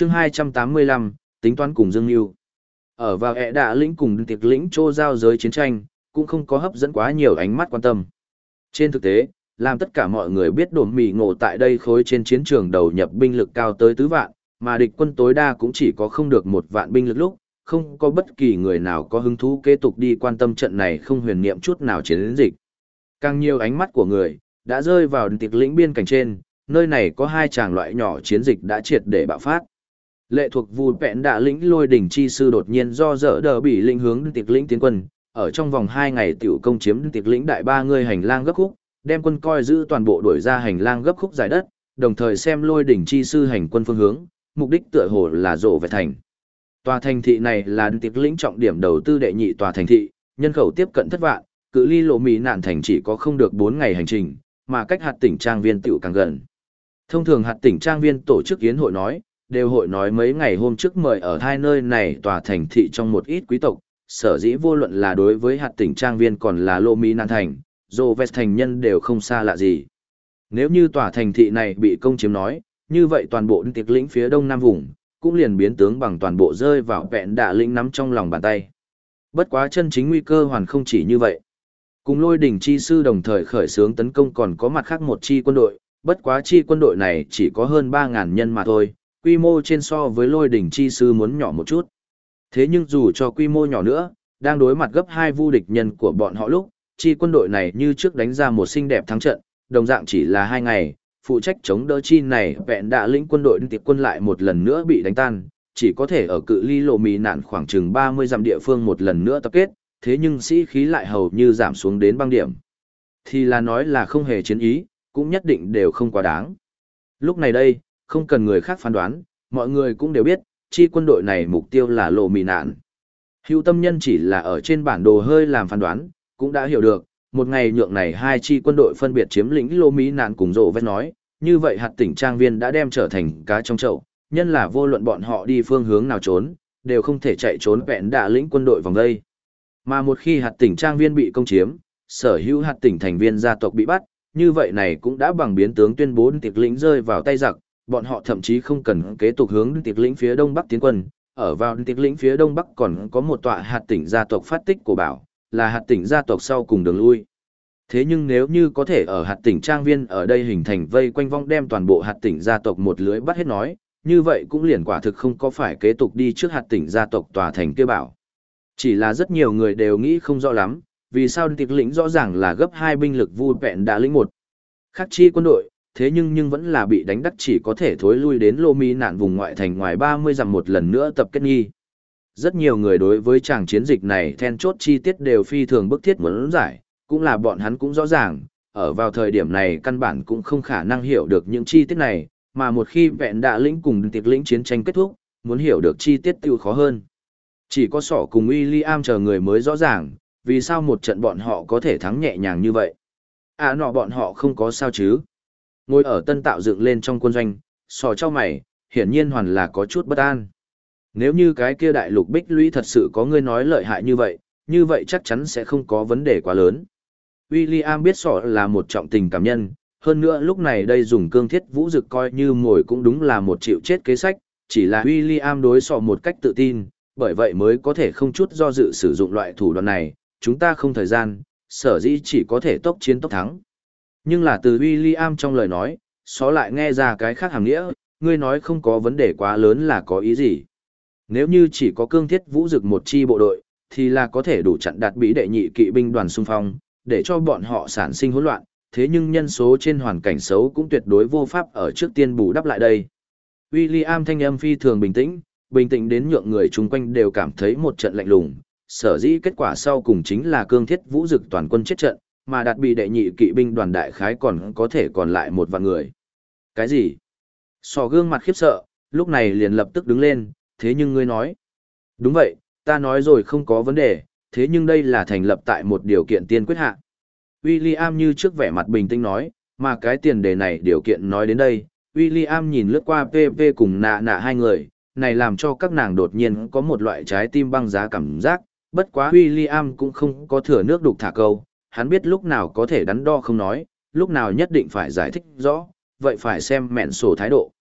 chương 285, tính toán cùng Dương Nhu. Ở vào ẹ đạ lĩnh cùng tiệc lĩnh chô giao giới chiến tranh, cũng không có hấp dẫn quá nhiều ánh mắt quan tâm. Trên thực tế, làm tất cả mọi người biết đồn mì ngộ tại đây khối trên chiến trường đầu nhập binh lực cao tới 4 vạn, mà địch quân tối đa cũng chỉ có không được 1 vạn binh lực lúc, không có bất kỳ người nào có hứng thú kế tục đi quan tâm trận này không huyền niệm chút nào chiến dịch. Càng nhiều ánh mắt của người đã rơi vào tiệc lĩnh biên cảnh trên, nơi này có 2 tràng loại nhỏ chiến dịch đã triệt để bạo phát. Lệ thuộc Vù Pẹn Đạ lĩnh Lôi đỉnh chi sư đột nhiên do dở đờ bị lĩnh hướng tiệc lĩnh tiến quân, ở trong vòng 2 ngày tiểu công chiếm tiệc lĩnh đại 3 người hành lang gấp khúc, đem quân coi giữ toàn bộ đuổi ra hành lang gấp khúc giải đất, đồng thời xem Lôi đỉnh chi sư hành quân phương hướng, mục đích tựa hồ là rộ về thành. Tòa thành thị này là tiệc lĩnh trọng điểm đầu tư đệ nhị tòa thành thị, nhân khẩu tiếp cận thất vạn, cự ly lộ mỹ nạn thành chỉ có không được 4 ngày hành trình, mà cách hạt tỉnh trang viên tiểu càng gần. Thông thường hạt tỉnh trang viên tổ chức yến hội nói, đều hội nói mấy ngày hôm trước mời ở hai nơi này tòa thành thị trong một ít quý tộc, sở dĩ vô luận là đối với hạt tỉnh trang viên còn là lộ mỹ nạn thành, dô vest thành nhân đều không xa lạ gì. Nếu như tòa thành thị này bị công chiếm nói, như vậy toàn bộ tiệc lĩnh phía đông nam vùng, cũng liền biến tướng bằng toàn bộ rơi vào vẹn đạ lĩnh nắm trong lòng bàn tay. Bất quá chân chính nguy cơ hoàn không chỉ như vậy. Cùng Lôi đỉnh chi sư đồng thời khởi xướng tấn công còn có mặt khác một chi quân đội, bất quá chi quân đội này chỉ có hơn 3.000 nhân mà thôi, quy mô trên so với Lôi đỉnh chi sư muốn nhỏ một chút. Thế nhưng dù cho quy mô nhỏ nữa, đang đối mặt gấp 2 vu địch nhân của bọn họ lúc, chi quân đội này như trước đánh ra một xinh đẹp thắng trận, đồng dạng chỉ là 2 ngày, phụ trách chống đỡ chi này vẹn đạ lĩnh quân đội tiệp quân lại một lần nữa bị đánh tan, chỉ có thể ở cự ly lộ mì nạn khoảng chừng 30 dặm địa phương một lần nữa tập kết, thế nhưng sĩ khí lại hầu như giảm xuống đến băng điểm. Thì là nói là không hề chiến ý, cũng nhất định đều không quá đáng. Lúc này đây, không cần người khác phán đoán, mọi người cũng đều biết, chi quân đội này mục tiêu là lộ mì nạn. Hữu tâm nhân chỉ là ở trên bản đồ hơi làm phán đoán, cũng đã hiểu được, một ngày nhượng này 2 chi quân đội phân biệt chiếm lĩnh lộ mì nạn cùng rộ vét nói, như vậy hạt tỉnh trang viên đã đem trở thành cá trong chậu, nhân là vô luận bọn họ đi phương hướng nào trốn, đều không thể chạy trốn vẹn đạ lĩnh quân đội vòng đây. Mà một khi hạt tỉnh trang viên bị công chiếm, sở hữu hạt tỉnh thành viên gia tộc bị bắt, như vậy này cũng đã bằng biến tướng tuyên bố tiệc lĩnh rơi vào tay giặc, bọn họ thậm chí không cần kế tục hướng tiệc lĩnh phía đông bắc tiến quân, ở vào tiệc lĩnh phía đông bắc còn có một tọa hạt tỉnh gia tộc phát tích của bảo, là hạt tỉnh gia tộc sau cùng đường lui. Thế nhưng nếu như có thể ở hạt tỉnh trang viên ở đây hình thành vây quanh vong đem toàn bộ hạt tỉnh gia tộc một lưới bắt hết nói, như vậy cũng liền quả thực không có phải kế tục đi trước hạt tỉnh gia tộc tòa thành kia bảo. Chỉ là rất nhiều người đều nghĩ không rõ lắm, vì sao tiệc lĩnh rõ ràng là gấp 2 binh lực Vu Pẹn Đạ lĩnh 1. Khác chi quân đội, thế nhưng vẫn là bị đánh đắc chỉ có thể thối lui đến lô mi nạn vùng ngoại thành ngoài 30 dặm một lần nữa tập kết nghi. Rất nhiều người đối với tràng chiến dịch này then chốt chi tiết đều phi thường bức thiết muốn giải, cũng là bọn hắn cũng rõ ràng, ở vào thời điểm này căn bản cũng không khả năng hiểu được những chi tiết này, mà một khi Vẹn Đạ lĩnh cùng tiệc lĩnh chiến tranh kết thúc, muốn hiểu được chi tiết tiêu khó hơn. Chỉ có Sỏ cùng William chờ người mới rõ ràng, vì sao một trận bọn họ có thể thắng nhẹ nhàng như vậy. Nọ bọn họ không có sao chứ. Ngồi ở tân tạo dựng lên trong quân doanh, Sỏ cho mày, hiển nhiên hoàn là có chút bất an. Nếu như cái kia đại lục bích lũy thật sự có người nói lợi hại như vậy chắc chắn sẽ không có vấn đề quá lớn. William biết Sỏ là một trọng tình cảm nhân, hơn nữa lúc này đây dùng cương thiết vũ dực coi như mồi cũng đúng là một chịu chết kế sách, chỉ là William đối Sỏ một cách tự tin, bởi vậy mới có thể không chút do dự sử dụng loại thủ đoạn này, chúng ta không thời gian, sở dĩ chỉ có thể tốc chiến tốc thắng. Nhưng là từ William trong lời nói, Sỏ lại nghe ra cái khác hàm nghĩa, ngươi nói không có vấn đề quá lớn là có ý gì. Nếu như chỉ có cương thiết vũ dực một chi bộ đội, thì là có thể đủ chặn đạt bí đệ nhị kỵ binh đoàn xung phong, để cho bọn họ sản sinh hỗn loạn, thế nhưng nhân số trên hoàn cảnh xấu cũng tuyệt đối vô pháp ở trước tiên bù đắp lại đây. William thanh âm phi thường bình tĩnh đến nhượng người chung quanh đều cảm thấy một trận lạnh lùng, sở dĩ kết quả sau cùng chính là cương thiết vũ dực toàn quân chết trận, mà đạt bị đệ nhị kỵ binh đoàn đại khái còn có thể còn lại 1 vạn người. Cái gì? Sỏ gương mặt khiếp sợ, lúc này liền lập tức đứng lên, thế nhưng ngươi nói. Đúng vậy, ta nói rồi không có vấn đề, thế nhưng đây là thành lập tại một điều kiện tiên quyết hạ. William như trước vẻ mặt bình tĩnh nói, mà cái tiền đề này điều kiện nói đến đây, William nhìn lướt qua PP cùng nạ hai người, này làm cho các nàng đột nhiên có một loại trái tim băng giá cảm giác, bất quá William cũng không có thừa nước đục thả câu, hắn biết lúc nào có thể đắn đo không nói, lúc nào nhất định phải giải thích rõ, vậy phải xem mẹn sổ thái độ.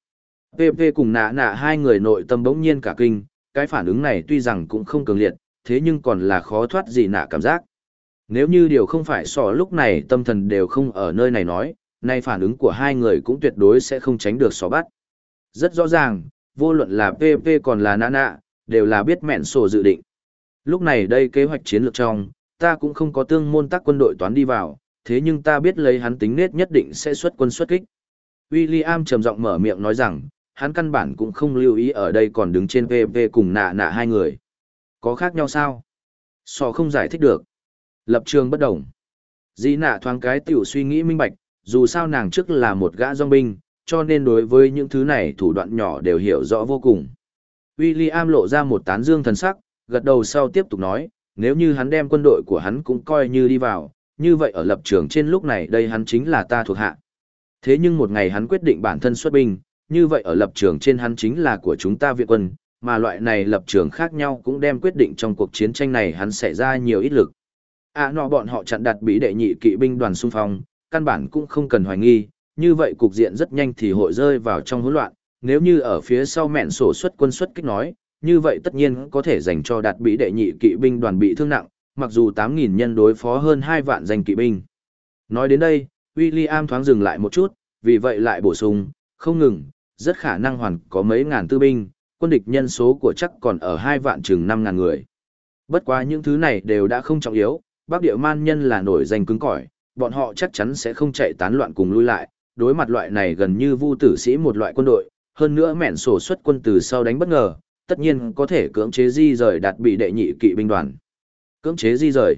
PP cùng nạ nạ hai người nội tâm bỗng nhiên cả kinh, cái phản ứng này tuy rằng cũng không cường liệt, thế nhưng còn là khó thoát gì nạ cảm giác. Nếu như điều không phải sọ lúc này tâm thần đều không ở nơi này nói, nay phản ứng của hai người cũng tuyệt đối sẽ không tránh được sọ bắt. Rất rõ ràng, vô luận là PP còn là nạ nạ, đều là biết mẹn sổ dự định. Lúc này đây kế hoạch chiến lược trong, ta cũng không có tương môn tác quân đội toán đi vào, thế nhưng ta biết lấy hắn tính nết nhất định sẽ xuất quân xuất kích. William trầm giọng mở miệng nói rằng, hắn căn bản cũng không lưu ý ở đây còn đứng trên PP cùng nạ nạ hai người. Có khác nhau sao? Sò không giải thích được. Lập trường bất đồng. Dĩ nạ thoáng cái tiểu suy nghĩ minh bạch, dù sao nàng trước là một gã dòng binh, cho nên đối với những thứ này thủ đoạn nhỏ đều hiểu rõ vô cùng. William lộ ra một tán dương thần sắc, gật đầu sau tiếp tục nói, nếu như hắn đem quân đội của hắn cũng coi như đi vào, như vậy ở lập trường trên lúc này đây hắn chính là ta thuộc hạ. Thế nhưng một ngày hắn quyết định bản thân xuất binh, như vậy ở lập trường trên hắn chính là của chúng ta viện quân, mà loại này lập trường khác nhau cũng đem quyết định trong cuộc chiến tranh này hắn sẽ ra nhiều ít lực. Nọ bọn họ chặn đặt bí đệ nhị kỵ binh đoàn xung phong, căn bản cũng không cần hoài nghi, như vậy cục diện rất nhanh thì hội rơi vào trong hỗn loạn, nếu như ở phía sau mẹn sổ xuất quân xuất kích nói, như vậy tất nhiên có thể dành cho đạt bí đệ nhị kỵ binh đoàn bị thương nặng, mặc dù 8.000 nhân đối phó hơn 2 vạn danh kỵ binh. Nói đến đây, William thoáng dừng lại một chút, vì vậy lại bổ sung, không ngừng, rất khả năng hoàn có mấy ngàn tư binh, quân địch nhân số của chắc còn ở 2 vạn chừng 5.000 người. Bất quá những thứ này đều đã không trọng yếu, Bắc Địa Man nhân là nổi danh cứng cỏi, bọn họ chắc chắn sẽ không chạy tán loạn cùng lui lại, đối mặt loại này gần như vu tử sĩ một loại quân đội, hơn nữa mẹn sổ xuất quân từ sau đánh bất ngờ, tất nhiên có thể cưỡng chế di rời đạt bị đệ nhị kỵ binh đoàn. Cưỡng chế di rời.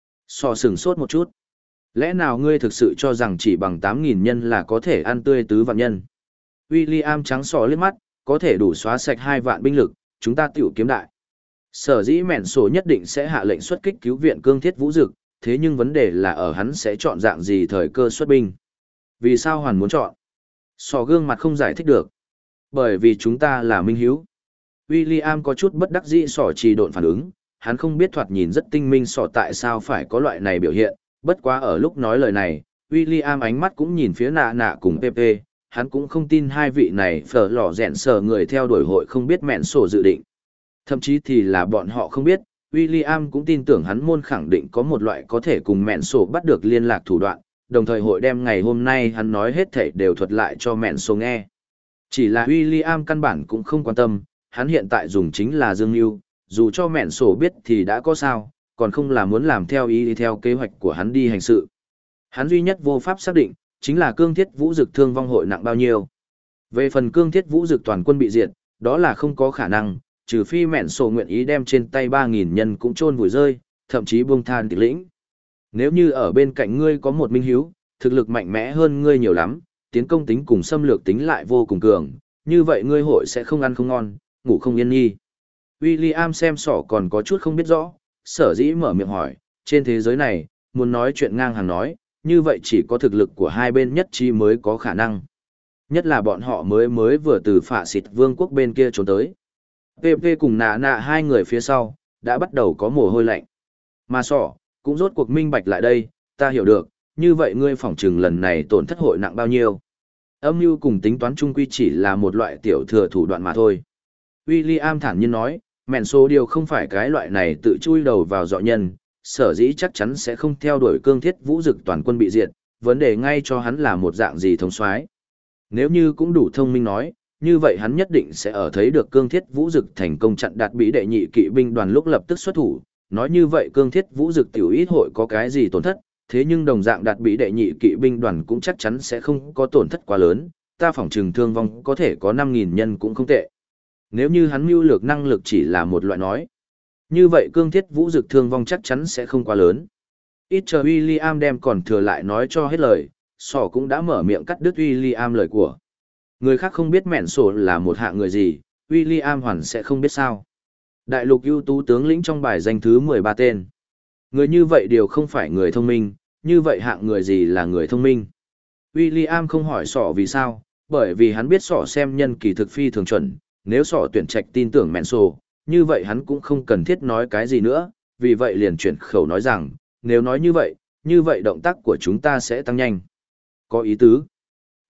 Sò sừng sốt một chút. Lẽ nào ngươi thực sự cho rằng chỉ bằng 8.000 nhân là có thể ăn tươi tứ vạn nhân? William trắng sò liếc mắt, có thể đủ xóa sạch 2 vạn binh lực, chúng ta tiểu kiếm đại. Sở dĩ mẹn sổ nhất định sẽ hạ lệnh xuất kích cứu viện cương thiết vũ dực, thế nhưng vấn đề là ở hắn sẽ chọn dạng gì thời cơ xuất binh. Vì sao hoàn muốn chọn? Sò gương mặt không giải thích được. Bởi vì chúng ta là minh hiếu. William có chút bất đắc dĩ sò trì độn phản ứng, hắn không biết thoạt nhìn rất tinh minh sò tại sao phải có loại này biểu hiện, bất quá ở lúc nói lời này, William ánh mắt cũng nhìn phía nạ nạ cùng Pepe, hắn cũng không tin hai vị này phở lò rèn sờ người theo đuổi hội không biết mẹn sổ dự định. Thậm chí thì là bọn họ không biết, William cũng tin tưởng hắn môn khẳng định có một loại có thể cùng mẹn sổ bắt được liên lạc thủ đoạn, đồng thời hội đem ngày hôm nay hắn nói hết thảy đều thuật lại cho mẹn sổ nghe. Chỉ là William căn bản cũng không quan tâm, hắn hiện tại dùng chính là Dương Nhu, dù cho mẹn sổ biết thì đã có sao, còn không là muốn làm theo ý theo kế hoạch của hắn đi hành sự. Hắn duy nhất vô pháp xác định, chính là cương thiết vũ dực thương vong hội nặng bao nhiêu. Về phần cương thiết vũ dực toàn quân bị diệt, đó là không có khả năng, trừ phi mẹn sổ nguyện ý đem trên tay 3.000 nhân cũng chôn vùi rơi, thậm chí buông than tịch lĩnh. Nếu như ở bên cạnh ngươi có một minh hiếu, thực lực mạnh mẽ hơn ngươi nhiều lắm, tiến công tính cùng xâm lược tính lại vô cùng cường, như vậy ngươi hội sẽ không ăn không ngon, ngủ không yên nghi. William xem sỏ còn có chút không biết rõ, sở dĩ mở miệng hỏi, trên thế giới này, muốn nói chuyện ngang hàng nói, như vậy chỉ có thực lực của hai bên nhất trí mới có khả năng. Nhất là bọn họ mới vừa từ phạ xịt vương quốc bên kia trốn tới. PP cùng nạ nạ hai người phía sau, đã bắt đầu có mồ hôi lạnh. Mà sỏ, cũng rốt cuộc minh bạch lại đây, ta hiểu được, như vậy ngươi phỏng trừng lần này tổn thất hội nặng bao nhiêu. Âm mưu cùng tính toán chung quy chỉ là một loại tiểu thừa thủ đoạn mà thôi. William thản nhiên nói, mẹn số điều không phải cái loại này tự chui đầu vào dọ nhân, sở dĩ chắc chắn sẽ không theo đuổi cương thiết vũ dực toàn quân bị diệt, vấn đề ngay cho hắn là một dạng gì thống soái. Nếu như cũng đủ thông minh nói, như vậy hắn nhất định sẽ ở thấy được cương thiết vũ dực thành công chặn đạt bí đệ nhị kỵ binh đoàn lúc lập tức xuất thủ, nói như vậy cương thiết vũ dực tiểu ít hội có cái gì tổn thất, thế nhưng đồng dạng đạt bí đệ nhị kỵ binh đoàn cũng chắc chắn sẽ không có tổn thất quá lớn, ta phỏng chừng thương vong có thể có 5.000 nhân cũng không tệ. Nếu như hắn mưu lược năng lực chỉ là một loại nói, như vậy cương thiết vũ dực thương vong chắc chắn sẽ không quá lớn. Ít chờ William đem còn thừa lại nói cho hết lời, sỏ cũng đã mở miệng cắt đứt William lời của. Người khác không biết mẹn sổ là một hạng người gì, William hoàn sẽ không biết sao. Đại lục ưu tú tướng lĩnh trong bài danh thứ 13 tên. Người như vậy đều không phải người thông minh, như vậy hạng người gì là người thông minh. William không hỏi sỏ vì sao, bởi vì hắn biết sỏ xem nhân kỳ thực phi thường chuẩn, nếu sỏ tuyển trạch tin tưởng mẹn sổ, như vậy hắn cũng không cần thiết nói cái gì nữa, vì vậy liền chuyển khẩu nói rằng, nếu nói như vậy động tác của chúng ta sẽ tăng nhanh. Có ý tứ.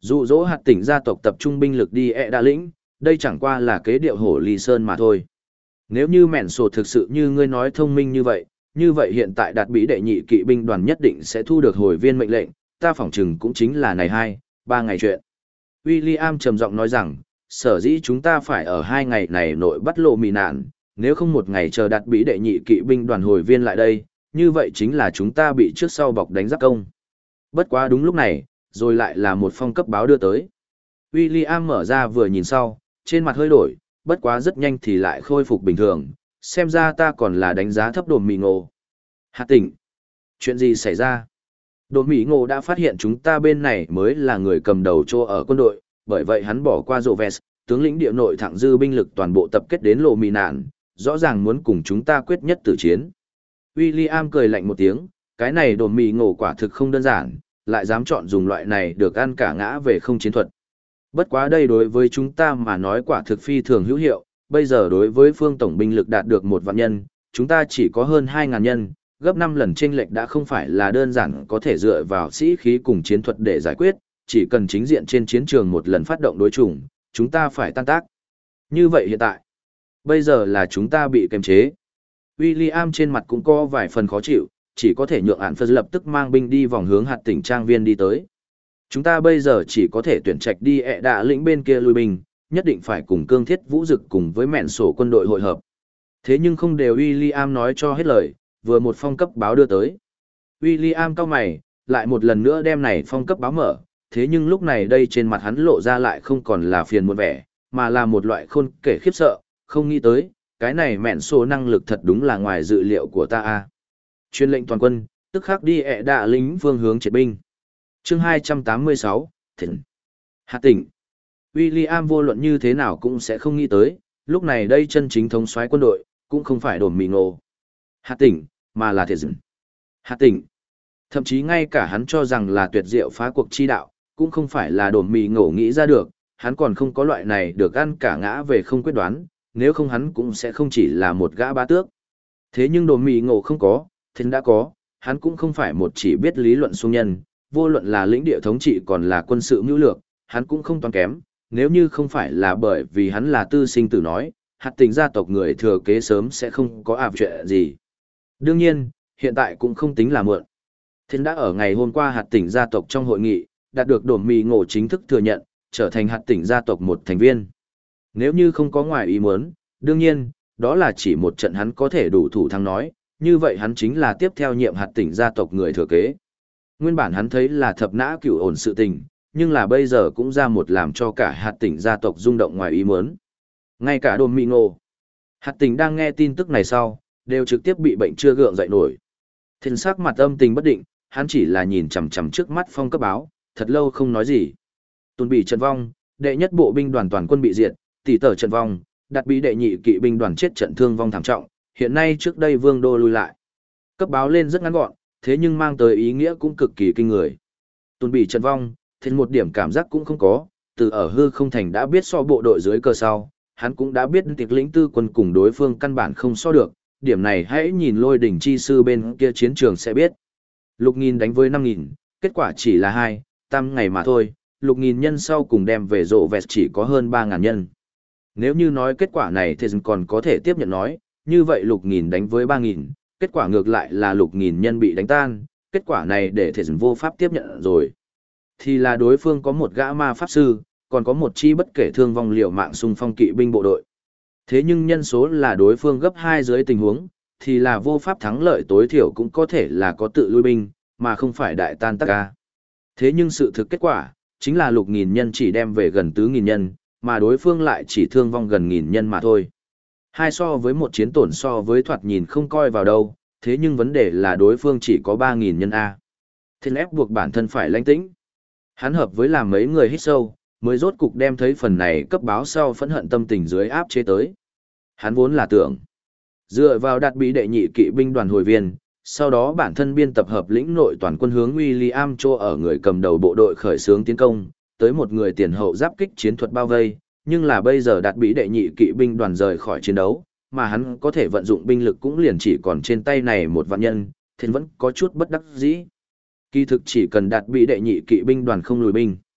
Dụ dỗ hạt tỉnh gia tộc tập trung binh lực đi đa lĩnh, đây chẳng qua là kế điệu hổ ly sơn mà thôi. Nếu như mẹn sổ thực sự như ngươi nói thông minh như vậy hiện tại đạt bí đệ nhị kỵ binh đoàn nhất định sẽ thu được hồi viên mệnh lệnh, ta phỏng chừng cũng chính là này 2-3 ngày chuyện. William trầm giọng nói rằng, sở dĩ chúng ta phải ở 2 ngày này nội bắt lộ mì nạn, nếu không một ngày chờ đạt bí đệ nhị kỵ binh đoàn hồi viên lại đây, như vậy chính là chúng ta bị trước sau bọc đánh giáp công. Bất quá đúng lúc này, rồi lại là một phong cấp báo đưa tới. William mở ra vừa nhìn sau, trên mặt hơi đổi, bất quá rất nhanh thì lại khôi phục bình thường, xem ra ta còn là đánh giá thấp đồn mì ngộ. Hạt tỉnh. Chuyện gì xảy ra? Đồn mì ngộ đã phát hiện chúng ta bên này mới là người cầm đầu cho ở quân đội, bởi vậy hắn bỏ qua rộ vest, tướng lĩnh địa nội thẳng dư binh lực toàn bộ tập kết đến lộ mì nạn, rõ ràng muốn cùng chúng ta quyết nhất tử chiến. William cười lạnh một tiếng, cái này đồn mì ngộ quả thực không đơn giản, lại dám chọn dùng loại này được ăn cả ngã về không chiến thuật. Bất quá đây đối với chúng ta mà nói quả thực phi thường hữu hiệu, bây giờ đối với phương tổng binh lực đạt được 1 vạn nhân, chúng ta chỉ có hơn 2.000 nhân, gấp 5 lần chênh lệch đã không phải là đơn giản có thể dựa vào sĩ khí cùng chiến thuật để giải quyết, chỉ cần chính diện trên chiến trường một lần phát động đối chủng, chúng ta phải tan tác. Như vậy hiện tại, bây giờ là chúng ta bị kiềm chế. William trên mặt cũng có vài phần khó chịu, chỉ có thể nhượng Ản Phật lập tức mang binh đi vòng hướng hạt tỉnh trang viên đi tới. Chúng ta bây giờ chỉ có thể tuyển trạch đi đạ lĩnh bên kia lui binh, nhất định phải cùng cương thiết vũ dực cùng với mẹn sổ quân đội hội hợp. Thế nhưng không đều William nói cho hết lời, vừa một phong cấp báo đưa tới. William cau mày, lại một lần nữa đem này phong cấp báo mở, thế nhưng lúc này đây trên mặt hắn lộ ra lại không còn là phiền muộn vẻ, mà là một loại khôn kể khiếp sợ, không nghĩ tới, cái này mẹn sổ năng lực thật đúng là ngoài dự liệu của ta a. Truyền lệnh toàn quân, tức khắc đi đạ lĩnh phương hướng triệt binh. Chương 286, Thịnh. Hạt tỉnh. William vô luận như thế nào cũng sẽ không nghĩ tới, lúc này đây chân chính thống soái quân đội, cũng không phải đồn mì ngộ. Hạt tỉnh, mà là Thịnh. Hạt tỉnh. Thậm chí ngay cả hắn cho rằng là tuyệt diệu phá cuộc chi đạo, cũng không phải là đồn mì ngộ nghĩ ra được, hắn còn không có loại này được ăn cả ngã về không quyết đoán, nếu không hắn cũng sẽ không chỉ là một gã bá tước. Thế nhưng đồn mì ngộ không có, Thịnh đã có, hắn cũng không phải một chỉ biết lý luận xung nhân, vô luận là lĩnh địa thống trị còn là quân sự mưu lược, hắn cũng không toán kém, nếu như không phải là bởi vì hắn là tư sinh tử nói, hạt tỉnh gia tộc người thừa kế sớm sẽ không có chuyện gì. Đương nhiên, hiện tại cũng không tính là muộn. Thiên đã ở ngày hôm qua hạt tỉnh gia tộc trong hội nghị, đạt được đồn mì ngộ chính thức thừa nhận, trở thành hạt tỉnh gia tộc một thành viên. Nếu như không có ngoài ý muốn, đương nhiên, đó là chỉ một trận hắn có thể đủ thủ thắng nói, như vậy hắn chính là tiếp theo nhiệm hạt tỉnh gia tộc người thừa kế. Nguyên bản hắn thấy là thập nã cửu ổn sự tình, nhưng là bây giờ cũng ra một làm cho cả hạt tỉnh gia tộc rung động ngoài ý muốn. Ngay cả đồn mì ngộ. Hạt tỉnh đang nghe tin tức này sau, đều trực tiếp bị bệnh chưa gượng dậy nổi. Thiên sắc mặt âm tình bất định, hắn chỉ là nhìn chằm chằm trước mắt phong cấp báo, thật lâu không nói gì. Tuần bị trận vong, đệ nhất bộ binh đoàn toàn quân bị diệt, tỷ tở trận vong, đặt bí đệ nhị kỵ binh đoàn chết trận thương vong thảm trọng, hiện nay trước đây vương đô lui lại. Cấp báo lên rất ngắn gọn, thế nhưng mang tới ý nghĩa cũng cực kỳ kinh người. Tuần bị trận vong, Thiên một điểm cảm giác cũng không có, từ ở hư không thành đã biết so bộ đội dưới cờ sau, hắn cũng đã biết tiệc lĩnh tư quân cùng đối phương căn bản không so được, điểm này hãy nhìn lôi đỉnh chi sư bên kia chiến trường sẽ biết. Lục nghìn đánh với 5.000, kết quả chỉ là 2-3 ngày mà thôi, lục nghìn nhân sau cùng đem về rộ vẹt chỉ có hơn 3.000 nhân. Nếu như nói kết quả này thì còn có thể tiếp nhận nói, như vậy lục nghìn đánh với 3.000, kết quả ngược lại là lục nghìn nhân bị đánh tan, kết quả này để thể vô pháp tiếp nhận rồi. Thì là đối phương có một gã ma pháp sư, còn có một chi bất kể thương vong liều mạng xung phong kỵ binh bộ đội. Thế nhưng nhân số là đối phương gấp 2 dưới tình huống, thì là vô pháp thắng lợi tối thiểu cũng có thể là có tự lui binh, mà không phải đại tan tác ca. Thế nhưng sự thực kết quả, chính là lục nghìn nhân chỉ đem về gần 4.000 nhân, mà đối phương lại chỉ thương vong gần 1.000 nhân mà thôi. Hai so với một chiến tổn so với thoạt nhìn không coi vào đâu, thế nhưng vấn đề là đối phương chỉ có 3.000 nhân A. Thiên ép buộc bản thân phải lãnh tĩnh. Hắn hợp với làm mấy người hít sâu, mới rốt cục đem thấy phần này cấp báo sau phẫn hận tâm tình dưới áp chế tới. Hắn vốn là tưởng, dựa vào đạt bí đệ nhị kỵ binh đoàn hồi viên, sau đó bản thân biên tập hợp lĩnh nội toàn quân hướng William cho ở người cầm đầu bộ đội khởi xướng tiến công, tới một người tiền hậu giáp kích chiến thuật bao vây, nhưng là bây giờ đạt bí đệ nhị kỵ binh đoàn rời khỏi chiến đấu, mà hắn có thể vận dụng binh lực cũng liền chỉ còn trên tay này một vạn nhân, thì vẫn có chút bất đắc dĩ. Kỳ thực chỉ cần đạt bí đệ nhị kỵ binh đoàn không lùi binh,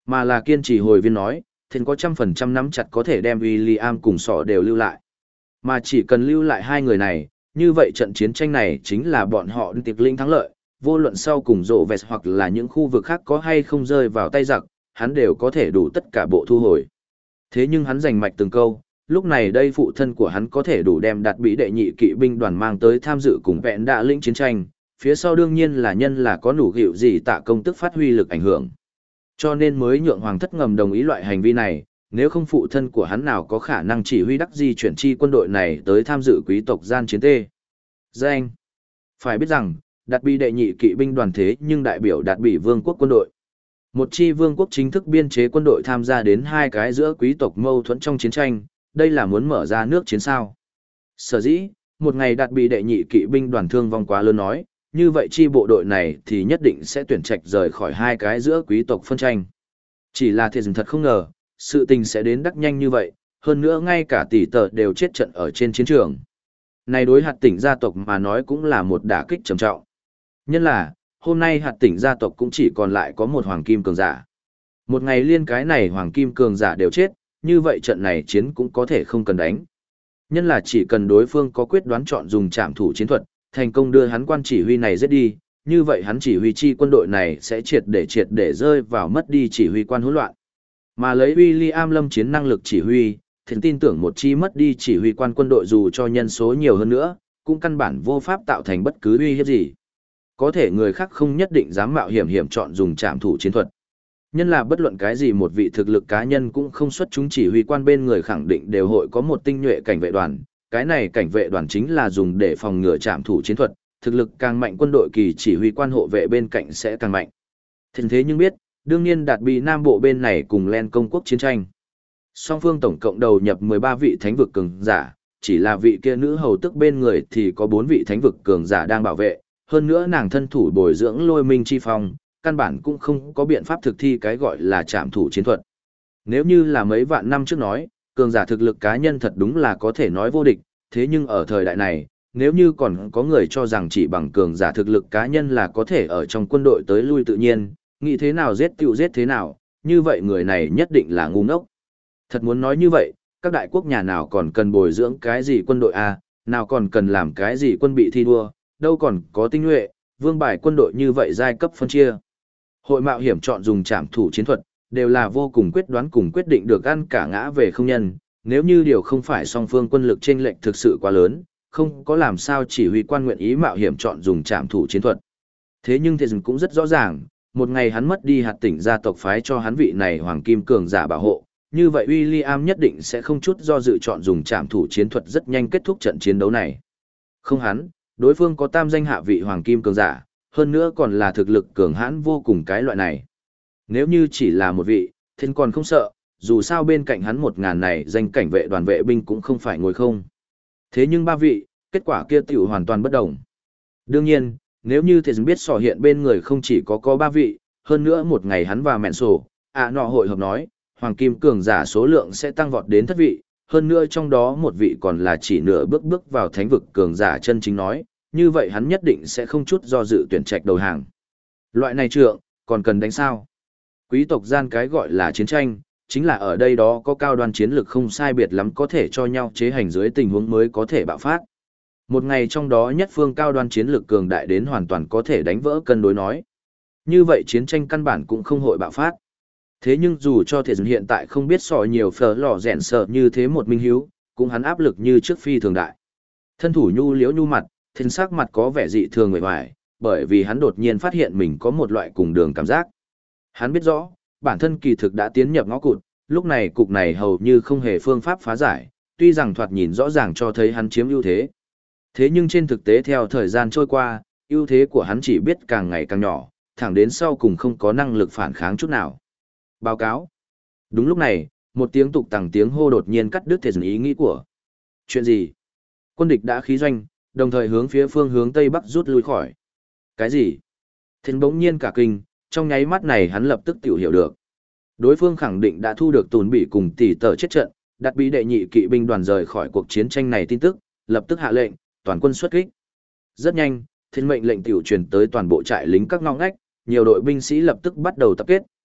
Mà là kiên trì hồi viên nói, Thìn có 100% nắm chặt có thể đem William cùng sọ đều lưu lại. Mà chỉ cần lưu lại hai người này, như vậy trận chiến tranh này chính là bọn họ tiệp linh thắng lợi, vô luận sau cùng rộ vẹt hoặc là những khu vực khác có hay không rơi vào tay giặc, hắn đều có thể đủ tất cả bộ thu hồi. Thế nhưng hắn giành mạch từng câu, lúc này đây phụ thân của hắn có thể đủ đem đạt bị đệ nhị kỵ binh đoàn mang tới tham dự cùng vẹn đạ lĩnh chiến tranh, phía sau đương nhiên là nhân là có nủ gịu gì tạ công tức phát huy lực ảnh hưởng. Cho nên mới nhượng hoàng thất ngầm đồng ý loại hành vi này, nếu không phụ thân của hắn nào có khả năng chỉ huy đắc di chuyển chi quân đội này tới tham dự quý tộc gian chiến tê. Danh. Phải biết rằng, đạt bị đệ nhị kỵ binh đoàn thế nhưng đại biểu đạt bị vương quốc quân đội. Một chi vương quốc chính thức biên chế quân đội tham gia đến hai cái giữa quý tộc mâu thuẫn trong chiến tranh, đây là muốn mở ra nước chiến sao. Sở dĩ, một ngày đạt bị đệ nhị kỵ binh đoàn thương vong quá lớn nói, như vậy chi bộ đội này thì nhất định sẽ tuyển trạch rời khỏi hai cái giữa quý tộc phân tranh. Chỉ là thiệt thật không ngờ, sự tình sẽ đến đắc nhanh như vậy, hơn nữa ngay cả tỷ tờ đều chết trận ở trên chiến trường. Này đối hạt tỉnh gia tộc mà nói cũng là một đả kích trầm trọng. Nhân là, hôm nay hạt tỉnh gia tộc cũng chỉ còn lại có một hoàng kim cường giả. Một ngày liên cái này hoàng kim cường giả đều chết, như vậy trận này chiến cũng có thể không cần đánh. Nhân là chỉ cần đối phương có quyết đoán chọn dùng trảm thủ chiến thuật, thành công đưa hắn quan chỉ huy này giết đi, như vậy hắn chỉ huy chi quân đội này sẽ triệt để rơi vào mất đi chỉ huy quan hỗn loạn. Mà lấy William lâm chiến năng lực chỉ huy, thì tin tưởng một chi mất đi chỉ huy quan quân đội dù cho nhân số nhiều hơn nữa, cũng căn bản vô pháp tạo thành bất cứ uy hiếp gì. Có thể người khác không nhất định dám mạo hiểm chọn dùng trảm thủ chiến thuật. Nhân là bất luận cái gì một vị thực lực cá nhân cũng không xuất chúng chỉ huy quan bên người khẳng định đều hội có một tinh nhuệ cảnh vệ đoàn. Cái này cảnh vệ đoàn chính là dùng để phòng ngừa trảm thủ chiến thuật, thực lực càng mạnh quân đội kỳ chỉ huy quan hộ vệ bên cạnh sẽ càng mạnh. Thế nhưng biết, đương nhiên đạt bị Nam Bộ bên này cùng Len công quốc chiến tranh. Song phương tổng cộng đầu nhập 13 vị thánh vực cường giả, chỉ là vị kia nữ hầu tức bên người thì có 4 vị thánh vực cường giả đang bảo vệ, hơn nữa nàng thân thủ bồi dưỡng lôi minh chi phong, căn bản cũng không có biện pháp thực thi cái gọi là trảm thủ chiến thuật. Nếu như là mấy vạn năm trước nói, cường giả thực lực cá nhân thật đúng là có thể nói vô địch, thế nhưng ở thời đại này, nếu như còn có người cho rằng chỉ bằng cường giả thực lực cá nhân là có thể ở trong quân đội tới lui tự nhiên, nghĩ thế nào giết tựu giết thế nào, như vậy người này nhất định là ngu ngốc. Thật muốn nói như vậy, các đại quốc nhà nào còn cần bồi dưỡng cái gì quân đội A, nào còn cần làm cái gì quân bị thi đua, đâu còn có tinh nhuệ, vương bài quân đội như vậy giai cấp phân chia. Hội mạo hiểm chọn dùng trảm thủ chiến thuật, đều là vô cùng quyết đoán cùng quyết định được ăn cả ngã về không nhân, nếu như điều không phải song phương quân lực chênh lệch thực sự quá lớn, không có làm sao chỉ huy quan nguyện ý mạo hiểm chọn dùng trảm thủ chiến thuật. Thế nhưng Thế Dừng cũng rất rõ ràng, một ngày hắn mất đi hạt tỉnh gia tộc phái cho hắn vị này hoàng kim cường giả bảo hộ, như vậy William nhất định sẽ không chút do dự chọn dùng trảm thủ chiến thuật rất nhanh kết thúc trận chiến đấu này. Không hắn, đối phương có tam danh hạ vị hoàng kim cường giả, hơn nữa còn là thực lực cường hãn vô cùng cái loại này. Nếu như chỉ là một vị, thì còn không sợ, dù sao bên cạnh hắn 1000 này danh cảnh vệ đoàn vệ binh cũng không phải ngồi không. Thế nhưng 3 vị, kết quả kia tiểu hoàn toàn bất đồng. Đương nhiên, nếu như Thế biết sò hiện bên người không chỉ có 3 vị, hơn nữa một ngày hắn và mẹn sổ, nọ hội hợp nói, hoàng kim cường giả số lượng sẽ tăng vọt đến 7 vị, hơn nữa trong đó một vị còn là chỉ nửa bước vào thánh vực cường giả chân chính nói, như vậy hắn nhất định sẽ không chút do dự tuyển trạch đầu hàng. Loại này trượng, còn cần đánh sao? Quý tộc gian cái gọi là chiến tranh, chính là ở đây đó có cao đoan chiến lực không sai biệt lắm có thể cho nhau chế hành dưới tình huống mới có thể bạo phát. Một ngày trong đó nhất phương cao đoan chiến lực cường đại đến hoàn toàn có thể đánh vỡ cân đối nói. Như vậy chiến tranh căn bản cũng không hội bạo phát. Thế nhưng dù cho Thể Dừng hiện tại không biết sò nhiều phở lò rèn sợ như thế một minh hiếu, cũng hắn áp lực như trước phi thường đại. Thân thủ nhu liễu nhu mặt, thân sắc mặt có vẻ dị thường nguội hoài, bởi vì hắn đột nhiên phát hiện mình có một loại cùng đường cảm giác. Hắn biết rõ, bản thân kỳ thực đã tiến nhập ngõ cụt, lúc này cục này hầu như không hề phương pháp phá giải, tuy rằng thoạt nhìn rõ ràng cho thấy hắn chiếm ưu thế. Thế nhưng trên thực tế theo thời gian trôi qua, ưu thế của hắn chỉ biết càng ngày càng nhỏ, thẳng đến sau cùng không có năng lực phản kháng chút nào. Báo cáo. Đúng lúc này, một tiếng tục tằng tiếng hô đột nhiên cắt đứt Thể Dừng ý nghĩ của. Chuyện gì? Quân địch đã khí doanh, đồng thời hướng phía phương hướng tây bắc rút lui khỏi. Cái gì? Thế bỗng nhiên cả kinh, trong nháy mắt này hắn lập tức tiểu hiểu được. Đối phương khẳng định đã thu được Tùn Bị cùng tỷ tờ chết trận, đặt bí đệ nhị kỵ binh đoàn rời khỏi cuộc chiến tranh này tin tức, lập tức hạ lệnh, toàn quân xuất kích. Rất nhanh, thiên mệnh lệnh tiểu truyền tới toàn bộ trại lính các ngóc ngách, nhiều đội binh sĩ lập tức bắt đầu tập kết,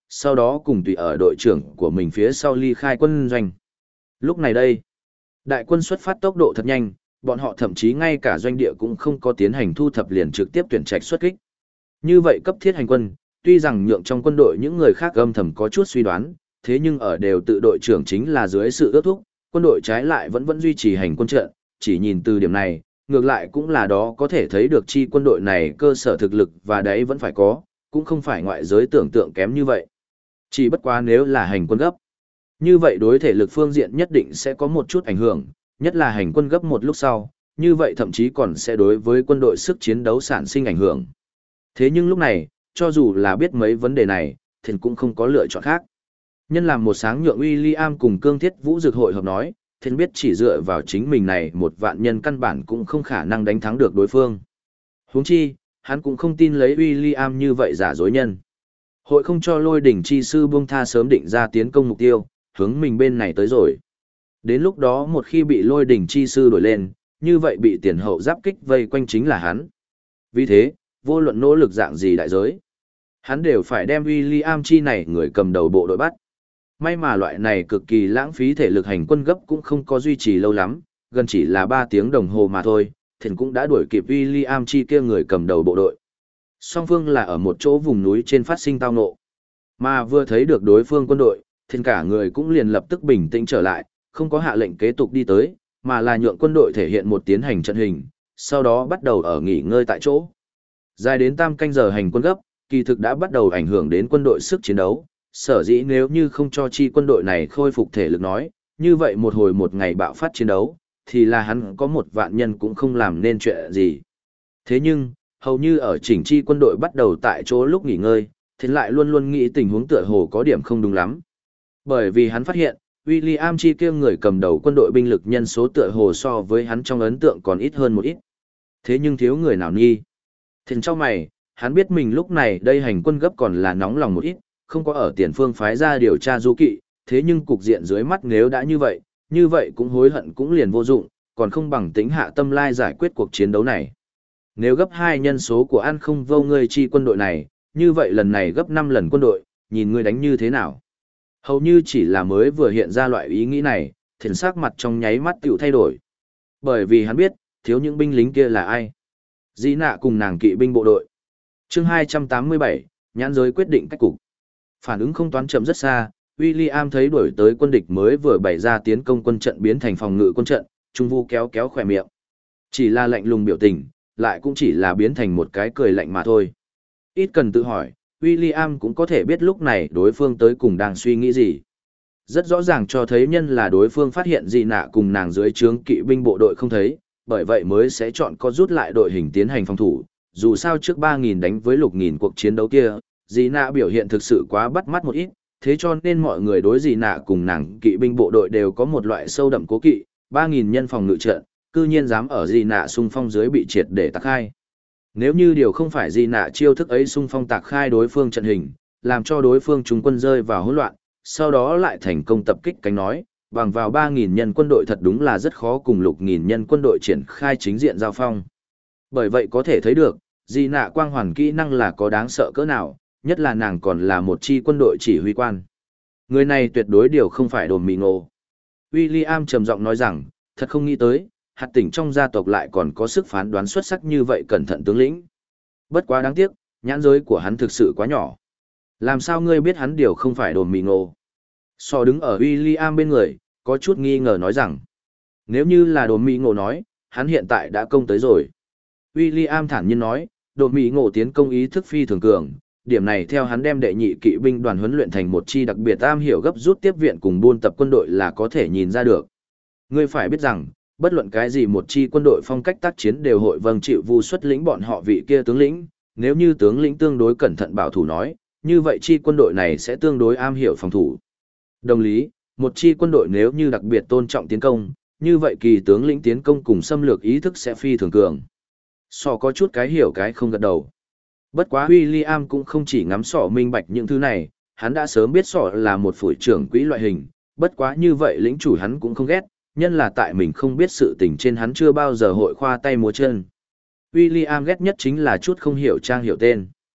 sau đó cùng tùy ở đội trưởng của mình phía sau ly khai quân doanh. Lúc này đây, đại quân xuất phát tốc độ thật nhanh, bọn họ thậm chí ngay cả doanh địa cũng không có tiến hành thu thập liền trực tiếp tuyển trạch xuất kích. Như vậy cấp thiết hành quân, tuy rằng nhượng trong quân đội những người khác âm thầm có chút suy đoán, thế nhưng ở đều tự đội trưởng chính là dưới sự ước thúc, quân đội trái lại vẫn duy trì hành quân trận, chỉ nhìn từ điểm này, ngược lại cũng là đó có thể thấy được chi quân đội này cơ sở thực lực và đấy vẫn phải có, cũng không phải ngoại giới tưởng tượng kém như vậy. Chỉ bất quá nếu là hành quân gấp, như vậy đối thể lực phương diện nhất định sẽ có một chút ảnh hưởng, nhất là hành quân gấp một lúc sau, như vậy thậm chí còn sẽ đối với quân đội sức chiến đấu sản sinh ảnh hưởng. Thế nhưng lúc này, cho dù là biết mấy vấn đề này, thì cũng không có lựa chọn khác. Nhân làm một sáng nhượng William cùng Cương Thiết Vũ Dực hội hợp nói, thì biết chỉ dựa vào chính mình này một vạn nhân căn bản cũng không khả năng đánh thắng được đối phương. Huống chi, hắn cũng không tin lấy William như vậy giả dối nhân. Hội không cho Lôi Đỉnh chi sư buông tha sớm định ra tiến công mục tiêu, hướng mình bên này tới rồi. Đến lúc đó một khi bị Lôi Đỉnh chi sư đổi lên, như vậy bị tiền hậu giáp kích vây quanh chính là hắn. Vì thế, vô luận nỗ lực dạng gì đại giới, hắn đều phải đem William chi này người cầm đầu bộ đội bắt. May mà loại này cực kỳ lãng phí thể lực hành quân gấp cũng không có duy trì lâu lắm, gần chỉ là 3 tiếng đồng hồ mà thôi, thì cũng đã đuổi kịp William chi kia người cầm đầu bộ đội. Song phương là ở một chỗ vùng núi trên phát sinh tao ngộ. Mà vừa thấy được đối phương quân đội, thì cả người cũng liền lập tức bình tĩnh trở lại, không có hạ lệnh kế tục đi tới, mà là nhượng quân đội thể hiện một tiến hành trận hình, sau đó bắt đầu ở nghỉ ngơi tại chỗ. Dài đến 3 canh giờ hành quân gấp, kỳ thực đã bắt đầu ảnh hưởng đến quân đội sức chiến đấu, sở dĩ nếu như không cho chi quân đội này khôi phục thể lực nói, như vậy một hồi một ngày bạo phát chiến đấu, thì là hắn có 1 vạn nhân cũng không làm nên chuyện gì. Thế nhưng, hầu như ở chỉnh chi quân đội bắt đầu tại chỗ lúc nghỉ ngơi, thì lại luôn luôn nghĩ tình huống tựa hồ có điểm không đúng lắm. Bởi vì hắn phát hiện, William chi kia người cầm đầu quân đội binh lực nhân số tựa hồ so với hắn trong ấn tượng còn ít hơn một ít. Thế nhưng thiếu người nào nghi. Thình trong mày, hắn biết mình lúc này đây hành quân gấp còn là nóng lòng một ít, không có ở tiền phương phái ra điều tra du kỵ, thế nhưng cục diện dưới mắt nếu đã như vậy cũng hối hận cũng liền vô dụng, còn không bằng tính hạ tâm lai giải quyết cuộc chiến đấu này. Nếu gấp 2 nhân số của ăn không vô ngươi chi quân đội này, như vậy lần này gấp 5 lần quân đội, nhìn ngươi đánh như thế nào. Hầu như chỉ là mới vừa hiện ra loại ý nghĩ này, thiền sắc mặt trong nháy mắt tiểu thay đổi. Bởi vì hắn biết, thiếu những binh lính kia là ai. Dĩ nạ cùng nàng kỵ binh bộ đội. Chương 287, nhãn giới quyết định cách cục. Phản ứng không toán chậm rất xa, William thấy đuổi tới quân địch mới vừa bày ra tiến công quân trận biến thành phòng ngự quân trận, Trung Vu kéo kéo khỏe miệng. Chỉ là lạnh lùng biểu tình, lại cũng chỉ là biến thành một cái cười lạnh mà thôi. Ít cần tự hỏi, William cũng có thể biết lúc này đối phương tới cùng đang suy nghĩ gì. Rất rõ ràng cho thấy nhân là đối phương phát hiện dị nạ cùng nàng dưới trướng kỵ binh bộ đội không thấy, bởi vậy mới sẽ chọn có rút lại đội hình tiến hành phòng thủ. Dù sao trước 3.000 đánh với lục 000 cuộc chiến đấu kia, dị nạ biểu hiện thực sự quá bắt mắt một ít, thế cho nên mọi người đối dị nạ cùng nàng kỵ binh bộ đội đều có một loại sâu đậm cố kỵ, 3.000 nhân phòng ngự trận, cư nhiên dám ở dị nạ xung phong dưới bị triệt để tạc khai. Nếu như điều không phải dị nạ chiêu thức ấy xung phong tạc khai đối phương trận hình, làm cho đối phương trung quân rơi vào hỗn loạn, sau đó lại thành công tập kích cánh nói, bằng vào 3.000 nhân quân đội thật đúng là rất khó cùng lục 000 nhân quân đội triển khai chính diện giao phong. Bởi vậy có thể thấy được, dị nạ quang hoàn kỹ năng là có đáng sợ cỡ nào, nhất là nàng còn là một chi quân đội chỉ huy quan. Người này tuyệt đối điều không phải đồn mì ngộ. William trầm giọng nói rằng, thật không nghĩ tới, hạt tỉnh trong gia tộc lại còn có sức phán đoán xuất sắc như vậy cẩn thận tướng lĩnh. Bất quá đáng tiếc, nhãn giới của hắn thực sự quá nhỏ. Làm sao ngươi biết hắn điều không phải đồn mì ngộ? So đứng ở William bên người, có chút nghi ngờ nói rằng, nếu như là đồn mì ngộ nói, hắn hiện tại đã công tới rồi. William thản nhiên nói, đồn mì ngộ tiến công ý thức phi thường cường, điểm này theo hắn đem đệ nhị kỵ binh đoàn huấn luyện thành một chi đặc biệt am hiểu gấp rút tiếp viện cùng buôn tập quân đội là có thể nhìn ra được. Ngươi phải biết rằng, bất luận cái gì một chi quân đội phong cách tác chiến đều hội vâng chịu vu xuất lĩnh bọn họ vị kia tướng lĩnh, nếu như tướng lĩnh tương đối cẩn thận bảo thủ nói, như vậy chi quân đội này sẽ tương đối am hiểu phòng thủ. Đồng lý, một chi quân đội nếu như đặc biệt tôn trọng tiến công, như vậy kỳ tướng lĩnh tiến công cùng xâm lược ý thức sẽ phi thường cường. So có chút cái hiểu cái không gật đầu. Bất quá William cũng không chỉ ngắm sỏ minh bạch những thứ này, hắn đã sớm biết sỏ là một phủi trưởng quỹ loại hình, bất quá như vậy lĩnh chủ hắn cũng không ghét, nhân là tại mình không biết sự tình trên hắn chưa bao giờ hội khoa tay múa chân. William ghét nhất chính là chút không hiểu trang hiểu tên.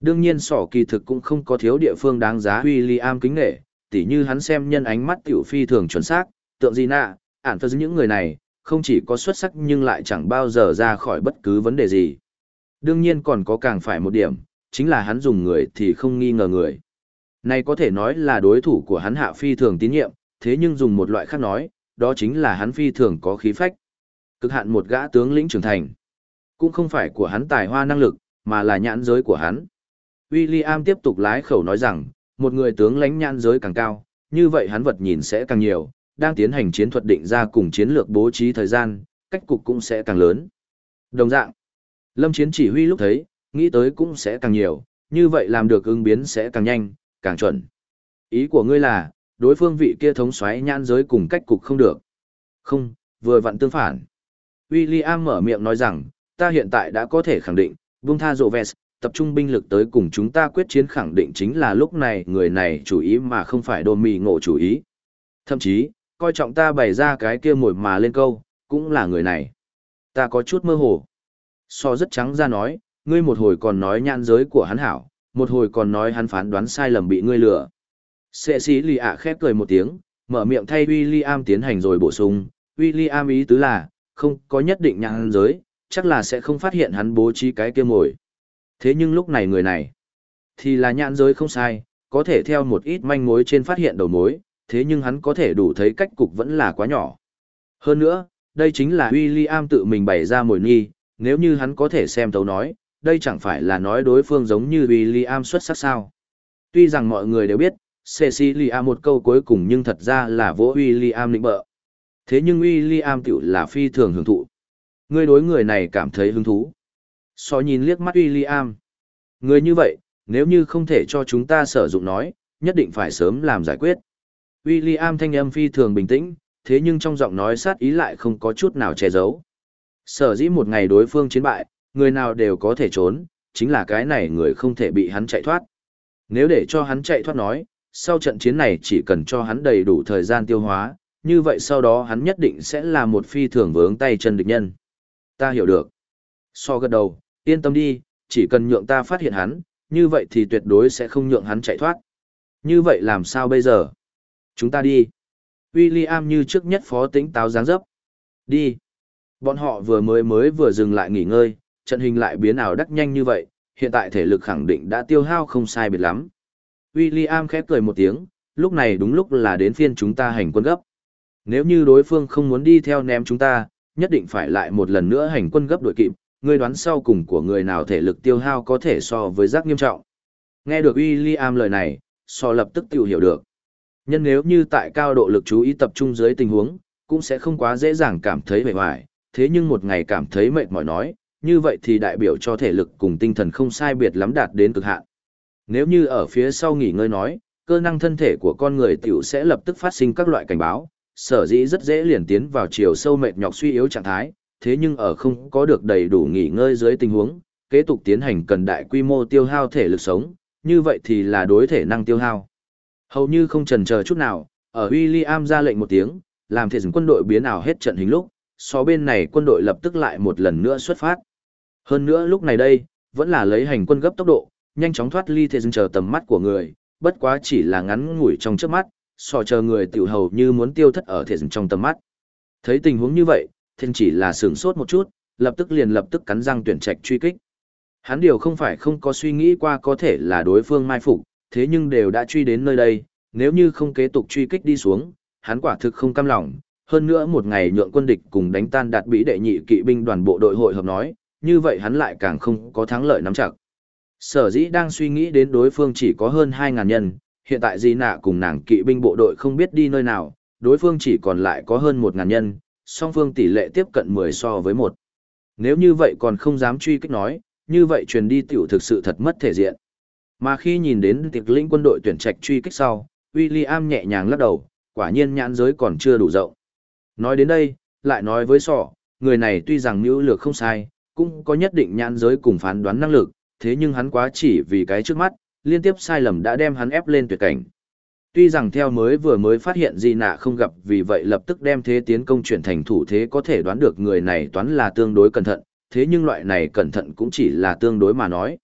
Đương nhiên sỏ kỳ thực cũng không có thiếu địa phương đáng giá William kính nghệ, tỉ như hắn xem nhân ánh mắt tiểu phi thường chuẩn xác, tượng gì nạ, ản phật những người này, không chỉ có xuất sắc nhưng lại chẳng bao giờ ra khỏi bất cứ vấn đề gì. Đương nhiên còn có càng phải một điểm, chính là hắn dùng người thì không nghi ngờ người. Này có thể nói là đối thủ của hắn hạ phi thường tín nhiệm, thế nhưng dùng một loại khác nói, đó chính là hắn phi thường có khí phách. Cực hạn một gã tướng lĩnh trưởng thành. Cũng không phải của hắn tài hoa năng lực, mà là nhãn giới của hắn. William tiếp tục lái khẩu nói rằng, một người tướng lãnh nhãn giới càng cao, như vậy hắn vật nhìn sẽ càng nhiều, đang tiến hành chiến thuật định ra cùng chiến lược bố trí thời gian, cách cục cũng sẽ càng lớn. Đồng dạng, Lâm Chiến chỉ huy lúc thấy, nghĩ tới cũng sẽ càng nhiều, như vậy làm được ứng biến sẽ càng nhanh, càng chuẩn. Ý của ngươi là, đối phương vị kia thống soái nhãn giới cùng cách cục không được. Không, vừa vặn tương phản. William mở miệng nói rằng, ta hiện tại đã có thể khẳng định, buông tha Rhodes, tập trung binh lực tới cùng chúng ta quyết chiến khẳng định chính là lúc này người này chủ ý mà không phải Đô Mì Ngộ chủ ý. Thậm chí, coi trọng ta bày ra cái kia mồi mà lên câu, cũng là người này. Ta có chút mơ hồ. So rất trắng ra nói, ngươi một hồi còn nói nhãn giới của hắn hảo, một hồi còn nói hắn phán đoán sai lầm bị ngươi lừa. Sệ sĩ lì ạ khép cười một tiếng, mở miệng thay William tiến hành rồi bổ sung. William ý tứ là, không có nhất định nhãn giới, chắc là sẽ không phát hiện hắn bố trí cái kia mồi. Thế nhưng lúc này người này, thì là nhãn giới không sai, có thể theo một ít manh mối trên phát hiện đầu mối, thế nhưng hắn có thể đủ thấy cách cục vẫn là quá nhỏ. Hơn nữa, đây chính là William tự mình bày ra mồi nghi, nếu như hắn có thể xem thấu nói, đây chẳng phải là nói đối phương giống như William xuất sắc sao. Tuy rằng mọi người đều biết, Cecilia một câu cuối cùng nhưng thật ra là vỗ William định bợ. Thế nhưng William tiểu là phi thường hưởng thụ. Người đối người này cảm thấy hứng thú. So nhìn liếc mắt William. Người như vậy, nếu như không thể cho chúng ta sử dụng nói, nhất định phải sớm làm giải quyết. William thanh âm phi thường bình tĩnh, thế nhưng trong giọng nói sát ý lại không có chút nào che giấu. Sở dĩ một ngày đối phương chiến bại, người nào đều có thể trốn, chính là cái này người không thể bị hắn chạy thoát. Nếu để cho hắn chạy thoát nói, sau trận chiến này chỉ cần cho hắn đầy đủ thời gian tiêu hóa, như vậy sau đó hắn nhất định sẽ là một phi thường vướng tay chân địch nhân. Ta hiểu được. So gật đầu, yên tâm đi, chỉ cần nhượng ta phát hiện hắn, như vậy thì tuyệt đối sẽ không nhượng hắn chạy thoát. Như vậy làm sao bây giờ? Chúng ta đi. William như trước nhất phó tĩnh táo dáng dấp. Đi. Bọn họ vừa dừng lại nghỉ ngơi, trận hình lại biến ảo đắc nhanh như vậy, hiện tại thể lực khẳng định đã tiêu hao không sai biệt lắm. William khép cười một tiếng, lúc này đúng lúc là đến phiên chúng ta hành quân gấp. Nếu như đối phương không muốn đi theo ném chúng ta, nhất định phải lại một lần nữa hành quân gấp đội kịp, ngươi đoán sau cùng của người nào thể lực tiêu hao có thể so với giác nghiêm trọng. Nghe được William lời này, so lập tức tự hiểu được. Nhân nếu như tại cao độ lực chú ý tập trung dưới tình huống, cũng sẽ không quá dễ dàng cảm thấy mệt mỏi, thế nhưng một ngày cảm thấy mệt mỏi nói, như vậy thì đại biểu cho thể lực cùng tinh thần không sai biệt lắm đạt đến cực hạn. Nếu như ở phía sau nghỉ ngơi nói, cơ năng thân thể của con người tiểu sẽ lập tức phát sinh các loại cảnh báo, sở dĩ rất dễ liền tiến vào chiều sâu mệt nhọc suy yếu trạng thái, thế nhưng ở không có được đầy đủ nghỉ ngơi dưới tình huống, kế tục tiến hành cần đại quy mô tiêu hao thể lực sống, như vậy thì là đối thể năng tiêu hao. Hầu như không chần chờ chút nào, ở William ra lệnh một tiếng, làm thể dừng quân đội biến ảo hết trận hình lúc, so bên này quân đội lập tức lại một lần nữa xuất phát. Hơn nữa lúc này đây, vẫn là lấy hành quân gấp tốc độ, nhanh chóng thoát ly thể dừng chờ tầm mắt của người, bất quá chỉ là ngắn ngủi trong trước mắt, so chờ người tiểu hầu như muốn tiêu thất ở thể dừng trong tầm mắt. Thấy tình huống như vậy, thiên chỉ là sửng sốt một chút, lập tức cắn răng tuyển trạch truy kích. Hắn điều không phải không có suy nghĩ qua có thể là đối phương mai phục, thế nhưng đều đã truy đến nơi đây, nếu như không kế tục truy kích đi xuống, hắn quả thực không cam lòng. Hơn nữa một ngày nhượng quân địch cùng đánh tan đạt bỉ đệ nhị kỵ binh đoàn bộ đội hội hợp nói, như vậy hắn lại càng không có thắng lợi nắm chặt. Sở dĩ đang suy nghĩ đến đối phương chỉ có hơn 2.000 nhân, hiện tại Di Nạ cùng nàng kỵ binh bộ đội không biết đi nơi nào, đối phương chỉ còn lại có hơn 1.000 nhân, song phương tỷ lệ tiếp cận 10 so với 1. Nếu như vậy còn không dám truy kích nói, như vậy truyền đi tiểu thực sự thật mất thể diện. Mà khi nhìn đến tiệc lĩnh quân đội tuyển trạch truy kích sau, William nhẹ nhàng lắc đầu, quả nhiên nhãn giới còn chưa đủ rộng. Nói đến đây, lại nói với sọ, người này tuy rằng mưu lược không sai, cũng có nhất định nhãn giới cùng phán đoán năng lực, thế nhưng hắn quá chỉ vì cái trước mắt, liên tiếp sai lầm đã đem hắn ép lên tuyệt cảnh. Tuy rằng theo vừa mới phát hiện Di Nạ không gặp, vì vậy lập tức đem thế tiến công chuyển thành thủ thế, có thể đoán được người này toán là tương đối cẩn thận, thế nhưng loại này cẩn thận cũng chỉ là tương đối mà nói.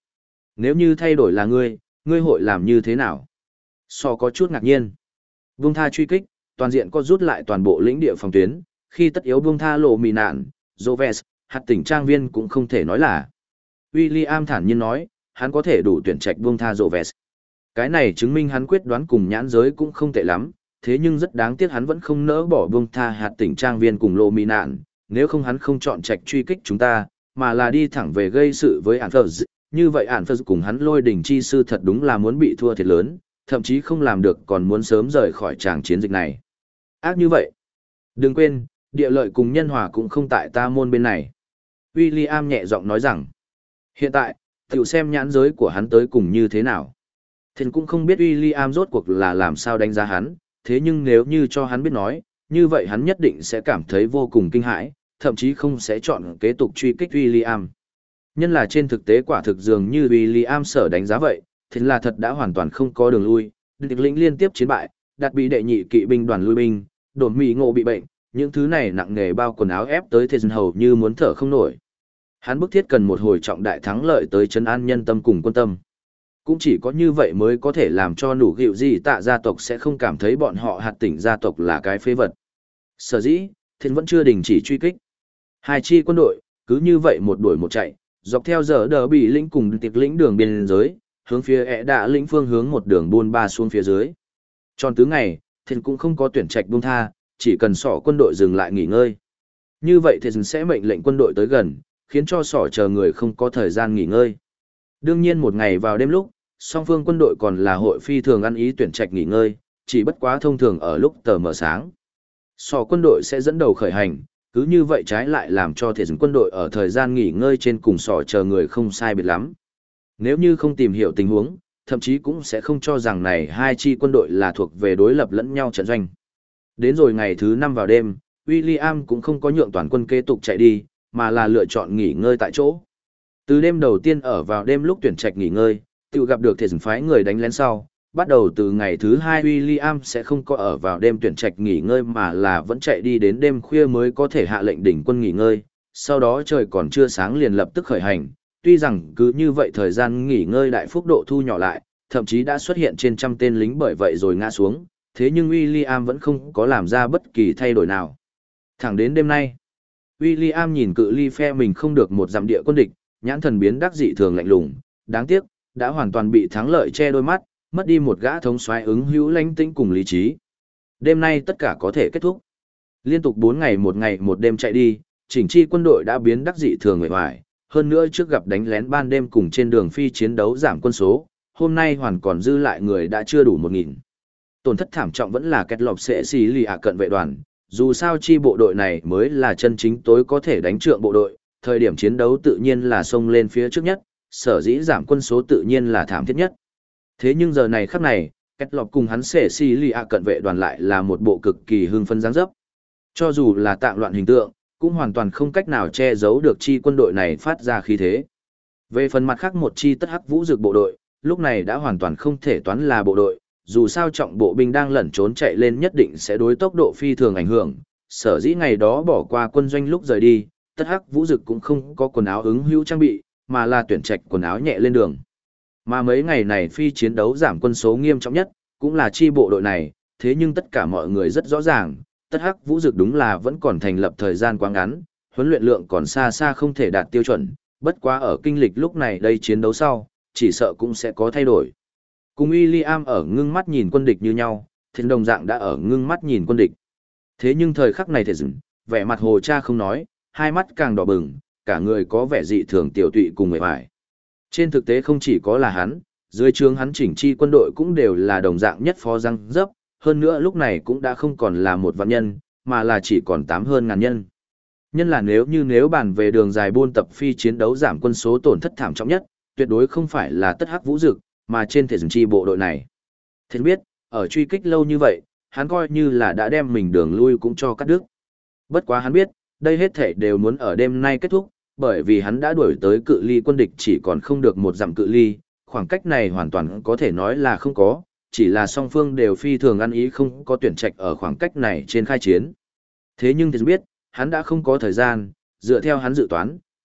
Nếu như thay đổi là ngươi hội làm như thế nào? So có chút ngạc nhiên. Buông tha truy kích, toàn diện có rút lại toàn bộ lĩnh địa phòng tuyến, khi tất yếu buông tha lộ mì nạn, Joves, hạt tỉnh trang viên cũng không thể nói là. William thản nhiên nói, hắn có thể đủ tuyển trạch buông tha Joves. Cái này chứng minh hắn quyết đoán cùng nhãn giới cũng không tệ lắm, thế nhưng rất đáng tiếc hắn vẫn không nỡ bỏ buông tha hạt tỉnh trang viên cùng lộ mì nạn, nếu không hắn không chọn trạch truy kích chúng ta, mà là đi thẳng về gây sự với Anfers. Như vậy Anfers cùng hắn lôi đỉnh chi sư thật đúng là muốn bị thua thiệt lớn, thậm chí không làm được còn muốn sớm rời khỏi tràng chiến dịch này. Ác như vậy. Đừng quên, địa lợi cùng nhân hòa cũng không tại ta môn bên này. William nhẹ giọng nói rằng, hiện tại, tiểu xem nhãn giới của hắn tới cùng như thế nào. Thiền cũng không biết William rốt cuộc là làm sao đánh giá hắn, thế nhưng nếu như cho hắn biết nói, như vậy hắn nhất định sẽ cảm thấy vô cùng kinh hãi, thậm chí không sẽ chọn kế tục truy kích William. Nhân là trên thực tế quả thực dường như William sở đánh giá vậy, thì là thật đã hoàn toàn không có đường lui, địch lĩnh liên tiếp chiến bại, đặt bị đệ nhị kỵ binh đoàn lui binh, đồn mì ngộ bị bệnh, những thứ này nặng nghề bao quần áo ép tới Thiền hầu như muốn thở không nổi. Hắn bức thiết cần một hồi trọng đại thắng lợi tới trấn an nhân tâm cùng quân tâm. Cũng chỉ có như vậy mới có thể làm cho nụ gịu gì tạ gia tộc sẽ không cảm thấy bọn họ hạt tỉnh gia tộc là cái phế vật. Sở dĩ, Thiền vẫn chưa đình chỉ truy kích. Hai chi quân đội, cứ như vậy một đuổi một chạy, dọc theo giờ đờ bị lĩnh cùng tiệp lĩnh đường biên giới, hướng phía ẹ đạ lĩnh phương hướng một đường buôn ba xuống phía dưới. Tròn tứ ngày, Thiền cũng không có tuyển trạch buông tha, chỉ cần sỏ quân đội dừng lại nghỉ ngơi. Như vậy Thiền sẽ mệnh lệnh quân đội tới gần, khiến cho sỏ chờ người không có thời gian nghỉ ngơi. Đương nhiên một ngày vào đêm lúc, song phương quân đội còn là hội phi thường ăn ý tuyển trạch nghỉ ngơi, chỉ bất quá thông thường ở lúc tờ mờ sáng. Sỏ quân đội sẽ dẫn đầu khởi hành, cứ như vậy trái lại làm cho thể dựng quân đội ở thời gian nghỉ ngơi trên cùng sỏ chờ người không sai biệt lắm. Nếu như không tìm hiểu tình huống, thậm chí cũng sẽ không cho rằng này hai chi quân đội là thuộc về đối lập lẫn nhau trận doanh. Đến rồi ngày thứ 5 vào đêm, William cũng không có nhượng toàn quân kế tục chạy đi, mà là lựa chọn nghỉ ngơi tại chỗ. Từ đêm đầu tiên ở vào đêm lúc tuyển trạch nghỉ ngơi, tự gặp được thể dựng phái người đánh lén sau. Bắt đầu từ ngày thứ 2 William sẽ không có ở vào đêm tuyển trạch nghỉ ngơi mà là vẫn chạy đi đến đêm khuya mới có thể hạ lệnh đỉnh quân nghỉ ngơi, sau đó trời còn chưa sáng liền lập tức khởi hành, tuy rằng cứ như vậy thời gian nghỉ ngơi đại phúc độ thu nhỏ lại, thậm chí đã xuất hiện trên trăm tên lính bởi vậy rồi ngã xuống, thế nhưng William vẫn không có làm ra bất kỳ thay đổi nào. Thẳng đến đêm nay, William nhìn cự ly phe mình không được một dặm địa quân địch, nhãn thần biến đắc dị thường lạnh lùng, đáng tiếc, đã hoàn toàn bị thắng lợi che đôi mắt, mất đi một gã thống soái ứng hữu lãnh tĩnh cùng lý trí. Đêm nay tất cả có thể kết thúc. Liên tục 4 ngày một đêm chạy đi, chỉnh chi quân đội đã biến đắc dị thường nguệ hoài, hơn nữa trước gặp đánh lén ban đêm cùng trên đường phi chiến đấu giảm quân số, hôm nay hoàn còn dư lại người đã chưa đủ 1.000. Tổn thất thảm trọng vẫn là kết lọc sẽ xì lì cận vệ đoàn, dù sao chi bộ đội này mới là chân chính tối có thể đánh trượng bộ đội, thời điểm chiến đấu tự nhiên là xông lên phía trước nhất, sở dĩ giảm quân số tự nhiên là thảm thiết nhất. Thế nhưng giờ này khắc này, kết lọc cùng hắn sẽ xì lì cận vệ đoàn lại là một bộ cực kỳ hưng phấn dáng dấp. Cho dù là tạng loạn hình tượng, cũng hoàn toàn không cách nào che giấu được chi quân đội này phát ra khí thế. Về phần mặt khác một chi tất hắc vũ dược bộ đội, lúc này đã hoàn toàn không thể toán là bộ đội, dù sao trọng bộ binh đang lẩn trốn chạy lên nhất định sẽ đối tốc độ phi thường ảnh hưởng, sở dĩ ngày đó bỏ qua quân doanh lúc rời đi, tất hắc vũ dực cũng không có quần áo ứng hữu trang bị, mà là tuyển trạch quần áo nhẹ lên đường. Mà mấy ngày này phi chiến đấu giảm quân số nghiêm trọng nhất, cũng là chi bộ đội này, thế nhưng tất cả mọi người rất rõ ràng, tất hắc vũ dực đúng là vẫn còn thành lập thời gian quá ngắn, huấn luyện lượng còn xa xa không thể đạt tiêu chuẩn, bất quá ở kinh lịch lúc này đây chiến đấu sau, chỉ sợ cũng sẽ có thay đổi. Cùng William ở ngưng mắt nhìn quân địch như nhau, thì đồng dạng đã ở ngưng mắt nhìn quân địch. Thế nhưng thời khắc này thì dừng, vẻ mặt hồ cha không nói, hai mắt càng đỏ bừng, cả người có vẻ dị thường tiểu tụy cùng người bại. Trên thực tế không chỉ có là hắn, dưới trướng hắn chỉnh chi quân đội cũng đều là đồng dạng nhất phó răng dấp, hơn nữa lúc này cũng đã không còn là 1 vạn nhân, mà là chỉ còn 8 hơn ngàn nhân. Nhân là nếu bàn về đường dài buôn tập phi chiến đấu giảm quân số tổn thất thảm trọng nhất, tuyệt đối không phải là tất hắc vũ dực, mà trên thể dừng chi bộ đội này. Thế biết, ở truy kích lâu như vậy, hắn coi như là đã đem mình đường lui cũng cho cắt đứt. Bất quá hắn biết, đây hết thể đều muốn ở đêm nay kết thúc, bởi vì hắn đã đuổi tới cự ly quân địch chỉ còn không được 1 dặm cự ly, khoảng cách này hoàn toàn có thể nói là không có, chỉ là song phương đều phi thường ăn ý không có tuyển trạch ở khoảng cách này trên khai chiến. Thế nhưng thì biết, hắn đã không có thời gian, dựa theo hắn dự toán,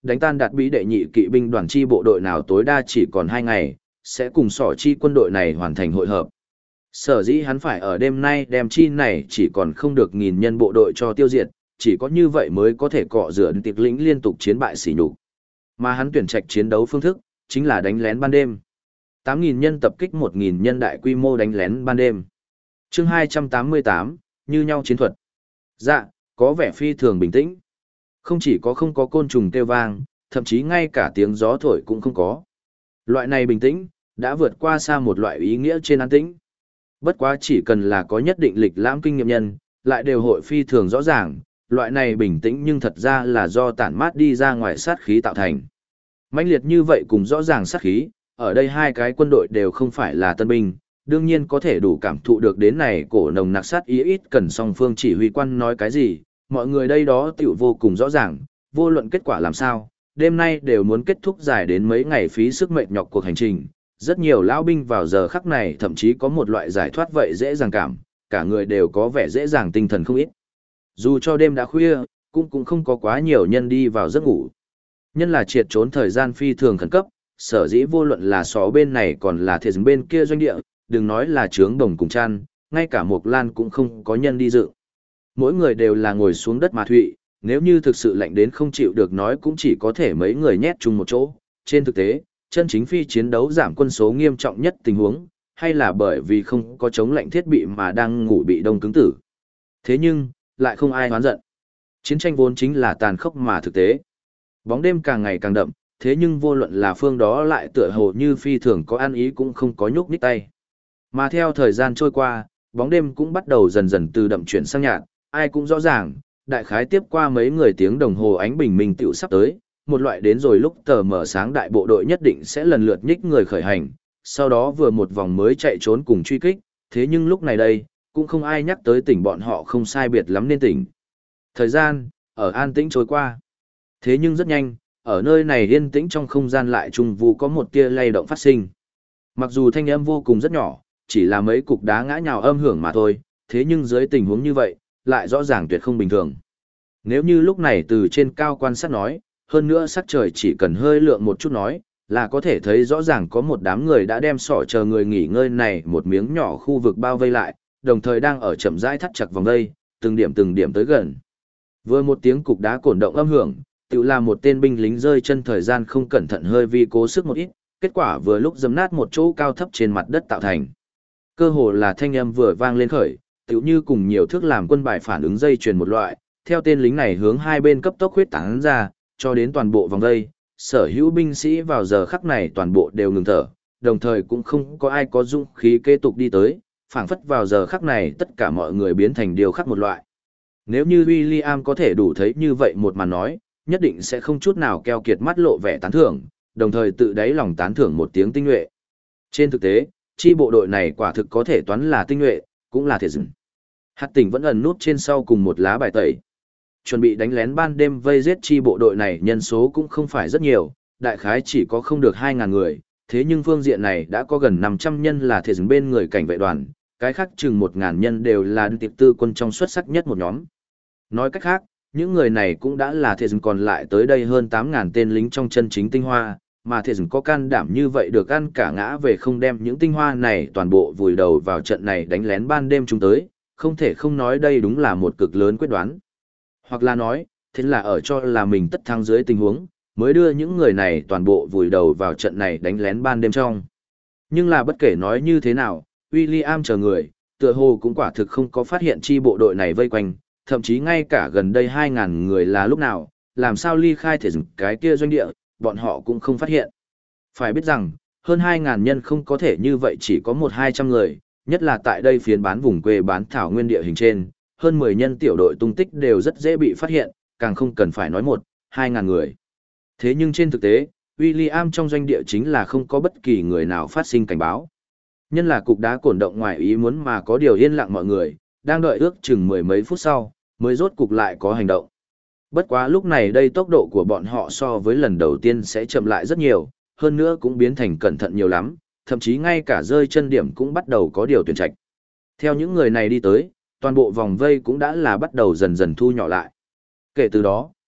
đánh tan đạt bí đệ nhị kỵ binh đoàn chi bộ đội nào tối đa chỉ còn 2 ngày, sẽ cùng sỏ chi quân đội này hoàn thành hội hợp. Sở dĩ hắn phải ở đêm nay đem chi này chỉ còn không được 1000 nhân bộ đội cho tiêu diệt, chỉ có như vậy mới có thể cọ rửa tiệc lĩnh liên tục chiến bại sỉ nhục. Mà hắn tuyển trạch chiến đấu phương thức, chính là đánh lén ban đêm. 8.000 nhân tập kích 1.000 nhân đại quy mô đánh lén ban đêm. Chương 288, như nhau chiến thuật. Dạ, có vẻ phi thường bình tĩnh. Không chỉ có không có côn trùng kêu vang, thậm chí ngay cả tiếng gió thổi cũng không có. Loại này bình tĩnh, đã vượt qua xa một loại ý nghĩa trên an tĩnh. Bất quá chỉ cần là có nhất định lịch lãm kinh nghiệm nhân, lại đều hội phi thường rõ ràng, loại này bình tĩnh nhưng thật ra là do tản mát đi ra ngoài sát khí tạo thành. Mãnh liệt như vậy cùng rõ ràng sát khí, ở đây hai cái quân đội đều không phải là tân binh, đương nhiên có thể đủ cảm thụ được đến này cổ nồng nặc sát ý ít cần song phương chỉ huy quan nói cái gì, mọi người đây đó tiểu vô cùng rõ ràng, vô luận kết quả làm sao, đêm nay đều muốn kết thúc dài đến mấy ngày phí sức mệt nhọc cuộc hành trình. Rất nhiều lão binh vào giờ khắc này thậm chí có một loại giải thoát vậy dễ dàng cảm, cả người đều có vẻ dễ dàng tinh thần không ít. Dù cho đêm đã khuya, cũng không có quá nhiều nhân đi vào giấc ngủ. Nhân là triệt trốn thời gian phi thường khẩn cấp, sở dĩ vô luận là xó bên này còn là thiệt bên kia doanh địa, đừng nói là trướng đồng cùng chăn, ngay cả Mộc Lan cũng không có nhân đi dự. Mỗi người đều là ngồi xuống đất mà thụy, nếu như thực sự lạnh đến không chịu được nói cũng chỉ có thể mấy người nhét chung một chỗ. Trên thực tế, chân chính phi chiến đấu giảm quân số nghiêm trọng nhất tình huống, hay là bởi vì không có chống lạnh thiết bị mà đang ngủ bị đông cứng tử. Thế nhưng, lại không ai hoán giận. Chiến tranh vốn chính là tàn khốc mà thực tế. Bóng đêm càng ngày càng đậm, thế nhưng vô luận là phương đó lại tựa hồ như phi thường có ăn ý cũng không có nhúc nhích tay. Mà theo thời gian trôi qua, bóng đêm cũng bắt đầu dần dần từ đậm chuyển sang nhạt, ai cũng rõ ràng, đại khái tiếp qua mấy người tiếng đồng hồ ánh bình minh tiểu sắp tới, một loại đến rồi lúc tờ mở sáng đại bộ đội nhất định sẽ lần lượt nhích người khởi hành, sau đó vừa một vòng mới chạy trốn cùng truy kích, thế nhưng lúc này đây, cũng không ai nhắc tới tỉnh bọn họ không sai biệt lắm nên tỉnh. Thời gian, ở an tĩnh trôi qua. Thế nhưng rất nhanh, ở nơi này yên tĩnh trong không gian lại trùng vụ có một tia lay động phát sinh. Mặc dù thanh âm vô cùng rất nhỏ, chỉ là mấy cục đá ngã nhào âm hưởng mà thôi, thế nhưng dưới tình huống như vậy, lại rõ ràng tuyệt không bình thường. Nếu như lúc này từ trên cao quan sát nói, hơn nữa sắc trời chỉ cần hơi lượng một chút nói, là có thể thấy rõ ràng có một đám người đã đem sỏ chờ người nghỉ ngơi này một miếng nhỏ khu vực bao vây lại, đồng thời đang ở chậm rãi thắt chặt vòng vây, từng điểm tới gần. Vừa một tiếng cục đá cổn động âm hưởng, tự là một tên binh lính rơi chân thời gian không cẩn thận hơi vi cố sức một ít, kết quả vừa lúc giẫm nát một chỗ cao thấp trên mặt đất tạo thành. Cơ hồ là thanh âm vừa vang lên khởi, tựu như cùng nhiều thước làm quân bài phản ứng dây chuyền một loại, theo tên lính này hướng hai bên cấp tốc huyết tán ra, cho đến toàn bộ vòng vây, sở hữu binh sĩ vào giờ khắc này toàn bộ đều ngừng thở, đồng thời cũng không có ai có dũng khí kế tục đi tới, phảng phất vào giờ khắc này tất cả mọi người biến thành điều khắc một loại. Nếu như William có thể đủ thấy như vậy một màn nói, nhất định sẽ không chút nào keo kiệt mắt lộ vẻ tán thưởng, đồng thời tự đáy lòng tán thưởng một tiếng tinh nhuệ. Trên thực tế, chi bộ đội này quả thực có thể toán là tinh nhuệ, cũng là thiệt dừng. Hạt tỉnh vẫn ẩn nút trên sau cùng một lá bài tẩy. Chuẩn bị đánh lén ban đêm vây giết chi bộ đội này nhân số cũng không phải rất nhiều, đại khái chỉ có không được 2.000 người, thế nhưng phương diện này đã có gần 500 nhân là thiệt dừng bên người cảnh vệ đoàn, cái khác chừng 1.000 nhân đều là tiệp tư quân trong xuất sắc nhất một nhóm. Nói cách khác, những người này cũng đã là thiệt dừng còn lại tới đây hơn 8.000 tên lính trong chân chính tinh hoa, mà thiệt dừng có can đảm như vậy được ăn cả ngã về không đem những tinh hoa này toàn bộ vùi đầu vào trận này đánh lén ban đêm chúng tới, không thể không nói đây đúng là một cực lớn quyết đoán. Hoặc là nói, thế là ở cho là mình tất thắng dưới tình huống, mới đưa những người này toàn bộ vùi đầu vào trận này đánh lén ban đêm trong. Nhưng là bất kể nói như thế nào, William chờ người, tựa hồ cũng quả thực không có phát hiện chi bộ đội này vây quanh, thậm chí ngay cả gần đây 2.000 người là lúc nào, làm sao ly khai thể dừng cái kia doanh địa, bọn họ cũng không phát hiện. Phải biết rằng, hơn 2.000 nhân không có thể như vậy chỉ có 100-200 người, nhất là tại đây phiến bán vùng quê bán thảo nguyên địa hình trên, hơn 10 nhân tiểu đội tung tích đều rất dễ bị phát hiện, càng không cần phải nói 1-2.000 người. Thế nhưng trên thực tế, William trong doanh địa chính là không có bất kỳ người nào phát sinh cảnh báo. Nhân là cục đá cổn động ngoài ý muốn mà có điều yên lặng mọi người, đang đợi ước chừng mười mấy phút sau, mới rốt cục lại có hành động. Bất quá lúc này đây tốc độ của bọn họ so với lần đầu tiên sẽ chậm lại rất nhiều, hơn nữa cũng biến thành cẩn thận nhiều lắm, thậm chí ngay cả rơi chân điểm cũng bắt đầu có điều tuyển trạch. Theo những người này đi tới, toàn bộ vòng vây cũng đã là bắt đầu dần dần thu nhỏ lại. Kể từ đó,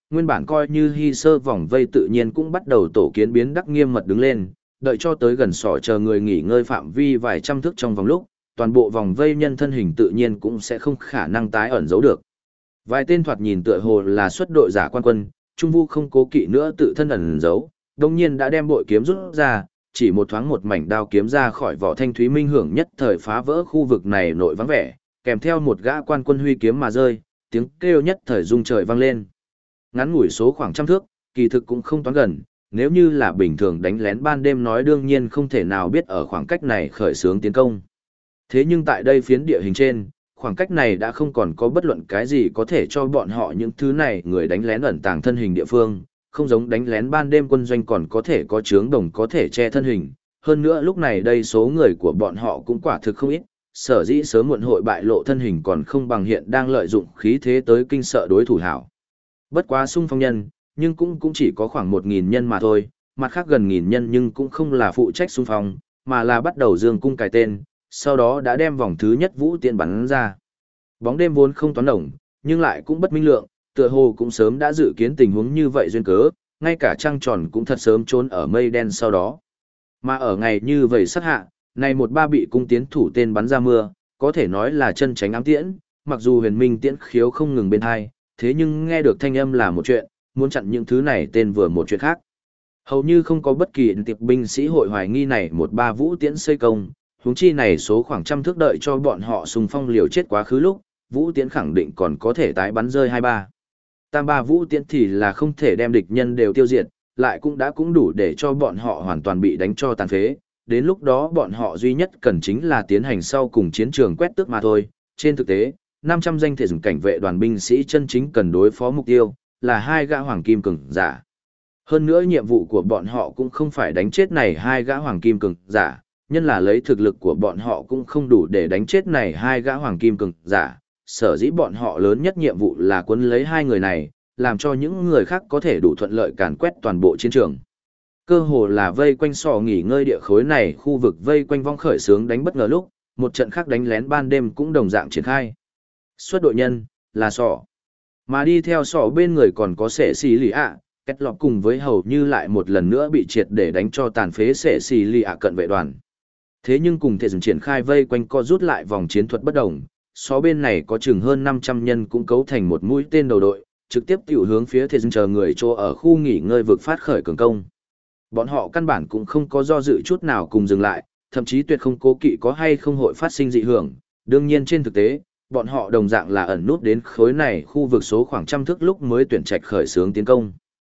nguyên bản coi như hy sơ vòng vây tự nhiên cũng bắt đầu tổ kiến biến đắc nghiêm mật đứng lên, đợi cho tới gần sỏ chờ người nghỉ ngơi phạm vi vài trăm thước trong vòng lúc, toàn bộ vòng vây nhân thân hình tự nhiên cũng sẽ không khả năng tái ẩn giấu được. Vài tên thoạt nhìn tựa hồ là xuất đội giả quan quân, Trung Vu không cố kỵ nữa tự thân ẩn giấu, đồng nhiên đã đem bội kiếm rút ra, chỉ một thoáng một mảnh đao kiếm ra khỏi vỏ thanh thúy minh hưởng nhất thời phá vỡ khu vực này nội vắng vẻ, kèm theo một gã quan quân huy kiếm mà rơi, tiếng kêu nhất thời rung trời vang lên. Ngắn ngủi số khoảng trăm thước, kỳ thực cũng không toán gần, nếu như là bình thường đánh lén ban đêm nói đương nhiên không thể nào biết ở khoảng cách này khởi xướng tiến công. Thế nhưng tại đây phiến địa hình trên, khoảng cách này đã không còn có bất luận cái gì có thể cho bọn họ những thứ này người đánh lén ẩn tàng thân hình địa phương, không giống đánh lén ban đêm quân doanh còn có thể có trướng đồng có thể che thân hình. Hơn nữa lúc này đây số người của bọn họ cũng quả thực không ít, sở dĩ sớm muộn hội bại lộ thân hình còn không bằng hiện đang lợi dụng khí thế tới kinh sợ đối thủ hảo. Bất quá xung phong nhân, nhưng cũng chỉ có khoảng 1.000 nhân mà thôi, mặt khác gần 1.000 nhân nhưng cũng không là phụ trách xung phong, mà là bắt đầu dương cung cài tên, sau đó đã đem vòng thứ nhất vũ tiễn bắn ra. Bóng đêm vốn không toán đồng, nhưng lại cũng bất minh lượng, tựa hồ cũng sớm đã dự kiến tình huống như vậy duyên cớ, ngay cả trăng tròn cũng thật sớm trốn ở mây đen sau đó. Mà ở ngày như vậy sát hạ, này một ba bị cung tiến thủ tên bắn ra mưa, có thể nói là chân tránh ám tiễn, mặc dù huyền minh tiễn khiếu không ngừng bên hai, thế nhưng nghe được thanh âm là một chuyện, muốn chặn những thứ này tên vừa một chuyện khác. Hầu như không có bất kỳ tiệp binh sĩ hội hoài nghi này một ba vũ tiễn xây công, huống chi này số khoảng trăm thước đợi cho bọn họ xung phong liều chết quá khứ lúc, vũ tiễn khẳng định còn có thể tái bắn rơi 2-3. Tam ba vũ tiễn thì là không thể đem địch nhân đều tiêu diệt, lại cũng đủ để cho bọn họ hoàn toàn bị đánh cho tàn phế. Đến lúc đó bọn họ duy nhất cần chính là tiến hành sau cùng chiến trường quét tước mà thôi. Trên thực tế, 500 danh thể dùng cảnh vệ đoàn binh sĩ chân chính cần đối phó mục tiêu, là 2 gã hoàng kim cường giả. Hơn nữa nhiệm vụ của bọn họ cũng không phải đánh chết này 2 gã hoàng kim cường giả, nhân là lấy thực lực của bọn họ cũng không đủ để đánh chết này 2 gã hoàng kim cường giả. Sở dĩ bọn họ lớn nhất nhiệm vụ là cuốn lấy 2 người này, làm cho những người khác có thể đủ thuận lợi càn quét toàn bộ chiến trường. Cơ hồ là vây quanh sọ nghỉ ngơi địa khối này, khu vực vây quanh vong khởi sướng đánh bất ngờ lúc, một trận khác đánh lén ban đêm cũng đồng dạng triển khai. Xuất đội nhân, là sọ. Mà đi theo sọ bên người còn có sẻ xì lì ạ, kết lọt cùng với hầu như lại một lần nữa bị triệt để đánh cho tàn phế sẻ xì lì ạ cận vệ đoàn. Thế nhưng cùng thể dừng triển khai vây quanh co rút lại vòng chiến thuật bất đồng, sọ bên này có chừng hơn 500 nhân cũng cấu thành một mũi tên đầu đội, trực tiếp tiểu hướng phía thể dừng chờ người chỗ ở khu nghỉ ngơi vực phát khởi cường công. Bọn họ căn bản cũng không có do dự chút nào cùng dừng lại, thậm chí tuyệt không cố kỵ có hay không hội phát sinh dị hưởng. Đương nhiên trên thực tế, bọn họ đồng dạng là ẩn nút đến khối này khu vực số khoảng trăm thước lúc mới tuyển trạch khởi xướng tiến công.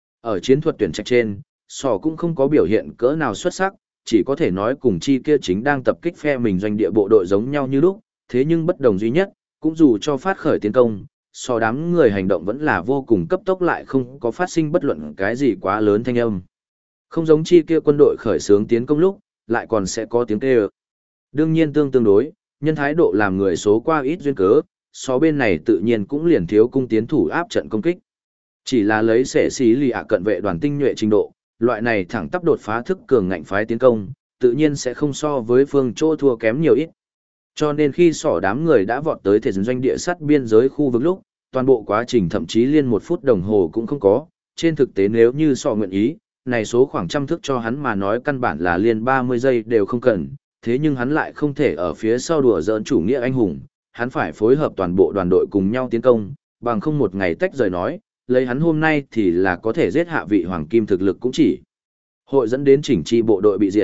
Ở chiến thuật tuyển trạch trên, sò cũng không có biểu hiện cỡ nào xuất sắc, chỉ có thể nói cùng chi kia chính đang tập kích phe mình doanh địa bộ đội giống nhau như lúc, thế nhưng bất đồng duy nhất, cũng dù cho phát khởi tiến công, sò đám người hành động vẫn là vô cùng cấp tốc lại không có phát sinh bất luận cái gì quá lớn thanh âm. Không giống chi kia quân đội khởi xướng tiến công lúc, lại còn sẽ có tiếng kêu. Đương nhiên tương đối, nhân thái độ làm người số qua ít duyên cớ, so bên này tự nhiên cũng liền thiếu cung tiến thủ áp trận công kích. Chỉ là lấy sẻ xí lì ạ cận vệ đoàn tinh nhuệ trình độ, loại này thẳng tắp đột phá thức cường ngạnh phái tiến công, tự nhiên sẽ không so với phương chỗ thua kém nhiều ít. Cho nên khi sỏ đám người đã vọt tới thể doanh địa sát biên giới khu vực lúc, toàn bộ quá trình thậm chí liên 1 phút đồng hồ cũng không có, trên thực tế nếu như sỏ nguyện ý, này số khoảng trăm thước cho hắn mà nói căn bản là liên 30 giây đều không cần, thế nhưng hắn lại không thể ở phía sau đùa giỡn chủ nghĩa anh hùng, hắn phải phối hợp toàn bộ đoàn đội cùng nhau tiến công, bằng không một ngày tách rời nói, lấy hắn hôm nay thì là có thể giết hạ vị hoàng kim thực lực cũng chỉ hội dẫn đến chỉnh chi bộ đội bị diệt.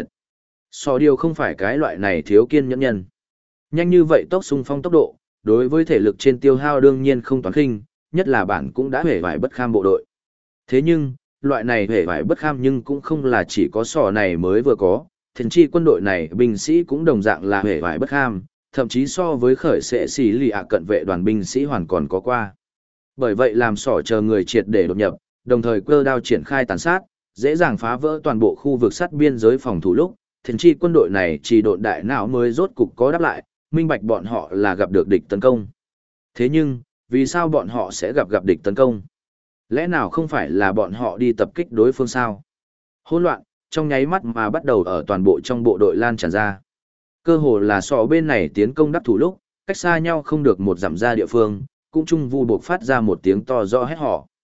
So điều không phải cái loại này thiếu kiên nhẫn nhân. Nhanh như vậy tốc xung phong tốc độ, đối với thể lực trên tiêu hao đương nhiên không toán khinh, nhất là bản cũng đã hề vải bất kham bộ đội. Thế nhưng, loại này hề vải bất kham nhưng cũng không là chỉ có sò này mới vừa có, thần chi quân đội này binh sĩ cũng đồng dạng là hề vải bất kham, thậm chí so với khởi sệ xì lì ạ cận vệ đoàn binh sĩ hoàn còn có qua. Bởi vậy làm sỏ chờ người triệt để đột nhập, đồng thời cơ đao triển khai tàn sát, dễ dàng phá vỡ toàn bộ khu vực sát biên giới phòng thủ lúc, thần chi quân đội này chỉ độn đại não mới rốt cục có đáp lại, minh bạch bọn họ là gặp được địch tấn công. Thế nhưng, vì sao bọn họ sẽ gặp địch tấn công? Lẽ nào không phải là bọn họ đi tập kích đối phương sao? Hỗn loạn, trong nháy mắt mà bắt đầu ở toàn bộ trong bộ đội lan tràn ra. Cơ hồ là sọ bên này tiến công đắc thủ lúc, cách xa nhau không được một dặm ra địa phương, cũng chung vu buộc phát ra một tiếng to rõ hét họ.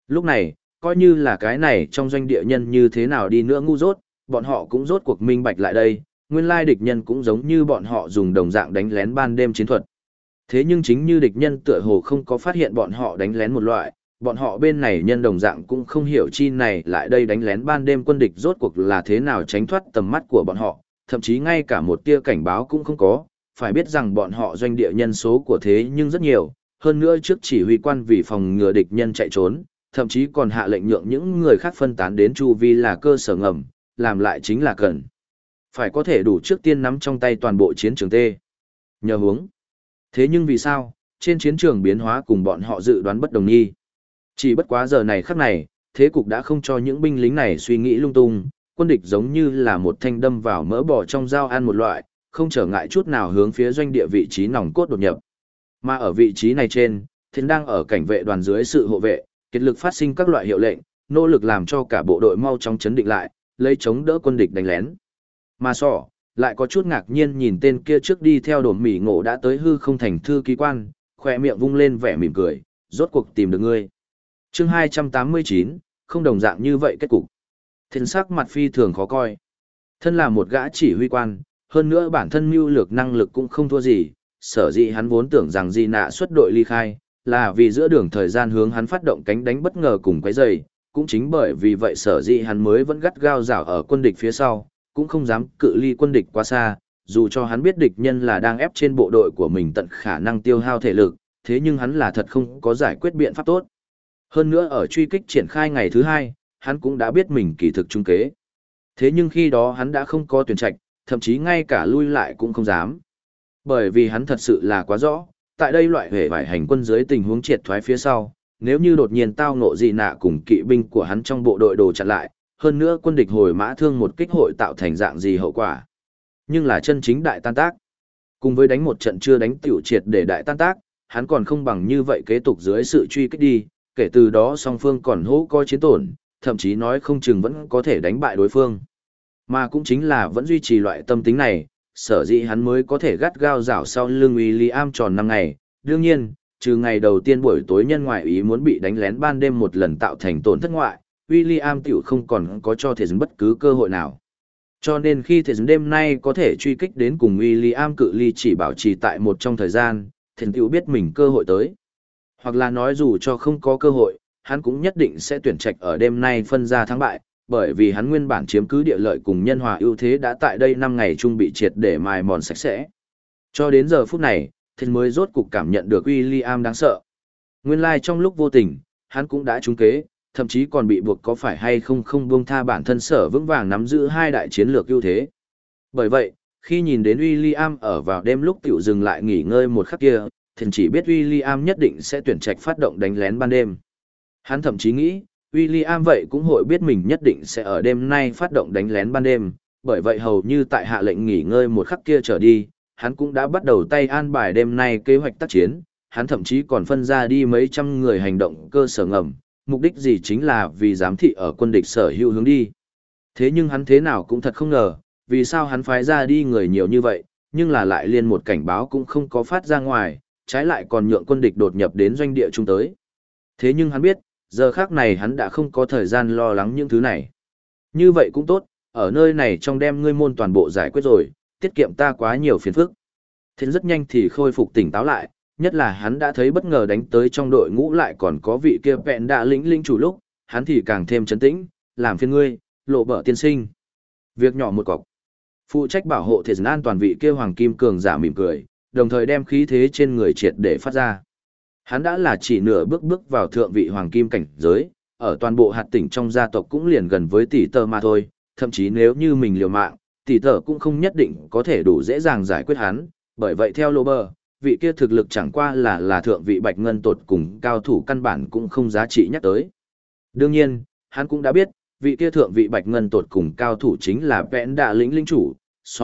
Lúc này, coi như là cái này trong doanh địa nhân như thế nào đi nữa ngu dốt, bọn họ cũng rốt cuộc minh bạch lại đây, nguyên lai địch nhân cũng giống như bọn họ dùng đồng dạng đánh lén ban đêm chiến thuật. Thế nhưng chính như địch nhân tựa hồ không có phát hiện bọn họ đánh lén một loại, bọn họ bên này nhân đồng dạng cũng không hiểu chi này lại đây đánh lén ban đêm quân địch rốt cuộc là thế nào tránh thoát tầm mắt của bọn họ, thậm chí ngay cả một tia cảnh báo cũng không có, phải biết rằng bọn họ doanh địa nhân số của thế nhưng rất nhiều, hơn nữa trước chỉ huy quan vì phòng ngừa địch nhân chạy trốn, thậm chí còn hạ lệnh nhượng những người khác phân tán đến chu vi là cơ sở ngầm, làm lại chính là cần phải có thể đủ trước tiên nắm trong tay toàn bộ chiến trường T. Nhờ hướng. Thế nhưng vì sao, trên chiến trường biến hóa cùng bọn họ dự đoán bất đồng nghi. Chỉ bất quá giờ này khắc này, thế cục đã không cho những binh lính này suy nghĩ lung tung, quân địch giống như là một thanh đâm vào mỡ bò trong dao ăn một loại, không trở ngại chút nào hướng phía doanh địa vị trí nòng cốt đột nhập. Mà ở vị trí này trên, Thiên đang ở cảnh vệ đoàn dưới sự hộ vệ, kết lực phát sinh các loại hiệu lệnh, nỗ lực làm cho cả bộ đội mau chóng chấn định lại, lấy chống đỡ quân địch đánh lén. Mà sỏ, lại có chút ngạc nhiên nhìn tên kia trước đi theo đồn mỉ ngộ đã tới hư không thành thư ký quan, khỏe miệng vung lên vẻ mỉm cười, rốt cuộc tìm được ngươi. Chương 289, không đồng dạng như vậy kết cục. Thiên sắc mặt phi thường khó coi. Thân là một gã chỉ huy quan, hơn nữa bản thân mưu lược năng lực cũng không thua gì, sở dĩ hắn vốn tưởng rằng Di Nạ xuất đội ly khai, là vì giữa đường thời gian hướng hắn phát động cánh đánh bất ngờ cùng quấy rầy, cũng chính bởi vì vậy sở dĩ hắn mới vẫn gắt gao rảo ở quân địch phía sau, cũng không dám cự ly quân địch quá xa, dù cho hắn biết địch nhân là đang ép trên bộ đội của mình tận khả năng tiêu hao thể lực, thế nhưng hắn là thật không có giải quyết biện pháp tốt. Hơn nữa ở truy kích triển khai ngày thứ hai, hắn cũng đã biết mình kỳ thực trung kế. Thế nhưng khi đó hắn đã không có tuyển trạch, thậm chí ngay cả lui lại cũng không dám. Bởi vì hắn thật sự là quá rõ, tại đây loại hệ vải hành quân dưới tình huống triệt thoái phía sau, nếu như đột nhiên tao ngộ gì nạ cùng kỵ binh của hắn trong bộ đội đồ chặn lại, hơn nữa quân địch hồi mã thương một kích hội tạo thành dạng gì hậu quả. Nhưng là chân chính đại tan tác. Cùng với đánh một trận chưa đánh tiểu triệt để đại tan tác, hắn còn không bằng như vậy kế tục dưới sự truy kích đi, kể từ đó song phương còn hỗ coi chiến tổn, thậm chí nói không chừng vẫn có thể đánh bại đối phương. Mà cũng chính là vẫn duy trì loại tâm tính này, sở dĩ hắn mới có thể gắt gao rảo sau lưng William tròn 5 ngày. Đương nhiên, trừ ngày đầu tiên buổi tối nhân ngoại ý muốn bị đánh lén ban đêm một lần tạo thành tổn thất ngoại, William tiểu không còn có cho thể bất cứ cơ hội nào. Cho nên khi thể đêm nay có thể truy kích đến cùng William cự ly chỉ bảo trì tại một trong thời gian, thì tiểu biết mình cơ hội tới. Hoặc là nói dù cho không có cơ hội, hắn cũng nhất định sẽ tuyển trạch ở đêm nay phân ra thắng bại, bởi vì hắn nguyên bản chiếm cứ địa lợi cùng nhân hòa ưu thế đã tại đây 5 ngày chung bị triệt để mài mòn sạch sẽ. Cho đến giờ phút này, thì mới rốt cục cảm nhận được William đáng sợ. Nguyên lai trong lúc vô tình, hắn cũng đã trúng kế, thậm chí còn bị buộc có phải hay không buông tha bản thân sở vững vàng nắm giữ hai đại chiến lược ưu thế. Bởi vậy, khi nhìn đến William ở vào đêm lúc tiểu dừng lại nghỉ ngơi một khắc kia, thì chỉ biết William nhất định sẽ tuyển trạch phát động đánh lén ban đêm. Hắn thậm chí nghĩ, William vậy cũng hội biết mình nhất định sẽ ở đêm nay phát động đánh lén ban đêm, bởi vậy hầu như tại hạ lệnh nghỉ ngơi một khắc kia trở đi, hắn cũng đã bắt đầu tay an bài đêm nay kế hoạch tác chiến, hắn thậm chí còn phân ra đi mấy trăm người hành động cơ sở ngầm, mục đích gì chính là vì giám thị ở quân địch sở hữu hướng đi. Thế nhưng hắn thế nào cũng thật không ngờ, vì sao hắn phái ra đi người nhiều như vậy, nhưng là lại liên một cảnh báo cũng không có phát ra ngoài, trái lại còn nhượng quân địch đột nhập đến doanh địa trung tới. Thế nhưng hắn biết, giờ khác này hắn đã không có thời gian lo lắng những thứ này. Như vậy cũng tốt, ở nơi này trong đem ngươi môn toàn bộ giải quyết rồi, tiết kiệm ta quá nhiều phiền phức. Thiên rất nhanh thì khôi phục tỉnh táo lại, nhất là hắn đã thấy bất ngờ đánh tới trong đội ngũ lại còn có vị kia vẹn đạ lĩnh linh chủ lúc, hắn thì càng thêm trấn tĩnh, làm phiền ngươi, lộ bở tiên sinh. Việc nhỏ một cọc. Phụ trách bảo hộ thể an toàn vị kia hoàng kim cường giả mỉm cười, đồng thời đem khí thế trên người triệt để phát ra. Hắn đã là chỉ nửa bước vào thượng vị hoàng kim cảnh giới, ở toàn bộ hạt tỉnh trong gia tộc cũng liền gần với tỷ tờ mà thôi, thậm chí nếu như mình liều mạng, tỷ tờ cũng không nhất định có thể đủ dễ dàng giải quyết hắn, bởi vậy theo Lô Bờ, vị kia thực lực chẳng qua là thượng vị bạch ngân tột cùng cao thủ căn bản cũng không giá trị nhắc tới. Đương nhiên, hắn cũng đã biết, vị kia thượng vị bạch ngân tột cùng cao thủ chính là vẽn đạ lĩnh linh chủ,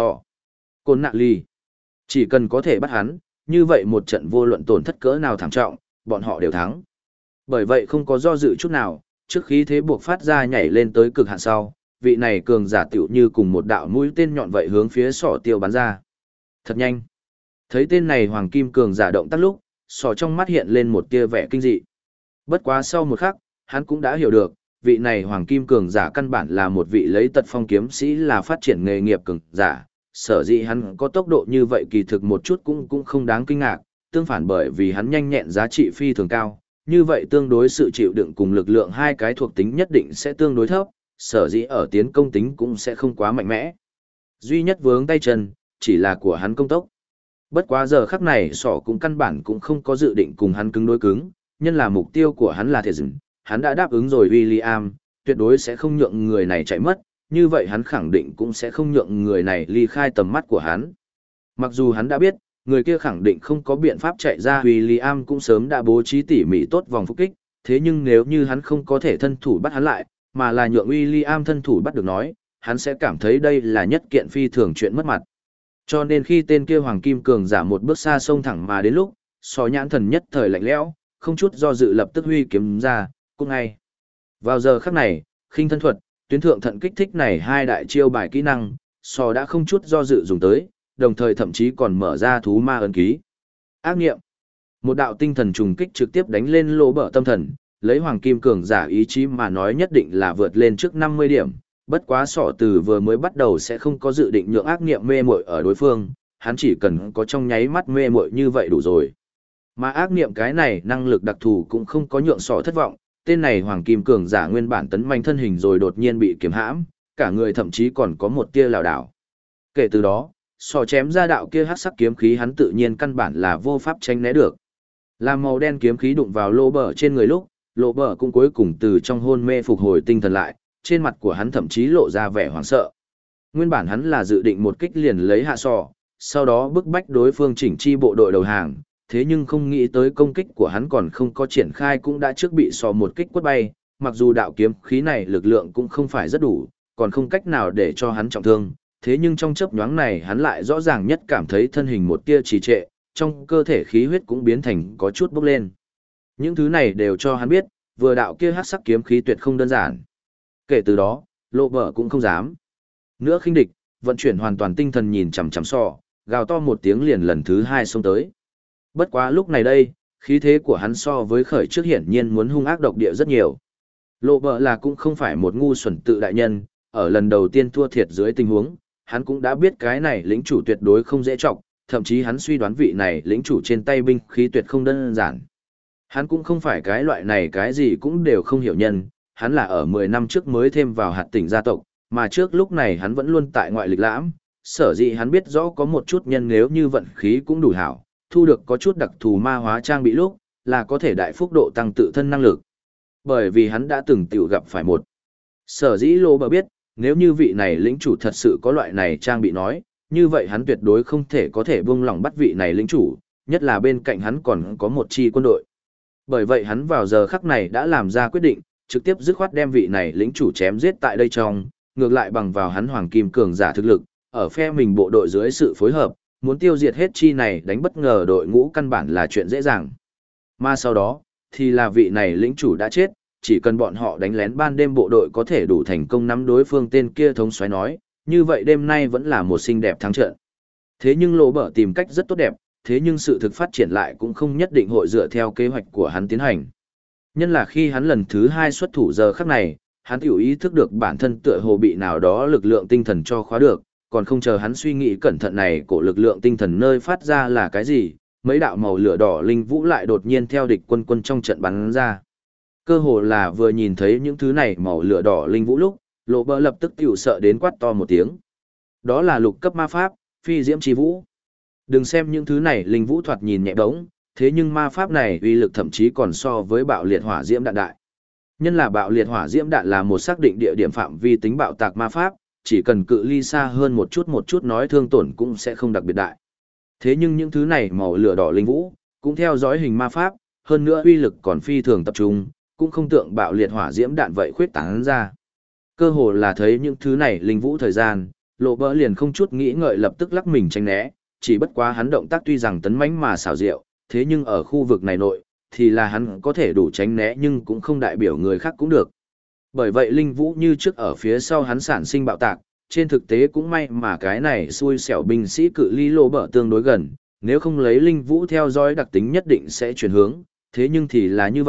Côn Nạ Ly. Chỉ cần có thể bắt hắn, như vậy một trận vô luận tổn thất cỡ nào thảm trọng, bọn họ đều thắng. Bởi vậy không có do dự chút nào, trước khí thế buộc phát ra nhảy lên tới cực hạn sau, vị này cường giả tiểu như cùng một đạo mũi tên nhọn vậy hướng phía sỏ tiêu bắn ra. Thật nhanh. Thấy tên này hoàng kim cường giả động tác lúc, sỏ trong mắt hiện lên một tia vẻ kinh dị. Bất quá sau một khắc, hắn cũng đã hiểu được, vị này hoàng kim cường giả căn bản là một vị lấy tật phong kiếm sĩ là phát triển nghề nghiệp cường giả, sở dĩ hắn có tốc độ như vậy kỳ thực một chút cũng không đáng kinh ngạc, tương phản bởi vì hắn nhanh nhẹn giá trị phi thường cao, như vậy tương đối sự chịu đựng cùng lực lượng hai cái thuộc tính nhất định sẽ tương đối thấp, sở dĩ ở tiến công tính cũng sẽ không quá mạnh mẽ. Duy nhất vướng tay chân, chỉ là của hắn công tốc. Bất quá giờ khắc này sỏ cũng căn bản cũng không có dự định cùng hắn cứng đối cứng, nhân là mục tiêu của hắn là thể dừng, hắn đã đáp ứng rồi William, tuyệt đối sẽ không nhượng người này chạy mất, như vậy hắn khẳng định cũng sẽ không nhượng người này ly khai tầm mắt của hắn. Mặc dù hắn đã biết, người kia khẳng định không có biện pháp chạy ra, William cũng sớm đã bố trí tỉ mỉ tốt vòng phục kích, thế nhưng nếu như hắn không có thể thân thủ bắt hắn lại, mà là nhượng William thân thủ bắt được nói, hắn sẽ cảm thấy đây là nhất kiện phi thường chuyện mất mặt. Cho nên khi tên kia hoàng kim cường giả một bước xa xông thẳng mà đến lúc, sò nhãn thần nhất thời lạnh lẽo, không chút do dự lập tức huy kiếm ra, cũng ngay. Vào giờ khắc này, khinh thân thuật, tuyến thượng thận kích thích này hai đại chiêu bài kỹ năng, sò đã không chút do dự dùng tới, đồng thời thậm chí còn mở ra thú ma ấn ký. Ác nghiệm. Một đạo tinh thần trùng kích trực tiếp đánh lên lỗ bờ tâm thần, lấy hoàng kim cường giả ý chí mà nói nhất định là vượt lên trước 50 điểm, bất quá sọ từ vừa mới bắt đầu sẽ không có dự định nhượng ác nghiệm mê muội ở đối phương, hắn chỉ cần có trong nháy mắt mê muội như vậy đủ rồi. Mà ác nghiệm cái này năng lực đặc thù cũng không có nhượng sọ thất vọng, tên này hoàng kim cường giả nguyên bản tấn manh thân hình rồi đột nhiên bị kiếm hãm, cả người thậm chí còn có một tia lảo đảo. Kể từ đó, sọ chém ra đạo kia hắc sắc kiếm khí hắn tự nhiên căn bản là vô pháp tránh né được. Làm màu đen kiếm khí đụng vào lô bờ trên người lúc, lô bờ cũng cuối cùng từ trong hôn mê phục hồi tinh thần lại, trên mặt của hắn thậm chí lộ ra vẻ hoảng sợ. Nguyên bản hắn là dự định một kích liền lấy hạ sọ, sau đó bức bách đối phương chỉnh chi bộ đội đầu hàng, thế nhưng không nghĩ tới công kích của hắn còn không có triển khai cũng đã trước bị sọ một kích quất bay, mặc dù đạo kiếm khí này lực lượng cũng không phải rất đủ, còn không cách nào để cho hắn trọng thương, thế nhưng trong chớp nhoáng này hắn lại rõ ràng nhất cảm thấy thân hình một tia trì trệ, trong cơ thể khí huyết cũng biến thành có chút bốc lên. Những thứ này đều cho hắn biết, vừa đạo kia hắc sắc kiếm khí tuyệt không đơn giản. Kể từ đó, lộ bờ cũng không dám nữa khinh địch, vận chuyển hoàn toàn tinh thần nhìn chằm chằm sọ, gào to một tiếng liền lần thứ hai xông tới. Bất quá lúc này đây, khí thế của hắn so với khởi trước hiển nhiên muốn hung ác độc địa rất nhiều. Lộ bờ là cũng không phải một ngu xuẩn tự đại nhân, ở lần đầu tiên thua thiệt dưới tình huống, hắn cũng đã biết cái này lĩnh chủ tuyệt đối không dễ trọng, thậm chí hắn suy đoán vị này lĩnh chủ trên tay binh khí tuyệt không đơn giản. Hắn cũng không phải cái loại này cái gì cũng đều không hiểu nhân, hắn là ở 10 năm trước mới thêm vào hạt tỉnh gia tộc, mà trước lúc này hắn vẫn luôn tại ngoại lịch lãm, sở dĩ hắn biết rõ có một chút nhân nếu như vận khí cũng đủ hảo, thu được có chút đặc thù ma hóa trang bị lúc, là có thể đại phúc độ tăng tự thân năng lực. Bởi vì hắn đã từng tiểu gặp phải một. Sở dĩ Lô Bờ biết, nếu như vị này lĩnh chủ thật sự có loại này trang bị nói, như vậy hắn tuyệt đối không thể có thể buông lòng bắt vị này lĩnh chủ, nhất là bên cạnh hắn còn có một chi quân đội. Bởi vậy hắn vào giờ khắc này đã làm ra quyết định, trực tiếp dứt khoát đem vị này lĩnh chủ chém giết tại đây trong, ngược lại bằng vào hắn hoàng kim cường giả thực lực, ở phe mình bộ đội dưới sự phối hợp, muốn tiêu diệt hết chi này đánh bất ngờ đội ngũ căn bản là chuyện dễ dàng. Mà sau đó, thì là vị này lĩnh chủ đã chết, chỉ cần bọn họ đánh lén ban đêm bộ đội có thể đủ thành công nắm đối phương tên kia thống soái nói, như vậy đêm nay vẫn là một xinh đẹp thắng trận. Thế nhưng Lô Bờ tìm cách rất tốt đẹp, thế nhưng sự thực phát triển lại cũng không nhất định hội dựa theo kế hoạch của hắn tiến hành. Nhân là khi hắn lần thứ 2 xuất thủ giờ khắc này, hắn tiểu ý thức được bản thân tựa hồ bị nào đó lực lượng tinh thần cho khóa được, còn không chờ hắn suy nghĩ cẩn thận này của lực lượng tinh thần nơi phát ra là cái gì, mấy đạo màu lửa đỏ linh vũ lại đột nhiên theo địch quân trong trận bắn ra. Cơ hồ là vừa nhìn thấy những thứ này màu lửa đỏ linh vũ lúc, Lô Bờ lập tức tiểu sợ đến quát to một tiếng. Đó là lục cấp ma pháp, phi diễm chi vũ. Đừng xem những thứ này linh vũ thoạt nhìn nhẹ bóng, thế nhưng ma pháp này uy lực thậm chí còn so với bạo liệt hỏa diễm đạn đại. Nhân là bạo liệt hỏa diễm đạn là một xác định địa điểm phạm vi tính bạo tạc ma pháp, chỉ cần cự ly xa hơn một chút nói thương tổn cũng sẽ không đặc biệt đại. Thế nhưng những thứ này màu lửa đỏ linh vũ, cũng theo dõi hình ma pháp, hơn nữa uy lực còn phi thường tập trung, cũng không tượng bạo liệt hỏa diễm đạn vậy khuyết tán ra. Cơ hồ là thấy những thứ này linh vũ thời gian, Lộ Bờ liền không chút nghĩ ngợi lập tức lắc mình tránh né, chỉ bất quá hắn động tác tuy rằng tấn mãnh mà xảo diệu, thế nhưng ở khu vực này nội, thì là hắn có thể đủ tránh né nhưng cũng không đại biểu người khác cũng được. Bởi vậy linh vũ như trước ở phía sau hắn sản sinh bạo tạc, trên thực tế cũng may mà cái này xui xẻo binh sĩ cự ly Lô Bờ tương đối gần, nếu không lấy linh vũ theo dõi đặc tính nhất định sẽ chuyển hướng, thế nhưng thì là như vậy,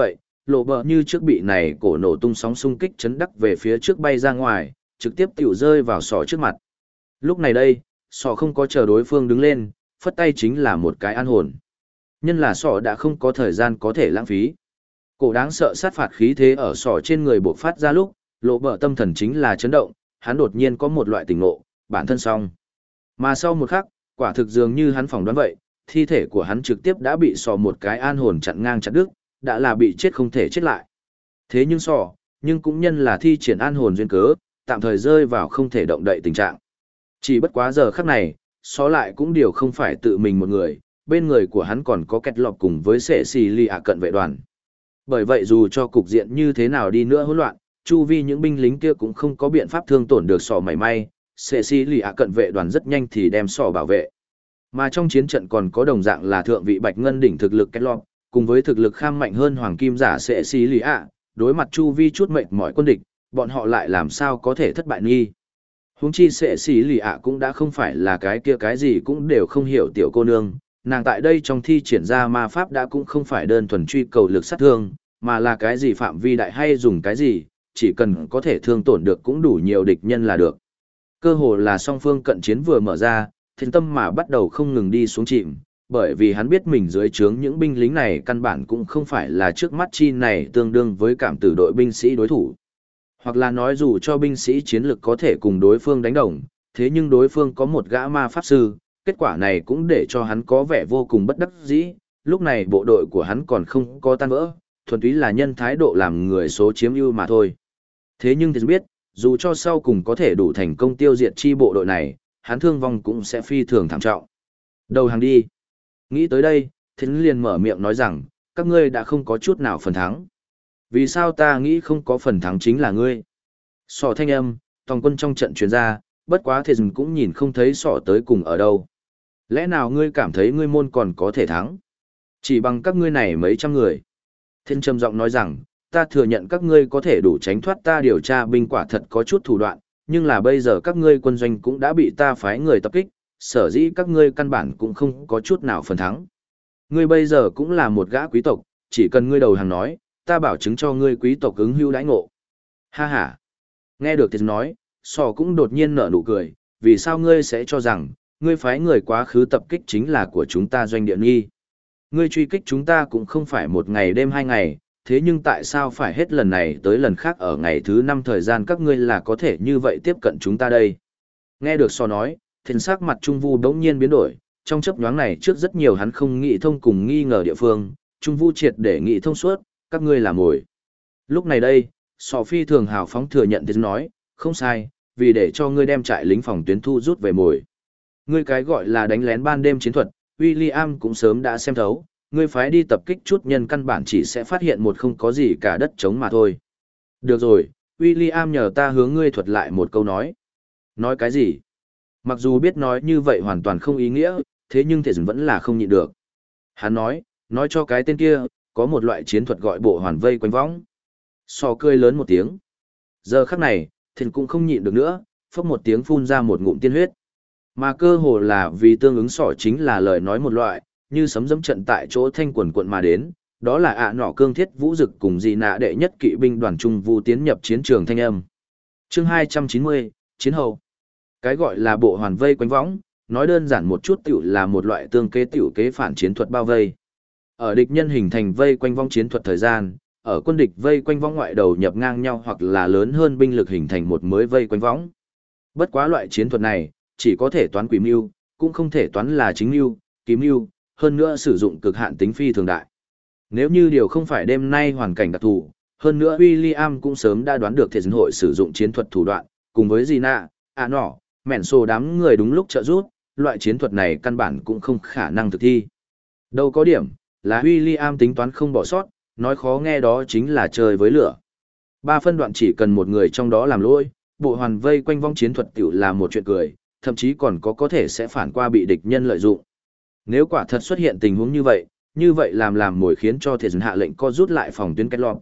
lộ bờ như trước bị này cổ nổ tung sóng xung kích chấn đắc về phía trước bay ra ngoài, trực tiếp tiểu rơi vào sọ trước mặt. Lúc này đây, sọ không có chờ đối phương đứng lên, phất tay chính là một cái an hồn. Nhân là sọ đã không có thời gian có thể lãng phí. Cổ đáng sợ sát phạt khí thế ở sọ trên người bộc phát ra lúc, lộ bờ tâm thần chính là chấn động, hắn đột nhiên có một loại tỉnh ngộ, bản thân xong. Mà sau một khắc, quả thực dường như hắn phỏng đoán vậy, thi thể của hắn trực tiếp đã bị sọ một cái an hồn chặn ngang chặt đứt, đã là bị chết không thể chết lại. Thế nhưng sọ, nhưng cũng nhân là thi triển an hồn duyên cớ, tạm thời rơi vào không thể động đậy tình trạng. Chỉ bất quá giờ khắc này, sọ lại cũng điều không phải tự mình một người, bên người của hắn còn có kẹt lọp cùng với sệ xì lì ạ cận vệ đoàn. Bởi vậy dù cho cục diện như thế nào đi nữa hỗn loạn, chu vi những binh lính kia cũng không có biện pháp thương tổn được sọ mảy may, sệ xì lì ạ cận vệ đoàn rất nhanh thì đem sọ bảo vệ. Mà trong chiến trận còn có đồng dạng là thượng vị bạch ngân đỉnh thực lực kẹt lọp, cùng với thực lực kham mạnh hơn hoàng kim giả sệ xì lì ạ, đối mặt chu vi chút mệt mỏi quân địch, bọn họ lại làm sao có thể thất bại nghi. Huống chi sệ xì lì ạ cũng đã không phải là cái kia cái gì cũng đều không hiểu tiểu cô nương, nàng tại đây trong thi triển ra ma pháp đã cũng không phải đơn thuần truy cầu lực sát thương, mà là cái gì phạm vi đại hay dùng cái gì, chỉ cần có thể thương tổn được cũng đủ nhiều địch nhân là được. Cơ hồ là song phương cận chiến vừa mở ra, thiên tâm mà bắt đầu không ngừng đi xuống chìm, bởi vì hắn biết mình dưới trướng những binh lính này căn bản cũng không phải là trước mắt chi này tương đương với cảm tử đội binh sĩ đối thủ. Hoặc là nói dù cho binh sĩ chiến lực có thể cùng đối phương đánh đồng, thế nhưng đối phương có một gã ma pháp sư, kết quả này cũng để cho hắn có vẻ vô cùng bất đắc dĩ, lúc này bộ đội của hắn còn không có tan vỡ, thuần túy là nhân thái độ làm người số chiếm ưu mà thôi. Thế nhưng thì biết, dù cho sau cùng có thể đủ thành công tiêu diệt chi bộ đội này, hắn thương vong cũng sẽ phi thường thảm trọng. Đầu hàng đi. Nghĩ tới đây, Thiến liền mở miệng nói rằng, các ngươi đã không có chút nào phần thắng. Vì sao ta nghĩ không có phần thắng chính là ngươi? Sọ thanh âm, toàn quân trong trận truyền ra, bất quá thì cũng nhìn không thấy sọ tới cùng ở đâu. Lẽ nào ngươi cảm thấy ngươi môn còn có thể thắng? Chỉ bằng các ngươi này mấy trăm người. Thiên trầm giọng nói rằng, ta thừa nhận các ngươi có thể đủ tránh thoát ta điều tra binh quả thật có chút thủ đoạn, nhưng là bây giờ các ngươi quân doanh cũng đã bị ta phái người tập kích, sở dĩ các ngươi căn bản cũng không có chút nào phần thắng. Ngươi bây giờ cũng là một gã quý tộc, chỉ cần ngươi đầu hàng nói, ta bảo chứng cho ngươi quý tộc ứng hưu đãi ngộ. Ha ha. Nghe được Thiên nói, Sọ cũng đột nhiên nở nụ cười, vì sao ngươi sẽ cho rằng, ngươi phái người quá khứ tập kích chính là của chúng ta doanh địa nghi. Ngươi truy kích chúng ta cũng không phải một ngày đêm 2 ngày, thế nhưng tại sao phải hết lần này tới lần khác ở ngày thứ 5 thời gian các ngươi là có thể như vậy tiếp cận chúng ta đây. Nghe được Sọ nói, Thiên sắc mặt Trung Vu đống nhiên biến đổi, trong chớp nhoáng này trước rất nhiều hắn không nghĩ thông cùng nghi ngờ địa phương, Trung Vu triệt để nghĩ thông suốt, các ngươi là mồi. Lúc này đây, Sọ phi thường hào phóng thừa nhận Thiên nói, không sai, vì để cho ngươi đem trại lính phòng tuyến thu rút về mồi. Ngươi cái gọi là đánh lén ban đêm chiến thuật, William cũng sớm đã xem thấu, ngươi phái đi tập kích chút nhân căn bản chỉ sẽ phát hiện một không có gì cả đất trống mà thôi. Được rồi, William nhờ ta hướng ngươi thuật lại một câu nói. Nói cái gì? Mặc dù biết nói như vậy hoàn toàn không ý nghĩa, thế nhưng thể vẫn là không nhịn được. Hắn nói cho cái tên kia, có một loại chiến thuật gọi bộ hoàn vây quanh võng. Sọ cười lớn một tiếng. Giờ khắc này, Thìn cũng không nhịn được nữa, phốc một tiếng phun ra một ngụm tiên huyết. Mà cơ hồ là vì tương ứng sọ chính là lời nói một loại, như sấm dẫm trận tại chỗ thanh quần quận mà đến, đó là nọ cương thiết vũ dực cùng dị nạ đệ nhất kỵ binh đoàn trung vu tiến nhập chiến trường thanh âm. Chương 290, Chiến hậu. Cái gọi là bộ hoàn vây quanh võng, nói đơn giản một chút tiểu là một loại tương kế tiểu kế phản chiến thuật bao vây. Ở địch nhân hình thành vây quanh võng chiến thuật thời gian, ở quân địch vây quanh võng ngoại đầu nhập ngang nhau hoặc là lớn hơn binh lực hình thành một mới vây quanh võng. Bất quá loại chiến thuật này, chỉ có thể toán quỷ mưu, cũng không thể toán là chính mưu, kiếm mưu, hơn nữa sử dụng cực hạn tính phi thường đại. Nếu như điều không phải đêm nay hoàn cảnh đặc thù, hơn nữa William cũng sớm đã đoán được thể dân hội sử dụng chiến thuật thủ đoạn, cùng với Gina, nọ, mẹn sổ đám người đúng lúc trợ giúp, loại chiến thuật này căn bản cũng không khả năng thực thi. Đâu có điểm, là William tính toán không bỏ sót, nói khó nghe đó chính là chơi với lửa. 3 phân đoạn chỉ cần một người trong đó làm lỗi, bộ hoàn vây quanh vong chiến thuật tiểu là một chuyện cười, thậm chí còn có thể sẽ phản qua bị địch nhân lợi dụng. Nếu quả thật xuất hiện tình huống như vậy làm mồi khiến cho thể dân hạ lệnh co rút lại phòng tuyến cách lọt,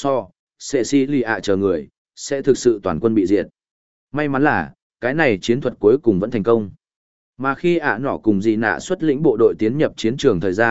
Cecilia chờ người, sẽ thực sự toàn quân bị diệt. May mắn là, cái này chiến thuật cuối cùng vẫn thành công. Mà khi nọ cùng dị nạ xuất lĩnh bộ đội tiến nhập chiến trường thời gian,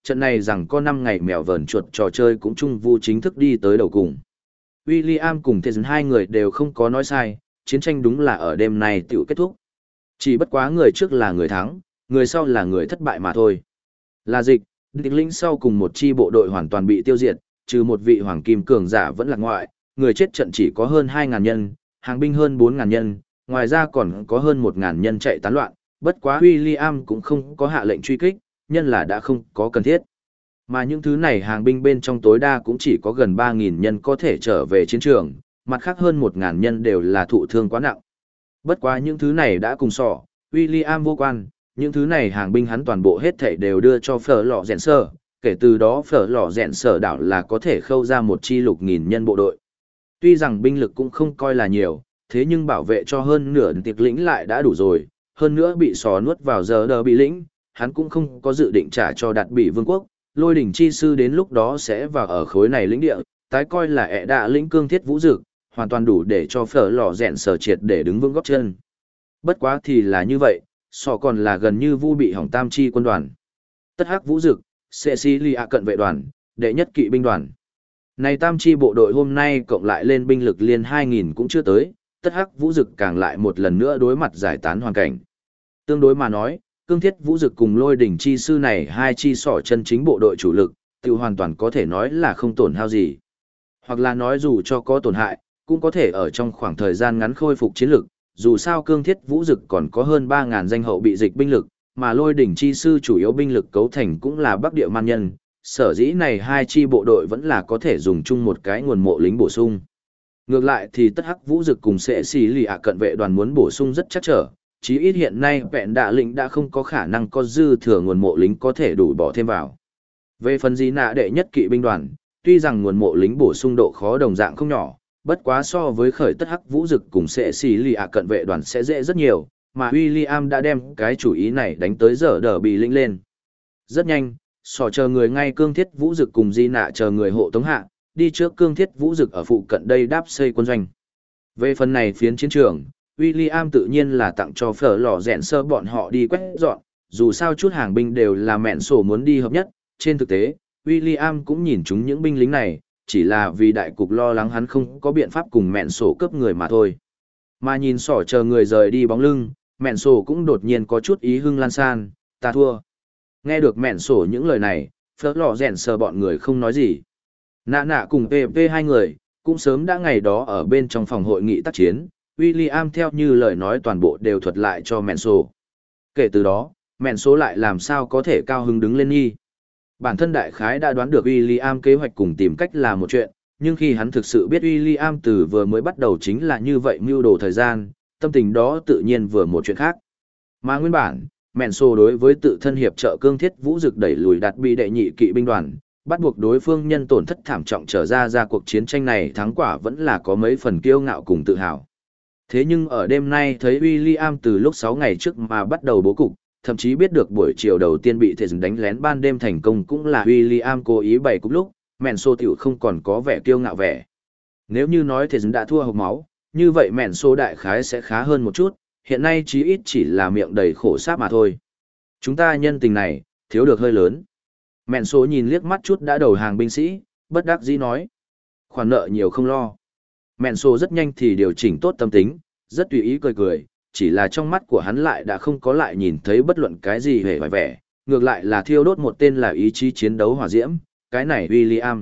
trận này rằng có 5 ngày mèo vờn chuột trò chơi cũng chung vu chính thức đi tới đầu cùng. William cùng Thế Dân hai người đều không có nói sai, chiến tranh đúng là ở đêm này tiểu kết thúc. Chỉ bất quá người trước là người thắng, người sau là người thất bại mà thôi. Là dịch, địch lĩnh sau cùng một chi bộ đội hoàn toàn bị tiêu diệt, trừ một vị hoàng kim cường giả vẫn là ngoại, người chết trận chỉ có hơn 2.000 nhân, hàng binh hơn 4.000 nhân, ngoài ra còn có hơn 1.000 nhân chạy tán loạn, bất quá William cũng không có hạ lệnh truy kích, nhân là đã không có cần thiết. Mà những thứ này hàng binh bên trong tối đa cũng chỉ có gần 3.000 nhân có thể trở về chiến trường, mặt khác hơn 1.000 nhân đều là thụ thương quá nặng. Bất quá những thứ này đã cùng sỏ, William vô quan, những thứ này hàng binh hắn toàn bộ hết thảy đều đưa cho phở lò rèn sở, kể từ đó phở lò rèn sở đảo là có thể khâu ra một chi lục nghìn nhân bộ đội. Tuy rằng binh lực cũng không coi là nhiều, thế nhưng bảo vệ cho hơn nửa tiệc lĩnh lại đã đủ rồi, hơn nữa bị sò nuốt vào giờ đờ bị lĩnh, hắn cũng không có dự định trả cho đạt bị vương quốc, lôi đỉnh chi sư đến lúc đó sẽ vào ở khối này lĩnh địa, tái coi là ẻ đạ lĩnh cương thiết vũ dực, hoàn toàn đủ để cho phở lò rèn sở triệt để đứng vững góp chân. Bất quá thì là như vậy, sò còn là gần như vu bị hỏng tam chi quân đoàn. Tất hắc vũ dực, Cecilia cận vệ đoàn, đệ nhất kỵ binh đoàn. Này tam chi bộ đội hôm nay cộng lại lên binh lực liên 2.000 cũng chưa tới, tất hắc vũ dực càng lại một lần nữa đối mặt giải tán hoàn cảnh. Tương đối mà nói, cương thiết vũ dực cùng lôi đỉnh chi sư này hai chi sỏ chân chính bộ đội chủ lực, tiêu hoàn toàn có thể nói là không tổn hao gì. Hoặc là nói dù cho có tổn hại, cũng có thể ở trong khoảng thời gian ngắn khôi phục chiến lực, dù sao cương thiết vũ dực còn có hơn 3.000 danh hậu bị dịch binh lực, mà lôi đỉnh chi sư chủ yếu binh lực cấu thành cũng là bắc địa man nhân, sở dĩ này hai chi bộ đội vẫn là có thể dùng chung một cái nguồn mộ lính bổ sung. Ngược lại thì tất hắc vũ dực cùng sẽ xì lì ạ cận vệ đoàn muốn bổ sung rất chắc trở, chí ít hiện nay vẹn đạ lĩnh đã không có khả năng có dư thừa nguồn mộ lính có thể đủ bỏ thêm vào. Về phần gì nạ đệ nhất kỵ binh đoàn, tuy rằng nguồn mộ lính bổ sung độ khó đồng dạng không nhỏ, bất quá so với khởi tất hắc vũ dực cùng sẽ xì lì ạ cận vệ đoàn sẽ dễ rất nhiều, mà William đã đem cái chủ ý này đánh tới giờ đờ bị lĩnh lên. Rất nhanh, sò chờ người ngay cương thiết vũ dực cùng di nạ chờ người hộ tống hạ, đi trước cương thiết vũ dực ở phụ cận đây đáp xây quân doanh. Về phần này phiến chiến trường, William tự nhiên là tặng cho phở lò rèn sơ bọn họ đi quét dọn, dù sao chút hàng binh đều là mẹn sổ muốn đi hợp nhất, trên thực tế, William cũng nhìn chúng những binh lính này, chỉ là vì đại cục lo lắng hắn không có biện pháp cùng mẹn sổ cướp người mà thôi. Mà nhìn sỏ chờ người rời đi bóng lưng, mẹn sổ cũng đột nhiên có chút ý hưng lan san, ta thua. Nghe được mẹn sổ những lời này, phở lò rèn sơ bọn người không nói gì. Nạ nạ cùng PP hai người, cũng sớm đã ngày đó ở bên trong phòng hội nghị tác chiến, William theo như lời nói toàn bộ đều thuật lại cho mẹn sổ. Kể từ đó, mẹn sổ lại làm sao có thể cao hứng đứng lên nghi. Bản thân đại khái đã đoán được William kế hoạch cùng tìm cách là một chuyện, nhưng khi hắn thực sự biết William từ vừa mới bắt đầu chính là như vậy mưu đồ thời gian, tâm tình đó tự nhiên vừa một chuyện khác. Mà nguyên bản, mẹn sổ đối với tự thân hiệp trợ cương thiết vũ dực đẩy lùi đạt bị đệ nhị kỵ binh đoàn, bắt buộc đối phương nhân tổn thất thảm trọng trở ra cuộc chiến tranh này thắng quả vẫn là có mấy phần kiêu ngạo cùng tự hào. Thế nhưng ở đêm nay thấy William từ lúc 6 ngày trước mà bắt đầu bố cục, thậm chí biết được buổi chiều đầu tiên bị thể đánh lén ban đêm thành công cũng là William cố ý bày cục lúc, mẹn sô tiểu không còn có vẻ kiêu ngạo vẻ. Nếu như nói thể đã thua hộc máu, như vậy mẹn sô đại khái sẽ khá hơn một chút, hiện nay chí ít chỉ là miệng đầy khổ sáp mà thôi. Chúng ta nhân tình này, thiếu được hơi lớn. Mẹn sô nhìn liếc mắt chút đã đầu hàng binh sĩ, bất đắc dĩ nói. Khoản nợ nhiều không lo. Mẹn sô rất nhanh thì điều chỉnh tốt tâm tính, rất tùy ý cười cười, chỉ là trong mắt của hắn lại đã không có lại nhìn thấy bất luận cái gì hề vài vẻ, ngược lại là thiêu đốt một tên là ý chí chiến đấu hỏa diễm, cái này William.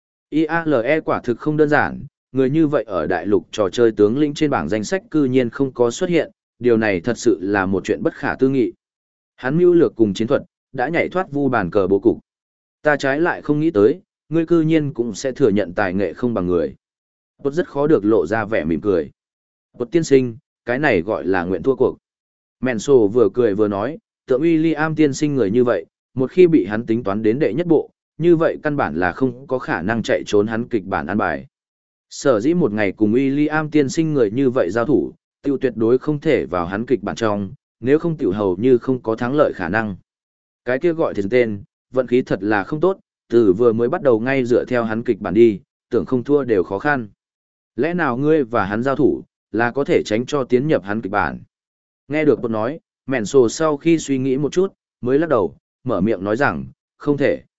IALE quả thực không đơn giản, người như vậy ở đại lục trò chơi tướng lĩnh trên bảng danh sách cư nhiên không có xuất hiện, điều này thật sự là một chuyện bất khả tư nghị. Hắn mưu lược cùng chiến thuật, đã nhảy thoát vu bàn cờ bố cục. Ta trái lại không nghĩ tới, ngươi cư nhiên cũng sẽ thừa nhận tài nghệ không bằng người. Bột rất khó được lộ ra vẻ mỉm cười. Bột tiên sinh, cái này gọi là nguyện thua cuộc. Mẹn sổ vừa cười vừa nói, tượng William tiên sinh người như vậy, một khi bị hắn tính toán đến đệ nhất bộ, như vậy căn bản là không có khả năng chạy trốn hắn kịch bản ăn bài. Sở dĩ một ngày cùng William tiên sinh người như vậy giao thủ, tiêu tuyệt đối không thể vào hắn kịch bản trong, nếu không tiểu hầu như không có thắng lợi khả năng. Cái kia gọi thiệt tên, vận khí thật là không tốt, từ vừa mới bắt đầu ngay dựa theo hắn kịch bản đi, tưởng không thua đều khó khăn. Lẽ nào ngươi và hắn giao thủ, là có thể tránh cho tiến nhập hắn kịch bản? Nghe được bột nói, mẹn sổ sau khi suy nghĩ một chút, mới lắc đầu, mở miệng nói rằng, không thể.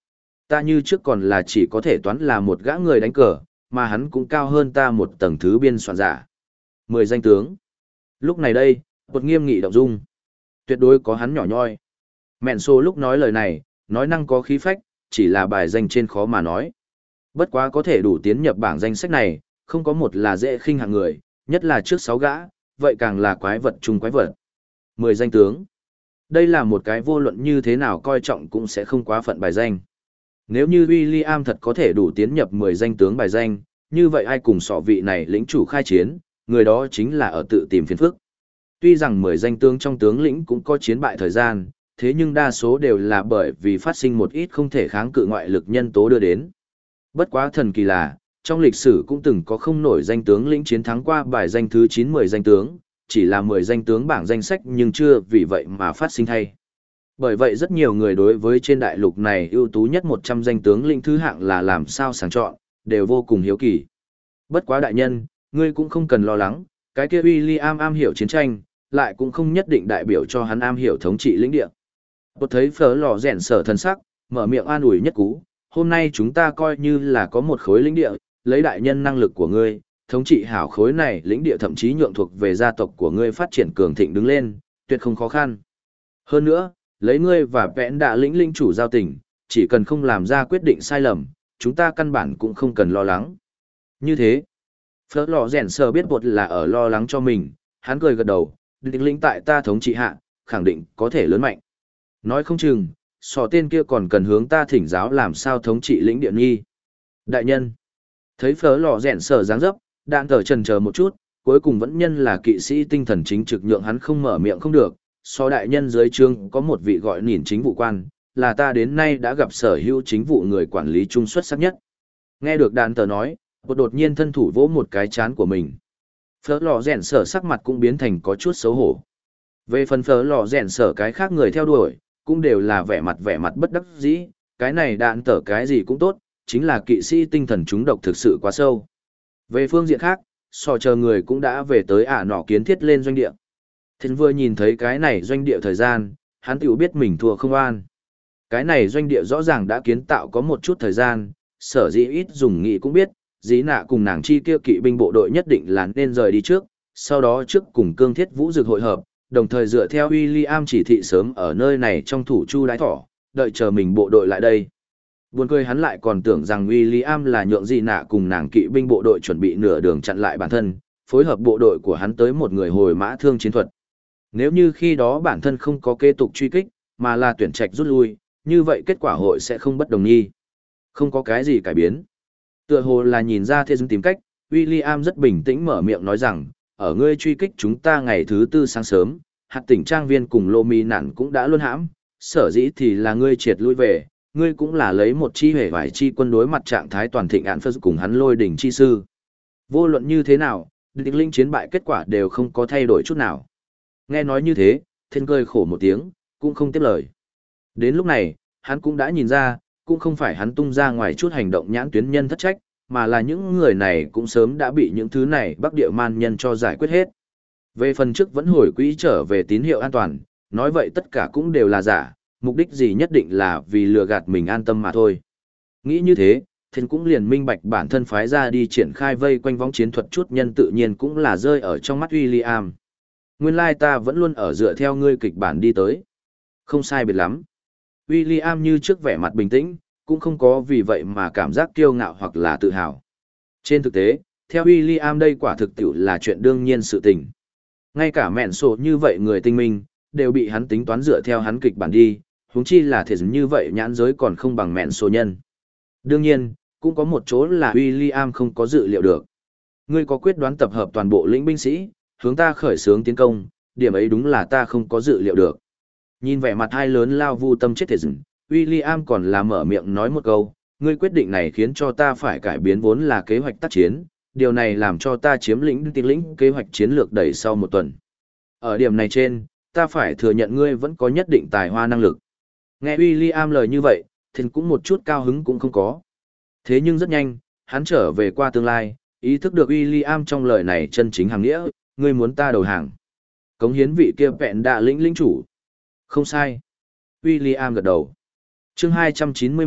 Ta như trước còn là chỉ có thể toán là một gã người đánh cờ, mà hắn cũng cao hơn ta một tầng thứ biên soạn giả. 10 danh tướng. Lúc này đây, Bột nghiêm nghị động dung. Tuyệt đối có hắn nhỏ nhoi. Mẹn xô lúc nói lời này, nói năng có khí phách, chỉ là bài danh trên khó mà nói. Bất quá có thể đủ tiến nhập bảng danh sách này, không có một là dễ khinh hạng người, nhất là trước 6 gã, vậy càng là quái vật chung quái vật. 10 danh tướng. Đây là một cái vô luận như thế nào coi trọng cũng sẽ không quá phận bài danh. Nếu như William thật có thể đủ tiến nhập 10 danh tướng bài danh, như vậy ai cùng sọ vị này lĩnh chủ khai chiến, người đó chính là ở tự tìm phiền phức. Tuy rằng 10 danh tướng trong tướng lĩnh cũng có chiến bại thời gian, thế nhưng đa số đều là bởi vì phát sinh một ít không thể kháng cự ngoại lực nhân tố đưa đến. Bất quá thần kỳ là, trong lịch sử cũng từng có không nổi danh tướng lĩnh chiến thắng qua bài danh thứ 9-10 danh tướng, chỉ là 10 danh tướng bảng danh sách nhưng chưa vì vậy mà phát sinh thay. Bởi vậy rất nhiều người đối với trên đại lục này ưu tú nhất 100 danh tướng lĩnh thứ hạng là làm sao sàng chọn, đều vô cùng hiếu kỳ. Bất quá đại nhân, ngươi cũng không cần lo lắng, cái kia William am hiểu chiến tranh, lại cũng không nhất định đại biểu cho hắn am hiểu thống trị lĩnh địa. Tôi thấy phở lò rèn sở thân sắc, mở miệng an ủi nhất cú, hôm nay chúng ta coi như là có một khối lĩnh địa, lấy đại nhân năng lực của ngươi, thống trị hảo khối này lĩnh địa thậm chí nhượng thuộc về gia tộc của ngươi phát triển cường thịnh đứng lên, tuyệt không khó khăn. Hơn nữa, lấy ngươi và vẽn đạ lĩnh linh chủ giao tình, chỉ cần không làm ra quyết định sai lầm, chúng ta căn bản cũng không cần lo lắng. Như thế, phở lò rèn sở biết bột là ở lo lắng cho mình, hắn cười gật đầu, định lĩnh tại ta thống trị hạ, khẳng định có thể lớn mạnh. Nói không chừng, sò tên kia còn cần hướng ta thỉnh giáo làm sao thống trị lĩnh địa nghi. Đại nhân, thấy phở lò rèn sở dáng dấp, đạn tờ trần chờ một chút, cuối cùng vẫn nhân là kỵ sĩ tinh thần chính trực nhượng hắn không mở miệng không được. So đại nhân dưới trương có một vị gọi nhìn chính vụ quan, là ta đến nay đã gặp sở hữu chính vụ người quản lý trung xuất sắc nhất. Nghe được đạn tờ nói, bột đột nhiên thân thủ vỗ một cái chán của mình. Phở lò rèn sở sắc mặt cũng biến thành có chút xấu hổ. Về phần phở lò rèn sở cái khác người theo đuổi, cũng đều là vẻ mặt bất đắc dĩ, cái này đạn tờ cái gì cũng tốt, chính là kỵ sĩ tinh thần chúng độc thực sự quá sâu. Về phương diện khác, so chờ người cũng đã về tới nọ kiến thiết lên doanh địa. Thiên vừa nhìn thấy cái này doanh địa thời gian, hắn tiểu biết mình thua không an. Cái này doanh địa rõ ràng đã kiến tạo có một chút thời gian, sở dĩ ít dùng nghị cũng biết, dĩ nạ cùng nàng chi kia kỵ binh bộ đội nhất định là nên rời đi trước, sau đó trước cùng cương thiết vũ dược hội hợp, đồng thời dựa theo William chỉ thị sớm ở nơi này trong thủ chu đái thỏ, đợi chờ mình bộ đội lại đây. Buồn cười hắn lại còn tưởng rằng William là nhượng dĩ nạ cùng nàng kỵ binh bộ đội chuẩn bị nửa đường chặn lại bản thân, phối hợp bộ đội của hắn tới một người hồi mã thương chiến thuật. Nếu như khi đó bản thân không có kế tục truy kích, mà là tuyển trạch rút lui, như vậy kết quả hội sẽ không bất đồng nhi. Không có cái gì cải biến. Tựa hồ là nhìn ra thế giới tìm cách, William rất bình tĩnh mở miệng nói rằng, ở ngươi truy kích chúng ta ngày thứ tư sáng sớm, hạt tỉnh trang viên cùng lô mi nản cũng đã luôn hãm, sở dĩ thì là ngươi triệt lui về, ngươi cũng là lấy một chi hề vải chi quân đối mặt trạng thái toàn thịnh án phật cùng hắn lôi đỉnh chi sư. Vô luận như thế nào, địch linh chiến bại kết quả đều không có thay đổi chút nào. Nghe nói như thế, thiên cười khổ một tiếng, cũng không tiếp lời. Đến lúc này, hắn cũng đã nhìn ra, cũng không phải hắn tung ra ngoài chút hành động nhãn tuyến nhân thất trách, mà là những người này cũng sớm đã bị những thứ này Bắc Địa man nhân cho giải quyết hết. Về phần trước vẫn hồi quỹ trở về tín hiệu an toàn, nói vậy tất cả cũng đều là giả, mục đích gì nhất định là vì lừa gạt mình an tâm mà thôi. Nghĩ như thế, thiên cũng liền minh bạch bản thân phái ra đi triển khai vây quanh vong chiến thuật chút nhân tự nhiên cũng là rơi ở trong mắt William. Nguyên lai ta vẫn luôn ở dựa theo ngươi kịch bản đi tới. Không sai biệt lắm. William như trước vẻ mặt bình tĩnh, cũng không có vì vậy mà cảm giác kiêu ngạo hoặc là tự hào. Trên thực tế, theo William đây quả thực tiểu là chuyện đương nhiên sự tình. Ngay cả mẹn sổ như vậy người tinh minh, đều bị hắn tính toán dựa theo hắn kịch bản đi, huống chi là thể như vậy nhãn giới còn không bằng mẹn sổ nhân. Đương nhiên, cũng có một chỗ là William không có dự liệu được. Ngươi có quyết đoán tập hợp toàn bộ lĩnh binh sĩ, hướng ta khởi xướng tiến công, điểm ấy đúng là ta không có dự liệu được. Nhìn vẻ mặt hai lớn lao vu tâm chết thể dừng, William còn là mở miệng nói một câu, ngươi quyết định này khiến cho ta phải cải biến vốn là kế hoạch tác chiến, điều này làm cho ta chiếm lĩnh kế hoạch chiến lược đẩy sau một tuần. Ở điểm này trên, ta phải thừa nhận ngươi vẫn có nhất định tài hoa năng lực. Nghe William lời như vậy, thì cũng một chút cao hứng cũng không có. Thế nhưng rất nhanh, hắn trở về qua tương lai, ý thức được William trong lời này chân chính hàng nghĩa, ngươi muốn ta đầu hàng. Cống hiến vị kia vẹn đạ lĩnh chủ. Không sai. William gật đầu. Chương 291,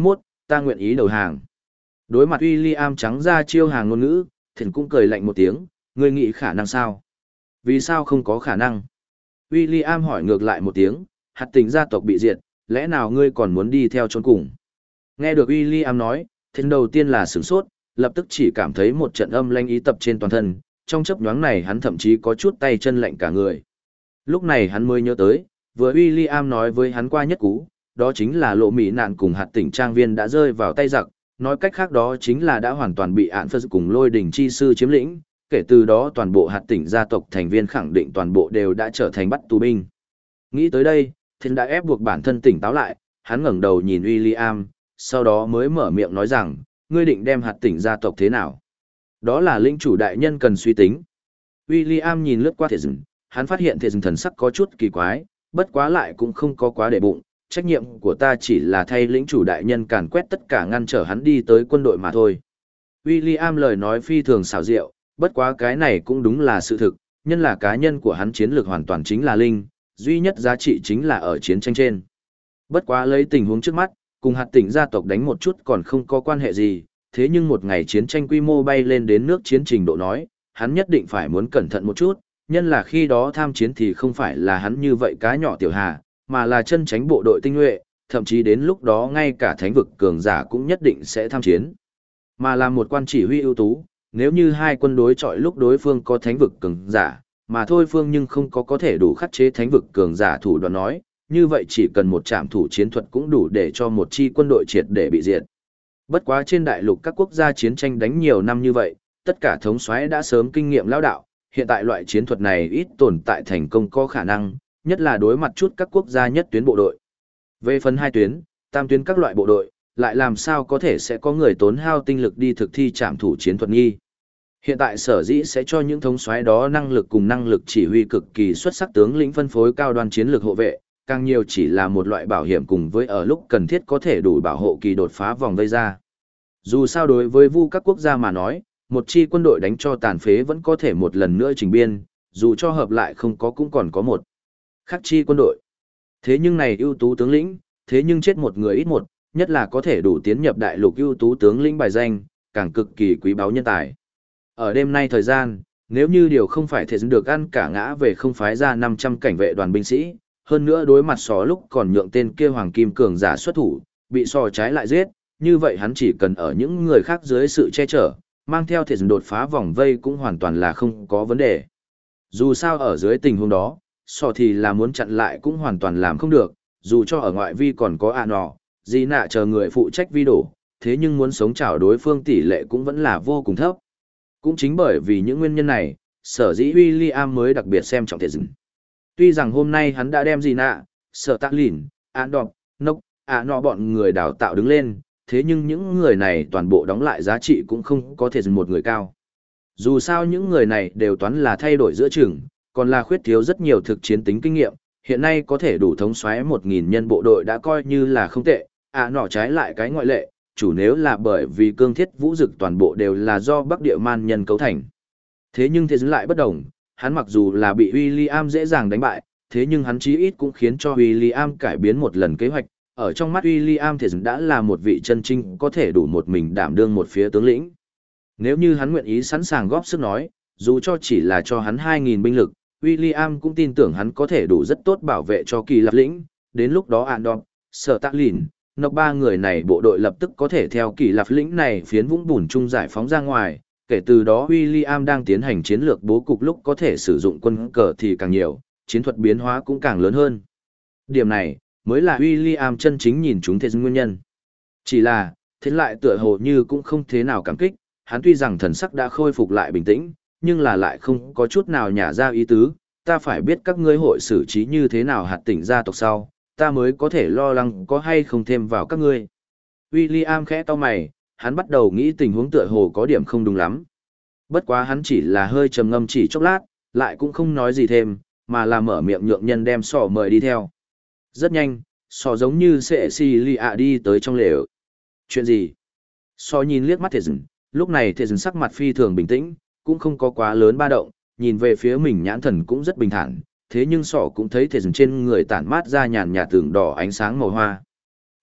ta nguyện ý đầu hàng. Đối mặt William trắng ra chiêu hàng ngôn ngữ, Thiền cũng cười lạnh một tiếng, ngươi nghĩ khả năng sao? Vì sao không có khả năng? William hỏi ngược lại một tiếng, hạt tỉnh gia tộc bị diệt, lẽ nào ngươi còn muốn đi theo chôn cùng? Nghe được William nói, Thiền đầu tiên là sửng sốt, lập tức chỉ cảm thấy một trận âm lanh ý tập trên toàn thân, trong chớp nhoáng này hắn thậm chí có chút tay chân lạnh cả người. Lúc này hắn mới nhớ tới, vừa William nói với hắn qua nhất cú, đó chính là lộ mỹ nạn cùng hạt tỉnh trang viên đã rơi vào tay giặc, nói cách khác đó chính là đã hoàn toàn bị ạn phật cùng lôi đỉnh chi sư chiếm lĩnh, kể từ đó toàn bộ hạt tỉnh gia tộc thành viên khẳng định toàn bộ đều đã trở thành bắt tù binh. Nghĩ tới đây, Thiên đã ép buộc bản thân tỉnh táo lại, hắn ngẩng đầu nhìn William, sau đó mới mở miệng nói rằng, ngươi định đem hạt tỉnh gia tộc thế nào? Đó là lĩnh chủ đại nhân cần suy tính. William nhìn lướt qua Thiên, hắn phát hiện Thiên thần sắc có chút kỳ quái, bất quá lại cũng không có quá để bụng, trách nhiệm của ta chỉ là thay lĩnh chủ đại nhân càn quét tất cả ngăn trở hắn đi tới quân đội mà thôi. William lời nói phi thường xảo diệu, bất quá cái này cũng đúng là sự thực, nhân là cá nhân của hắn chiến lược hoàn toàn chính là linh, duy nhất giá trị chính là ở chiến tranh trên. Bất quá lấy tình huống trước mắt, cùng hạt tỉnh gia tộc đánh một chút còn không có quan hệ gì, thế nhưng một ngày chiến tranh quy mô bay lên đến nước chiến trình độ nói, hắn nhất định phải muốn cẩn thận một chút, nhân là khi đó tham chiến thì không phải là hắn như vậy cá nhỏ tiểu hà, mà là chân tránh bộ đội tinh nhuệ, thậm chí đến lúc đó ngay cả thánh vực cường giả cũng nhất định sẽ tham chiến. Mà là một quan chỉ huy ưu tú, nếu như hai quân đối chọi lúc đối phương có thánh vực cường giả, mà thôi phương nhưng không có thể đủ khắc chế thánh vực cường giả thủ đoạn nói, như vậy chỉ cần một trạm thủ chiến thuật cũng đủ để cho một chi quân đội triệt để bị diệt. Bất quá trên đại lục các quốc gia chiến tranh đánh nhiều năm như vậy, tất cả thống soái đã sớm kinh nghiệm lão đạo, hiện tại loại chiến thuật này ít tồn tại thành công có khả năng, nhất là đối mặt chút các quốc gia nhất tuyến bộ đội. Về phần hai tuyến, tam tuyến các loại bộ đội, lại làm sao có thể sẽ có người tốn hao tinh lực đi thực thi trạm thủ chiến thuật nghi. Hiện tại sở dĩ sẽ cho những thống soái đó năng lực cùng năng lực chỉ huy cực kỳ xuất sắc tướng lĩnh phân phối cao đoan chiến lược hộ vệ, càng nhiều chỉ là một loại bảo hiểm cùng với ở lúc cần thiết có thể đủ bảo hộ kỳ đột phá vòng vây ra. Dù sao đối với vu các quốc gia mà nói, một chi quân đội đánh cho tàn phế vẫn có thể một lần nữa trình biên, dù cho hợp lại không có cũng còn có một khắc chi quân đội. Thế nhưng này ưu tú tướng lĩnh, thế nhưng chết một người ít một, nhất là có thể đủ tiến nhập đại lục ưu tú tướng lĩnh bài danh, càng cực kỳ quý báu nhân tài. Ở đêm nay thời gian, nếu như điều không phải thể được ăn cả ngã về không phái ra 500 cảnh vệ đoàn binh sĩ, hơn nữa đối mặt sò lúc còn nhượng tên kia hoàng kim cường giả xuất thủ, bị sò trái lại giết, như vậy hắn chỉ cần ở những người khác dưới sự che chở, mang theo thể đột phá vòng vây cũng hoàn toàn là không có vấn đề. Dù sao ở dưới tình huống đó, sò thì là muốn chặn lại cũng hoàn toàn làm không được, dù cho ở ngoại vi còn có nọ, gì nạ chờ người phụ trách vi đổ, thế nhưng muốn sống chảo đối phương tỷ lệ cũng vẫn là vô cùng thấp. Cũng chính bởi vì những nguyên nhân này, sở dĩ William mới đặc biệt xem trọng thể dừng. Tuy rằng hôm nay hắn đã đem gì nạ, sở tạ lìn, đọc, nốc, nọ bọn người đào tạo đứng lên, thế nhưng những người này toàn bộ đóng lại giá trị cũng không có thể dừng một người cao. Dù sao những người này đều toán là thay đổi giữa chừng, còn là khuyết thiếu rất nhiều thực chiến tính kinh nghiệm, hiện nay có thể đủ thống soái 1.000 nhân bộ đội đã coi như là không tệ, nọ trái lại cái ngoại lệ, chủ nếu là bởi vì cương thiết vũ dực toàn bộ đều là do Bắc Địa Man nhân cấu thành. Thế nhưng thế giới lại bất đồng, hắn mặc dù là bị William dễ dàng đánh bại, thế nhưng hắn chí ít cũng khiến cho William cải biến một lần kế hoạch, ở trong mắt William thế giới đã là một vị chân chính có thể đủ một mình đảm đương một phía tướng lĩnh. Nếu như hắn nguyện ý sẵn sàng góp sức nói, dù cho chỉ là cho hắn 2.000 binh lực, William cũng tin tưởng hắn có thể đủ rất tốt bảo vệ cho kỳ lập lĩnh, đến lúc đó Andor, Sở Tạ Lìn, Nọc ba người này bộ đội lập tức có thể theo kỳ lập lĩnh này phiến vũng bùn chung giải phóng ra ngoài, kể từ đó William đang tiến hành chiến lược bố cục lúc có thể sử dụng quân cờ thì càng nhiều, chiến thuật biến hóa cũng càng lớn hơn. Điểm này, mới là William chân chính nhìn chúng thế nguyên nhân. Chỉ là, thế lại tựa hồ như cũng không thế nào cảm kích, hắn tuy rằng thần sắc đã khôi phục lại bình tĩnh, nhưng là lại không có chút nào nhả ra ý tứ, ta phải biết các ngươi hội xử trí như thế nào hạt tỉnh gia tộc sau, ta mới có thể lo lắng có hay không thêm vào các ngươi. William khẽ cau mày, hắn bắt đầu nghĩ tình huống tựa hồ có điểm không đúng lắm. Bất quá hắn chỉ là hơi trầm ngâm chỉ chốc lát, lại cũng không nói gì thêm, mà là mở miệng nhượng nhân đem sò mời đi theo. Rất nhanh, sò giống như sẽ xì lì ạ đi tới trong lều. Chuyện gì? Sò nhìn liếc mắt Thể Dừng, lúc này Thể Dừng sắc mặt phi thường bình tĩnh, cũng không có quá lớn ba động, nhìn về phía mình nhãn thần cũng rất bình thản, thế nhưng sọ cũng thấy Thể Dừng trên người tản mát ra nhàn nhạt tưởng đỏ ánh sáng màu hoa.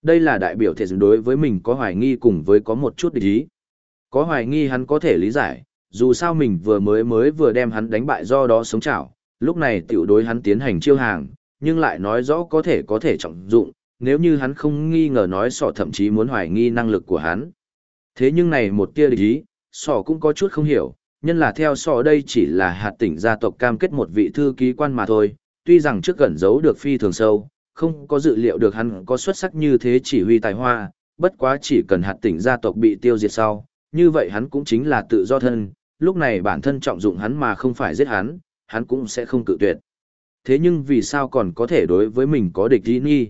Đây là đại biểu thể đối với mình có hoài nghi cùng với có một chút địch ý. Có hoài nghi hắn có thể lý giải, dù sao mình vừa đem hắn đánh bại do đó sống chảo, lúc này tiểu đối hắn tiến hành chiêu hàng, nhưng lại nói rõ có thể trọng dụng, nếu như hắn không nghi ngờ nói sọ thậm chí muốn hoài nghi năng lực của hắn. Thế nhưng này một tia địch ý, sọ cũng có chút không hiểu, nhân là theo sọ đây chỉ là hạt tỉnh gia tộc cam kết một vị thư ký quan mà thôi, tuy rằng trước gần giấu được phi thường sâu, không có dự liệu được hắn có xuất sắc như thế chỉ huy tài hoa, bất quá chỉ cần hạt tỉnh gia tộc bị tiêu diệt sau, như vậy hắn cũng chính là tự do thân, lúc này bản thân trọng dụng hắn mà không phải giết hắn, hắn cũng sẽ không cự tuyệt. Thế nhưng vì sao còn có thể đối với mình có địch ý nghi?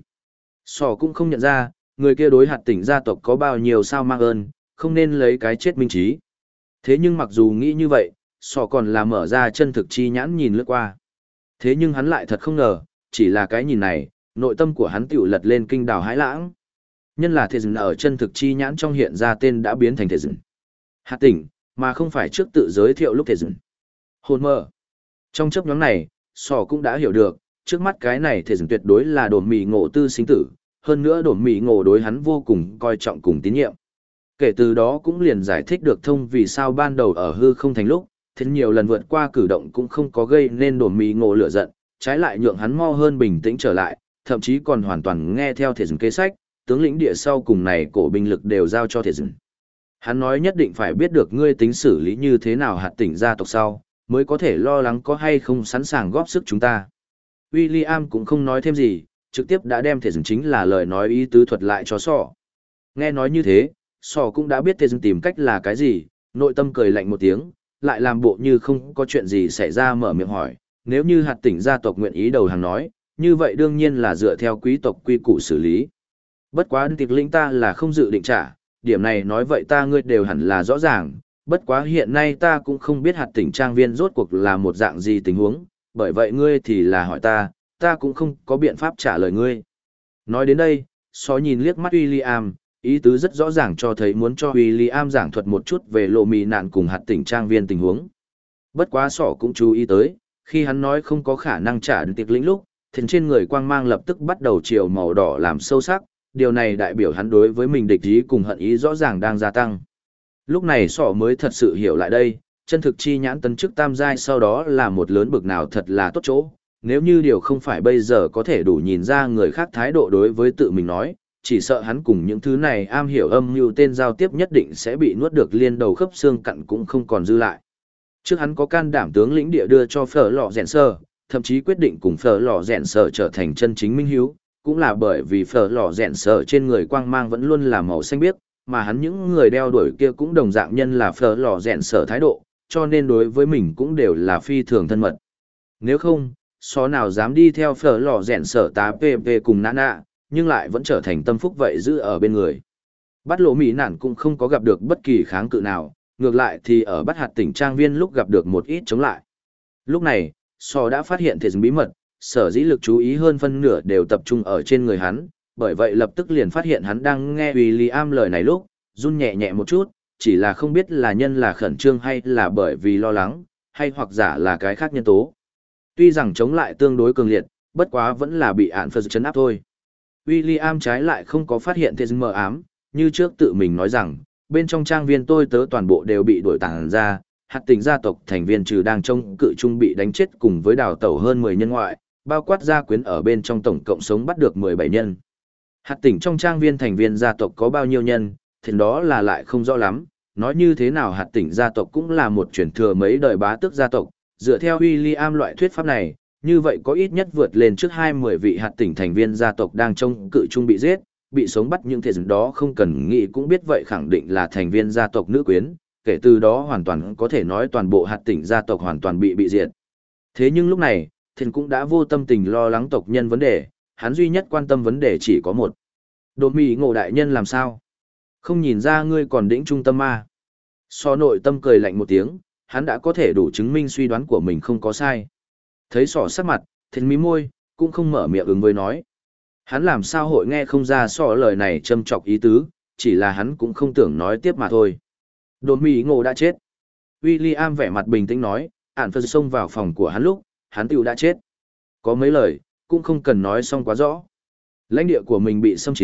Sỏ cũng không nhận ra, người kia đối hạt tỉnh gia tộc có bao nhiêu sao mang ơn, không nên lấy cái chết minh trí. Thế nhưng mặc dù nghĩ như vậy, sỏ còn là mở ra chân thực chi nhãn nhìn lướt qua. Thế nhưng hắn lại thật không ngờ, chỉ là cái nhìn này, nội tâm của hắn tiểu lật lên kinh đào hãi lãng. Nhân là thể dừng ở chân thực chi nhãn trong hiện ra tên đã biến thành thể dừng. Hạt tỉnh, mà không phải trước tự giới thiệu lúc thể dừng. Hồn mơ. Trong chấp nhóm này, sỏ cũng đã hiểu được, trước mắt cái này thể dừng tuyệt đối là đồn mì ngộ tư sinh tử, hơn nữa đồn mì ngộ đối hắn vô cùng coi trọng cùng tín nhiệm. Kể từ đó cũng liền giải thích được thông vì sao ban đầu ở hư không thành lúc, thế nhiều lần vượt qua cử động cũng không có gây nên đồn mì ngộ lửa giận, trái lại nhượng hắn mau hơn bình tĩnh trở lại, thậm chí còn hoàn toàn nghe theo thể dừng kế sách, tướng lĩnh địa sau cùng này cổ binh lực đều giao cho thể dừng. Hắn nói nhất định phải biết được ngươi tính xử lý như thế nào hạt tỉnh gia tộc sau, mới có thể lo lắng có hay không sẵn sàng góp sức chúng ta. William cũng không nói thêm gì, trực tiếp đã đem thể dừng chính là lời nói ý tứ thuật lại cho sọ. Nghe nói như thế, sọ cũng đã biết thể dừng tìm cách là cái gì, nội tâm cười lạnh một tiếng, lại làm bộ như không có chuyện gì xảy ra mở miệng hỏi, nếu như hạt tỉnh gia tộc nguyện ý đầu hàng nói, như vậy đương nhiên là dựa theo quý tộc quy củ xử lý. Bất quá tiệc lĩnh ta là không dự định trả, điểm này nói vậy ta ngươi đều hẳn là rõ ràng, bất quá hiện nay ta cũng không biết hạt tỉnh trang viên rốt cuộc là một dạng gì tình huống, bởi vậy ngươi thì là hỏi ta cũng không có biện pháp trả lời ngươi. Nói đến đây, Só nhìn liếc mắt William, ý tứ rất rõ ràng cho thấy muốn cho William giảng thuật một chút về lộ mì nạn cùng hạt tỉnh trang viên tình huống. Bất quá Sỏ cũng chú ý tới, khi hắn nói không có khả năng trả đến tiệc lĩnh lúc, thì trên người quang mang lập tức bắt đầu chiều màu đỏ làm sâu sắc, điều này đại biểu hắn đối với mình địch ý cùng hận ý rõ ràng đang gia tăng. Lúc này Sỏ mới thật sự hiểu lại đây, chân thực chi nhãn tấn chức tam giai sau đó là một lớn bực nào thật là tốt chỗ, nếu như điều không phải bây giờ có thể đủ nhìn ra người khác thái độ đối với tự mình nói, chỉ sợ hắn cùng những thứ này am hiểu âm mưu tên giao tiếp nhất định sẽ bị nuốt được liên đầu khớp xương cặn cũng không còn dư lại. Trước hắn có can đảm tướng lĩnh địa đưa cho Phở Lò Rèn Sơ, thậm chí quyết định cùng Phở Lò Rèn Sơ trở thành chân chính minh hiếu, cũng là bởi vì Phở Lò Rèn Sơ trên người quang mang vẫn luôn là màu xanh biếc, mà hắn những người đeo đuổi kia cũng đồng dạng nhân là Phở Lò Rèn Sơ thái độ, cho nên đối với mình cũng đều là phi thường thân mật. Nếu không, số nào dám đi theo Phở Lò Rèn Sơ tá PP cùng Nana, nhưng lại vẫn trở thành tâm phúc vậy giữ ở bên người. Bắt Lộ Mỹ Nản cũng không có gặp được bất kỳ kháng cự nào, ngược lại thì ở bắt hạt tỉnh trang viên lúc gặp được một ít chống lại. Lúc này, Sò đã phát hiện thể bí mật, sở dĩ lực chú ý hơn phân nửa đều tập trung ở trên người hắn, bởi vậy lập tức liền phát hiện hắn đang nghe William lời này lúc, run nhẹ nhẹ một chút, chỉ là không biết là nhân là khẩn trương hay là bởi vì lo lắng, hay hoặc giả là cái khác nhân tố. Tuy rằng chống lại tương đối cường liệt, bất quá vẫn là bị ạn phật chấn áp thôi. William trái lại không có phát hiện thể mờ ám, như trước tự mình nói rằng, bên trong trang viên tôi tớ toàn bộ đều bị đuổi tàng ra, hạt tỉnh gia tộc thành viên trừ đang trông cự trung bị đánh chết cùng với đào tẩu hơn 10 nhân ngoại, bao quát gia quyến ở bên trong tổng cộng sống bắt được 17 nhân. Hạt tỉnh trong trang viên thành viên gia tộc có bao nhiêu nhân, thì đó là lại không rõ lắm, nói như thế nào hạt tỉnh gia tộc cũng là một truyền thừa mấy đời bá tước gia tộc, dựa theo William loại thuyết pháp này, như vậy có ít nhất vượt lên trước 20 vị hạt tỉnh thành viên gia tộc đang trông cự trung bị giết, bị sống bắt những thể dựng đó không cần nghĩ cũng biết vậy khẳng định là thành viên gia tộc nữ quyến, kể từ đó hoàn toàn có thể nói toàn bộ hạt tỉnh gia tộc hoàn toàn bị diệt. Thế nhưng lúc này, Thiên cũng đã vô tâm tình lo lắng tộc nhân vấn đề, hắn duy nhất quan tâm vấn đề chỉ có một. Đột mì ngộ đại nhân làm sao? Không nhìn ra ngươi còn đĩnh trung tâm ma. So nội tâm cười lạnh một tiếng, hắn đã có thể đủ chứng minh suy đoán của mình không có sai. Thấy sỏ sắc mặt, Thiên mí môi, cũng không mở miệng ứng với nói. Hắn làm sao hội nghe không ra sỏ lời này châm chọc ý tứ, chỉ là hắn cũng không tưởng nói tiếp mà thôi. Đồn mì ngộ đã chết. William vẻ mặt bình tĩnh nói, ản phật xông vào phòng của hắn lúc, hắn tiểu đã chết. Có mấy lời, cũng không cần nói xong quá rõ. Lãnh địa của mình bị xâm chiếm,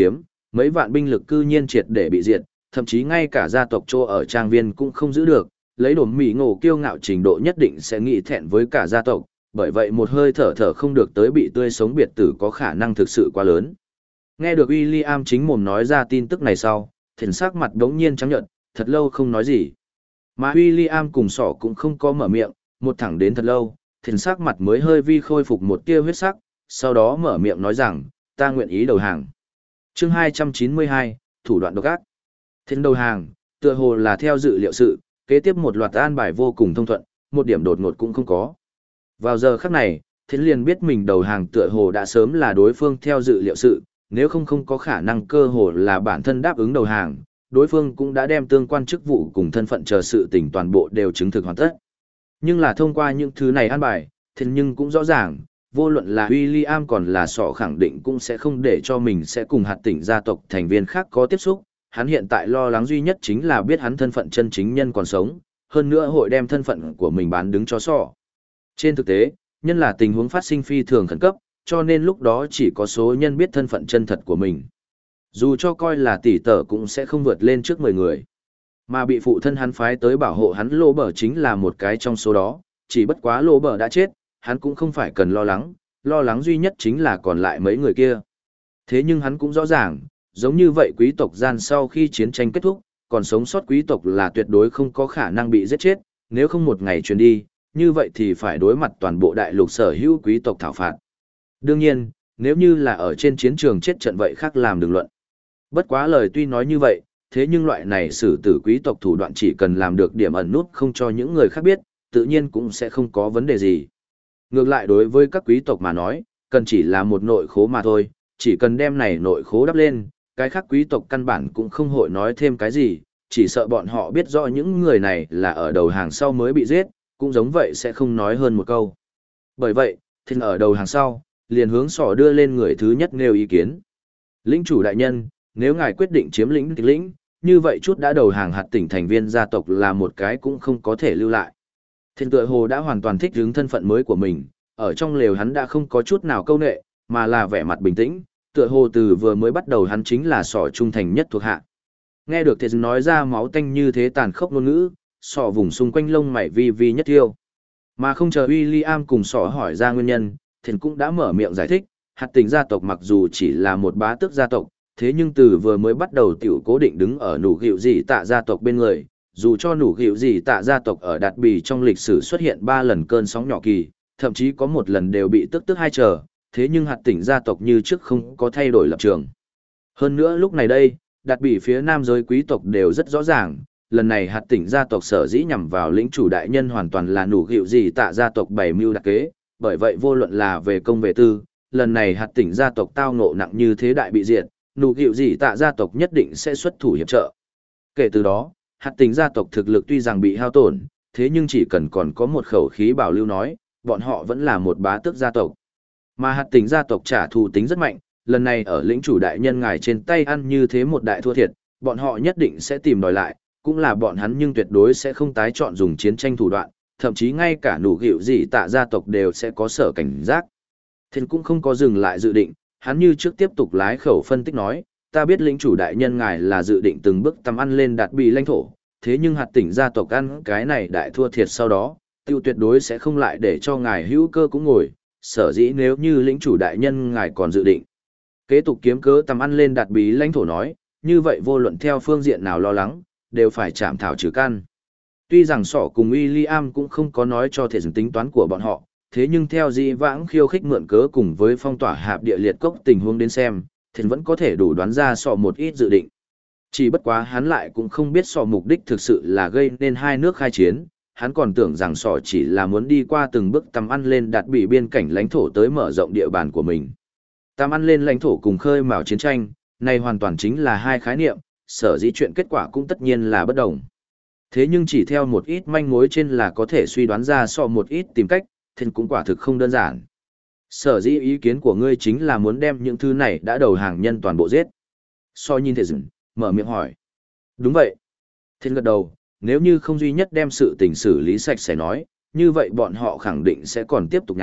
mấy vạn binh lực cư nhiên triệt để bị diệt, thậm chí ngay cả gia tộc Trô ở trang viên cũng không giữ được, lấy đồn Mỹ Ngộ kiêu ngạo trình độ nhất định sẽ nghĩ thẹn với cả gia tộc, bởi vậy một hơi thở thở không được tới bị tươi sống biệt tử có khả năng thực sự quá lớn. Nghe được William chính mồm nói ra tin tức này sau, Thiền sắc mặt đống nhiên trắng nhợt, thật lâu không nói gì. Mà William cùng Sỏ cũng không có mở miệng, một thẳng đến thật lâu, Thiền sắc mặt mới hơi vi khôi phục một tia huyết sắc, sau đó mở miệng nói rằng, ta nguyện ý đầu hàng. Chương 292, thủ đoạn độc ác. Thiền đầu hàng, tựa hồ là theo dự liệu sự, kế tiếp một loạt an bài vô cùng thông thuận, một điểm đột ngột cũng không có. Vào giờ khắc này, Thiền liền biết mình đầu hàng tựa hồ đã sớm là đối phương theo dự liệu sự, nếu không có khả năng cơ hồ là bản thân đáp ứng đầu hàng, đối phương cũng đã đem tương quan chức vụ cùng thân phận chờ sự tình toàn bộ đều chứng thực hoàn tất. Nhưng là thông qua những thứ này an bài, thế nhưng cũng rõ ràng, vô luận là William còn là Sọ khẳng định cũng sẽ không để cho mình sẽ cùng hạt tỉnh gia tộc thành viên khác có tiếp xúc, hắn hiện tại lo lắng duy nhất chính là biết hắn thân phận chân chính nhân còn sống, hơn nữa hội đem thân phận của mình bán đứng cho Sọ. Trên thực tế, nhân là tình huống phát sinh phi thường khẩn cấp, cho nên lúc đó chỉ có số nhân biết thân phận chân thật của mình. Dù cho coi là tỷ tở cũng sẽ không vượt lên trước 10 người. Mà bị phụ thân hắn phái tới bảo hộ hắn Lô Bở chính là một cái trong số đó, chỉ bất quá Lô Bở đã chết, hắn cũng không phải cần lo lắng duy nhất chính là còn lại mấy người kia. Thế nhưng hắn cũng rõ ràng, giống như vậy quý tộc gian sau khi chiến tranh kết thúc, còn sống sót quý tộc là tuyệt đối không có khả năng bị giết chết, nếu không một ngày truyền đi, như vậy thì phải đối mặt toàn bộ đại lục sở hữu quý tộc thảo phạt. Đương nhiên, nếu như là ở trên chiến trường chết trận vậy khác làm đường luận. Bất quá lời tuy nói như vậy, thế nhưng loại này xử tử quý tộc thủ đoạn chỉ cần làm được điểm ẩn nút không cho những người khác biết, tự nhiên cũng sẽ không có vấn đề gì. Ngược lại đối với các quý tộc mà nói, cần chỉ là một nội khố mà thôi, chỉ cần đem này nội khố đắp lên, cái khác quý tộc căn bản cũng không hội nói thêm cái gì, chỉ sợ bọn họ biết rõ những người này là ở đầu hàng sau mới bị giết, cũng giống vậy sẽ không nói hơn một câu. Bởi vậy, thì ở đầu hàng sau, liền hướng Sỏ đưa lên người thứ nhất nêu ý kiến. Lĩnh chủ đại nhân, nếu ngài quyết định chiếm lĩnh, như vậy chút đã đầu hàng hạt tỉnh thành viên gia tộc là một cái cũng không có thể lưu lại. Thiên tựa hồ đã hoàn toàn thích ứng thân phận mới của mình, ở trong lều hắn đã không có chút nào câu nệ, mà là vẻ mặt bình tĩnh, tựa hồ từ vừa mới bắt đầu hắn chính là Sỏ trung thành nhất thuộc hạ. Nghe được Thiên nói ra máu tanh như thế tàn khốc ngôn ngữ, Sỏ vùng xung quanh lông mày vi vi nhất thiêu. Mà không chờ William cùng Sỏ hỏi ra nguyên nhân, Thiên cũng đã mở miệng giải thích, hạt tỉnh gia tộc mặc dù chỉ là một bá tước gia tộc, thế nhưng từ vừa mới bắt đầu tiểu cố định đứng ở nụ gịu gì tạ gia tộc bên người, dù cho nụ gịu gì tạ gia tộc ở Đạt Bì trong lịch sử xuất hiện 3 lần cơn sóng nhỏ kỳ, thậm chí có một lần đều bị tức hai trở, thế nhưng hạt tỉnh gia tộc như trước không có thay đổi lập trường. Hơn nữa lúc này đây, Đạt Bì phía nam giới quý tộc đều rất rõ ràng, lần này hạt tỉnh gia tộc sở dĩ nhằm vào lĩnh chủ đại nhân hoàn toàn là nụ gịu gì tạ gia tộc bày mưu đặc kế, bởi vậy vô luận là về công về tư, lần này hạt tỉnh gia tộc tao ngộ nặng như thế đại bị diệt, nụ gịu gì tạ gia tộc nhất định sẽ xuất thủ hiệp trợ. Kể từ đó, hạt tỉnh gia tộc thực lực tuy rằng bị hao tổn, thế nhưng chỉ cần còn có một khẩu khí bảo lưu nói, bọn họ vẫn là một bá tước gia tộc. Mà hạt tỉnh gia tộc trả thù tính rất mạnh, lần này ở lĩnh chủ đại nhân ngài trên tay ăn như thế một đại thua thiệt, bọn họ nhất định sẽ tìm đòi lại, cũng là bọn hắn nhưng tuyệt đối sẽ không tái chọn dùng chiến tranh thủ đoạn, thậm chí ngay cả nụ gịu gì tạ gia tộc đều sẽ có sở cảnh giác. Thiên cũng không có dừng lại dự định, hắn như trước tiếp tục lái khẩu phân tích nói, ta biết lĩnh chủ đại nhân ngài là dự định từng bước tầm ăn lên Đạt Bì lãnh thổ, thế nhưng hạt tỉnh gia tộc ăn cái này đại thua thiệt sau đó, tiêu tuyệt đối sẽ không lại để cho ngài hữu cơ cũng ngồi, sở dĩ nếu như lĩnh chủ đại nhân ngài còn dự định. Kế tục kiếm cớ tầm ăn lên Đạt Bì lãnh thổ nói, như vậy vô luận theo phương diện nào lo lắng, đều phải chạm thảo trừ căn. Tuy rằng Sỏ cùng William cũng không có nói cho thể dừng tính toán của bọn họ, thế nhưng theo dĩ vãng khiêu khích mượn cớ cùng với phong tỏa hạp địa liệt cốc tình huống đến xem, thì vẫn có thể đủ đoán ra Sỏ một ít dự định. Chỉ bất quá hắn lại cũng không biết Sỏ mục đích thực sự là gây nên hai nước khai chiến, hắn còn tưởng rằng Sỏ chỉ là muốn đi qua từng bước tầm ăn lên Đạt Bì biên cảnh lãnh thổ tới mở rộng địa bàn của mình. Tầm ăn lên lãnh thổ cùng khơi mào chiến tranh, này hoàn toàn chính là hai khái niệm, sở dĩ chuyện kết quả cũng tất nhiên là bất đồng. Thế nhưng chỉ theo một ít manh mối trên là có thể suy đoán ra Sỏ một ít tìm cách, thì cũng quả thực không đơn giản. Sở dĩ ý kiến của ngươi chính là muốn đem những thứ này đã đầu hàng nhân toàn bộ giết. So nhìn thể dừng, mở miệng hỏi. Đúng vậy. Thiên gật đầu, nếu như không duy nhất đem sự tình xử lý sạch sẽ nói, như vậy bọn họ khẳng định sẽ còn tiếp tục náo,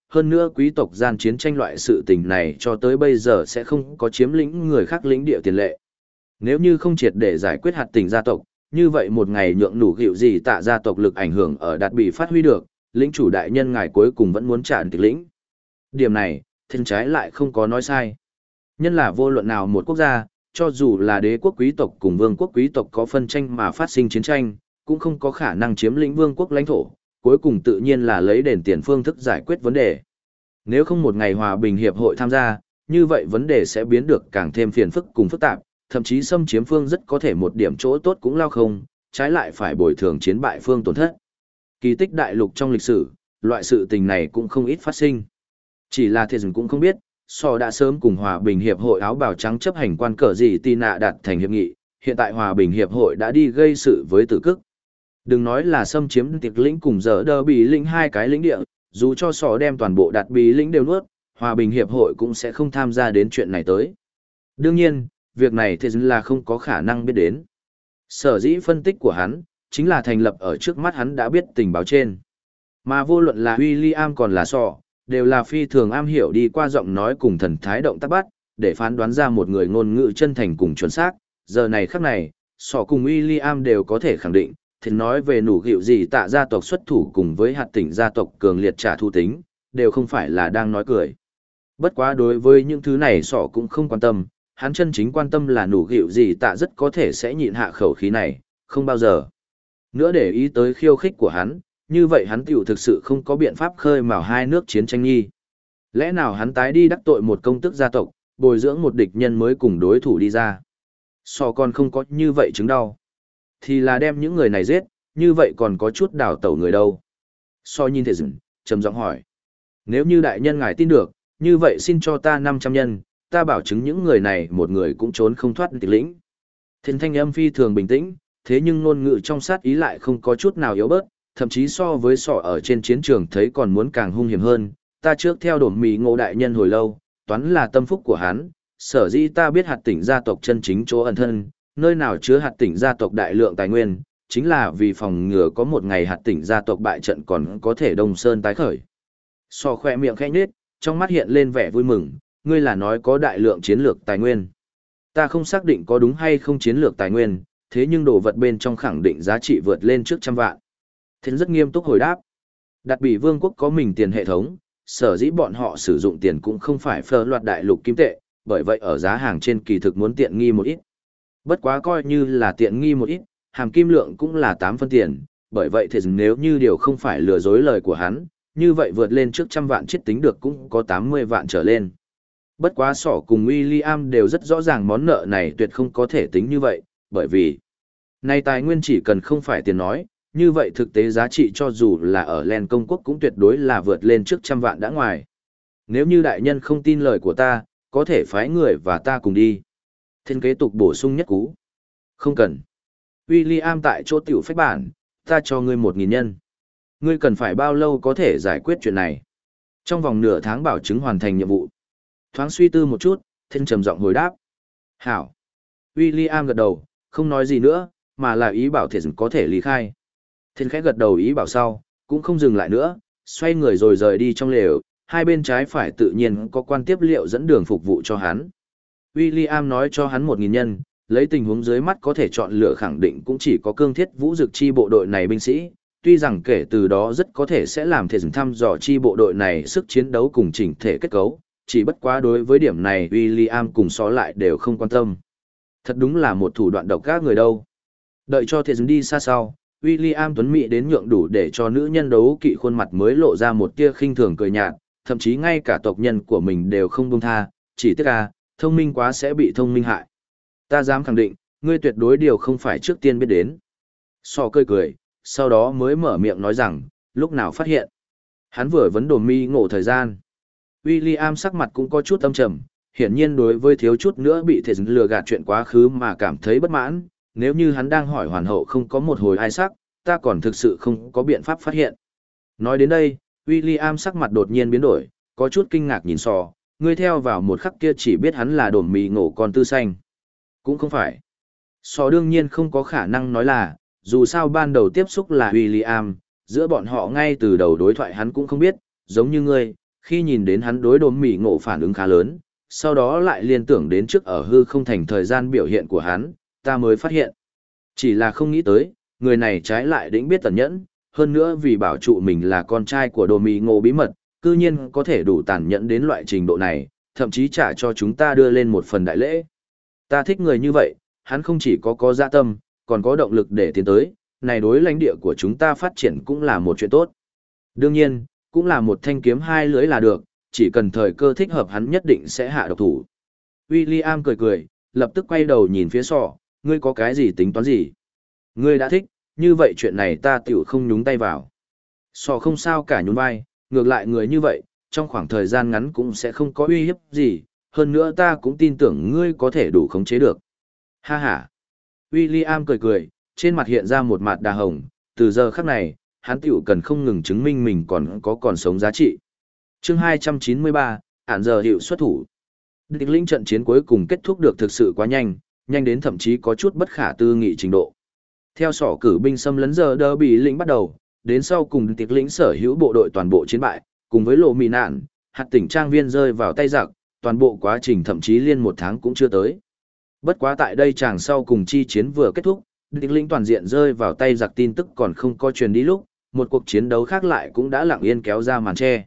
hơn nữa quý tộc gian chiến tranh loại sự tình này cho tới bây giờ sẽ không có chiếm lĩnh người khác lĩnh địa tiền lệ. Nếu như không triệt để giải quyết hạt tình gia tộc, như vậy một ngày nhượng nủ gịu gì tạ gia tộc lực ảnh hưởng ở đạt bị phát huy được, lĩnh chủ đại nhân ngài cuối cùng vẫn muốn trả tịch lĩnh. Điểm này, thiên trái lại không có nói sai. Nhân là vô luận nào một quốc gia, cho dù là đế quốc quý tộc cùng vương quốc quý tộc có phân tranh mà phát sinh chiến tranh, cũng không có khả năng chiếm lĩnh vương quốc lãnh thổ, cuối cùng tự nhiên là lấy đền tiền phương thức giải quyết vấn đề. Nếu không một ngày hòa bình hiệp hội tham gia, như vậy vấn đề sẽ biến được càng thêm phiền phức cùng phức tạp, thậm chí xâm chiếm phương rất có thể một điểm chỗ tốt cũng lao không, trái lại phải bồi thường chiến bại phương tổn thất. Kỳ tích đại lục trong lịch sử, loại sự tình này cũng không ít phát sinh. Chỉ là thế dừng cũng không biết, đã sớm cùng Hòa bình hiệp hội áo bào trắng chấp hành quan cờ gì tì nạ đạt thành hiệp nghị, hiện tại Hòa bình hiệp hội đã đi gây sự với Tử Cức. Đừng nói là xâm chiếm tiệc lĩnh cùng giờ đơ bị lĩnh hai cái lĩnh địa, dù cho đem toàn bộ đạt bị lĩnh đều nuốt, Hòa bình hiệp hội cũng sẽ không tham gia đến chuyện này tới. Đương nhiên, việc này thì là không có khả năng biết đến. Sở dĩ phân tích của hắn, chính là thành lập ở trước mắt hắn đã biết tình báo trên. Mà vô luận là William còn là đều là phi thường am hiểu đi qua giọng nói cùng thần thái động tác bắt, để phán đoán ra một người ngôn ngữ chân thành cùng chuẩn xác. Giờ này khắc này, cùng William đều có thể khẳng định, thì nói về nủ gịu gì tạ gia tộc xuất thủ cùng với hạt tỉnh gia tộc cường liệt trả thù tính, đều không phải là đang nói cười. Bất quá đối với những thứ này cũng không quan tâm, hắn chân chính quan tâm là nủ gịu gì tạ rất có thể sẽ nhịn hạ khẩu khí này, không bao giờ nữa để ý tới khiêu khích của hắn, như vậy hắn tiểu thực sự không có biện pháp khơi mào hai nước chiến tranh nghi. Lẽ nào hắn tái đi đắc tội một công tước gia tộc, bồi dưỡng một địch nhân mới cùng đối thủ đi ra? Còn không có như vậy chứng đau. Thì là đem những người này giết, như vậy còn có chút đào tẩu người đâu. Nhìn thể dừng, trầm giọng hỏi. Nếu như đại nhân ngài tin được, như vậy xin cho ta 500 nhân, ta bảo chứng những người này một người cũng trốn không thoát tịch lĩnh. Thiên thanh âm phi thường bình tĩnh, thế nhưng ngôn ngữ trong sát ý lại không có chút nào yếu bớt, thậm chí so với ở trên chiến trường thấy còn muốn càng hung hiểm hơn. Ta trước theo đồn mì Ngộ đại nhân hồi lâu, toán là tâm phúc của hắn, sở dĩ ta biết hạt tỉnh gia tộc chân chính chỗ ẩn thân, nơi nào chứa hạt tỉnh gia tộc đại lượng tài nguyên, chính là vì phòng ngừa có một ngày hạt tỉnh gia tộc bại trận còn có thể đông sơn tái khởi. Khoe miệng khẽ nhếch, trong mắt hiện lên vẻ vui mừng, ngươi là nói có đại lượng chiến lược tài nguyên. Ta không xác định có đúng hay không chiến lược tài nguyên, thế nhưng đồ vật bên trong khẳng định giá trị vượt lên trước 100 vạn. Thiên rất nghiêm túc hồi đáp. Đạt bị vương quốc có mình tiền hệ thống, sở dĩ bọn họ sử dụng tiền cũng không phải phơ loạt đại lục kim tệ, bởi vậy ở giá hàng trên kỳ thực muốn tiện nghi một ít. Bất quá coi như là tiện nghi một ít, hàm kim lượng cũng là 8 phân tiền, bởi vậy thì nếu như điều không phải lừa dối lời của hắn, như vậy vượt lên trước 100 vạn chết tính được cũng có 80 vạn trở lên. Bất quá cùng William đều rất rõ ràng món nợ này tuyệt không có thể tính như vậy, bởi vì này tài nguyên chỉ cần không phải tiền nói, như vậy thực tế giá trị cho dù là ở Len công quốc cũng tuyệt đối là vượt lên trước 100 vạn đã ngoài. Nếu như đại nhân không tin lời của ta, có thể phái người và ta cùng đi. Thiên kế tục bổ sung nhất cú. Không cần. William tại chỗ tiểu phách bản, ta cho ngươi 1.000 nhân. Ngươi cần phải bao lâu có thể giải quyết chuyện này? Trong vòng nửa tháng bảo chứng hoàn thành nhiệm vụ. Thoáng suy tư một chút, Thiên trầm giọng hồi đáp. Hảo. William gật đầu, không nói gì nữa, mà là ý bảo thể có thể lý khai. Thiên khẽ gật đầu ý bảo sau, cũng không dừng lại nữa, xoay người rồi rời đi trong lều, hai bên trái phải tự nhiên có quan tiếp liệu dẫn đường phục vụ cho hắn. William nói cho hắn 1.000 nhân, lấy tình huống dưới mắt có thể chọn lựa khẳng định cũng chỉ có cương thiết vũ dực chi bộ đội này binh sĩ, tuy rằng kể từ đó rất có thể sẽ làm thể thăm dò chi bộ đội này sức chiến đấu cùng chỉnh thể kết cấu, chỉ bất quá đối với điểm này William cùng lại đều không quan tâm. Thật đúng là một thủ đoạn độc ác người đâu. Đợi cho thể đi xa sau, William tuấn mỹ đến nhượng đủ để cho nữ nhân đấu kỵ khuôn mặt mới lộ ra một tia khinh thường cười nhạt, thậm chí ngay cả tộc nhân của mình đều không buông tha, chỉ tiếc thông minh quá sẽ bị thông minh hại. Ta dám khẳng định, ngươi tuyệt đối điều không phải trước tiên biết đến. Cười, sau đó mới mở miệng nói rằng, lúc nào phát hiện. Hắn vừa vấn đồn mi ngộ thời gian. William sắc mặt cũng có chút âm trầm, hiển nhiên đối với thiếu chút nữa bị thể lừa gạt chuyện quá khứ mà cảm thấy bất mãn. Nếu như hắn đang hỏi hoàn hậu không có một hồi ai sắc, ta còn thực sự không có biện pháp phát hiện. Nói đến đây, William sắc mặt đột nhiên biến đổi, có chút kinh ngạc nhìn ngươi theo vào một khắc kia chỉ biết hắn là đồn mì ngộ con tư xanh. Cũng không phải. Đương nhiên không có khả năng nói là, dù sao ban đầu tiếp xúc là William, giữa bọn họ ngay từ đầu đối thoại hắn cũng không biết, giống như ngươi, Khi nhìn đến hắn đối đốm mì ngộ phản ứng khá lớn, sau đó lại liên tưởng đến trước ở hư không thành thời gian biểu hiện của hắn, ta mới phát hiện. Chỉ là không nghĩ tới, người này trái lại đĩnh biết tẩn nhẫn, hơn nữa vì bảo trụ mình là con trai của đồ mì ngộ bí mật, cư nhiên có thể đủ tàn nhẫn đến loại trình độ này, thậm chí trả cho chúng ta đưa lên một phần đại lễ. Ta thích người như vậy, hắn không chỉ có dạ tâm, còn có động lực để tiến tới, này đối lãnh địa của chúng ta phát triển cũng là một chuyện tốt. Đương nhiên, cũng là một thanh kiếm hai lưỡi là được, chỉ cần thời cơ thích hợp hắn nhất định sẽ hạ độc thủ. William cười cười, lập tức quay đầu nhìn phía sọ, ngươi có cái gì tính toán gì? Ngươi đã thích, như vậy chuyện này ta tiểu không nhúng tay vào. Sọ không sao cả nhún vai, ngược lại người như vậy, trong khoảng thời gian ngắn cũng sẽ không có uy hiếp gì, hơn nữa ta cũng tin tưởng ngươi có thể đủ khống chế được. Ha ha. William cười cười, trên mặt hiện ra một mặt đà hồng, từ giờ khắc này, hắn tiểu cần không ngừng chứng minh mình còn sống giá trị. Chương 293, ản giờ hiệu xuất thủ. Địch lĩnh trận chiến cuối cùng kết thúc được thực sự quá nhanh, nhanh đến thậm chí có chút bất khả tư nghị trình độ. Theo sỏ cử binh xâm lấn giờ đỡ bị lĩnh bắt đầu, đến sau cùng tiệc lĩnh sở hữu bộ đội toàn bộ chiến bại, cùng với lộ mì nạn, hạt tỉnh trang viên rơi vào tay giặc, toàn bộ quá trình thậm chí liên một tháng cũng chưa tới. Bất quá tại đây chàng sau cùng chi chiến vừa kết thúc, địch lĩnh toàn diện rơi vào tay giặc tin tức còn không có truyền đi lúc, một cuộc chiến đấu khác lại cũng đã lặng yên kéo ra màn che.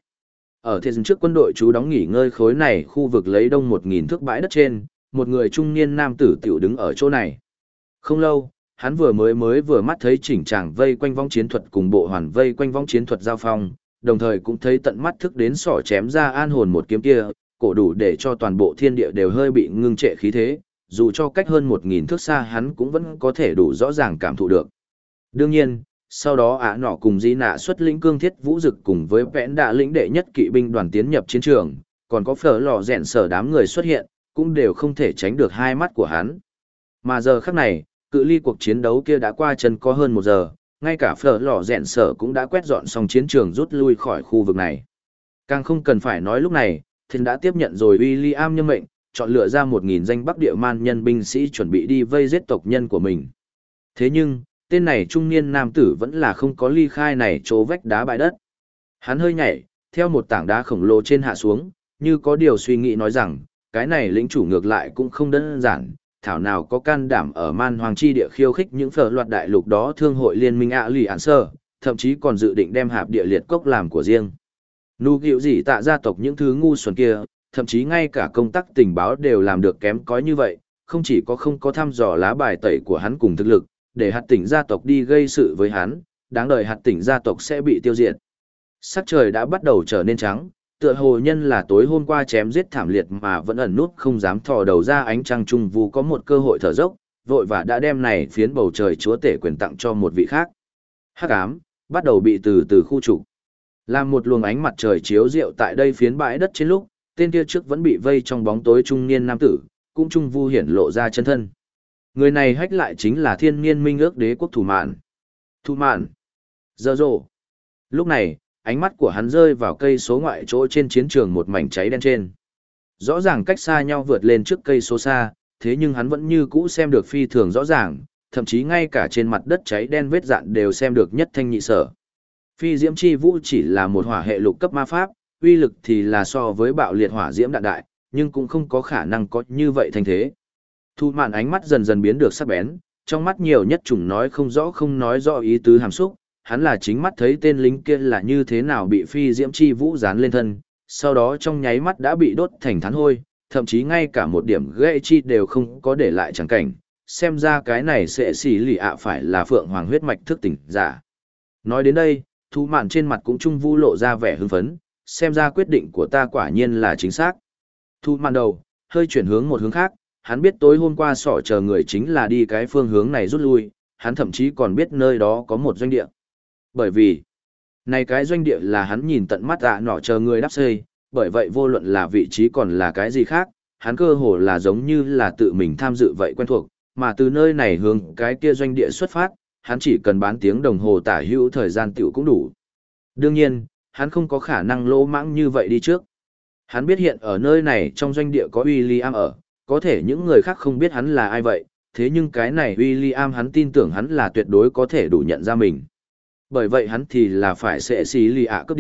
Ở thế trước quân đội trú đóng nghỉ ngơi khối này khu vực lấy đông 1000 thước bãi đất trên, một người trung niên nam tử tiểu đứng ở chỗ này. Không lâu, hắn vừa mắt thấy chỉnh tràng vây quanh vong chiến thuật cùng bộ hoàn vây quanh vong chiến thuật giao phong, đồng thời cũng thấy tận mắt thức đến sỏ chém ra an hồn một kiếm kia, cổ đủ để cho toàn bộ thiên địa đều hơi bị ngưng trệ khí thế, dù cho cách hơn 1000 thước xa hắn cũng vẫn có thể đủ rõ ràng cảm thụ được. Đương nhiên, sau đó nọ cùng Di Nạ xuất lĩnh cương thiết vũ dực cùng với vẽn đạ lĩnh đệ nhất kỵ binh đoàn tiến nhập chiến trường, còn có phở lò rèn sở đám người xuất hiện, cũng đều không thể tránh được hai mắt của hắn. Mà giờ khắc này, cự ly cuộc chiến đấu kia đã qua chân có hơn 1 giờ, ngay cả phở lò rèn sở cũng đã quét dọn xong chiến trường rút lui khỏi khu vực này. Càng không cần phải nói lúc này, Thiên đã tiếp nhận rồi William nhân mệnh, chọn lựa ra 1000 danh Bắc Địa Man nhân binh sĩ chuẩn bị đi vây giết tộc nhân của mình. Thế nhưng, tên này trung niên nam tử vẫn là không có ly khai này chỗ vách đá bãi đất. Hắn hơi nhảy, theo một tảng đá khổng lồ trên hạ xuống, như có điều suy nghĩ nói rằng, cái này lĩnh chủ ngược lại cũng không đơn giản, thảo nào có can đảm ở man hoàng chi địa khiêu khích những phở loạt đại lục đó thương hội liên minh lì ản sơ, thậm chí còn dự định đem hạp địa liệt cốc làm của riêng. Nụ gịu gì tạ gia tộc những thứ ngu xuẩn kia, thậm chí ngay cả công tác tình báo đều làm được kém cỏi như vậy, không chỉ có không có thăm dò lá bài tẩy của hắn cùng thực lực, để hạt tỉnh gia tộc đi gây sự với hắn, đáng đời hạt tỉnh gia tộc sẽ bị tiêu diệt. Sắc trời đã bắt đầu trở nên trắng, tựa hồ nhân là tối hôm qua chém giết thảm liệt mà vẫn ẩn nút không dám thò đầu ra ánh trăng trung vu có một cơ hội thở dốc, vội và đã đem này phiến bầu trời chúa tể quyền tặng cho một vị khác. Hắc ám bắt đầu bị từ từ khu trục. Làm một luồng ánh mặt trời chiếu rượu tại đây phiến bãi đất trên lúc, tên kia trước vẫn bị vây trong bóng tối trung niên nam tử, cũng trung vu hiển lộ ra chân thân. Người này hách lại chính là thiên niên minh ước đế quốc Thủ Mạn. Thủ Mạn. Giờ rồ. Lúc này, ánh mắt của hắn rơi vào cây số ngoại chỗ trên chiến trường một mảnh cháy đen trên. Rõ ràng cách xa nhau vượt lên trước cây số xa, thế nhưng hắn vẫn như cũ xem được phi thường rõ ràng, thậm chí ngay cả trên mặt đất cháy đen vết dạn đều xem được nhất thanh nhị sở. Phi diễm chi vũ chỉ là một hỏa hệ lục cấp ma pháp, uy lực thì là so với bạo liệt hỏa diễm đạn đại, nhưng cũng không có khả năng có như vậy thành thế. Thu Mạn ánh mắt dần dần biến được sắc bén, trong mắt nhiều nhất chủng nói không nói rõ ý tứ hàm xúc, hắn là chính mắt thấy tên lính kia là như thế nào bị phi diễm chi vũ dán lên thân, sau đó trong nháy mắt đã bị đốt thành than hôi, thậm chí ngay cả một điểm gãy chi đều không có để lại chẳng cảnh, xem ra cái này sẽ xỉ lì ạ phải là phượng hoàng huyết mạch thức tỉnh giả. Nói đến đây, Thu Mạn trên mặt cũng trung vu lộ ra vẻ hưng phấn, xem ra quyết định của ta quả nhiên là chính xác. Thu Mạn đầu, hơi chuyển hướng một hướng khác, hắn biết tối hôm qua sỏ chờ người chính là đi cái phương hướng này rút lui, hắn thậm chí còn biết nơi đó có một doanh địa. Bởi vì, này cái doanh địa là hắn nhìn tận mắt nọ chờ người đắp xây, bởi vậy vô luận là vị trí còn là cái gì khác, hắn cơ hồ là giống như là tự mình tham dự vậy quen thuộc, mà từ nơi này hướng cái kia doanh địa xuất phát, hắn chỉ cần bán tiếng đồng hồ tả hữu thời gian tiểu cũng đủ. Đương nhiên, hắn không có khả năng lỗ mãng như vậy đi trước. Hắn biết hiện ở nơi này trong doanh địa có William ở, có thể những người khác không biết hắn là ai vậy, thế nhưng cái này William hắn tin tưởng hắn là tuyệt đối có thể đủ nhận ra mình. Bởi vậy hắn thì là phải sẽ xí lì ạ cướp đi,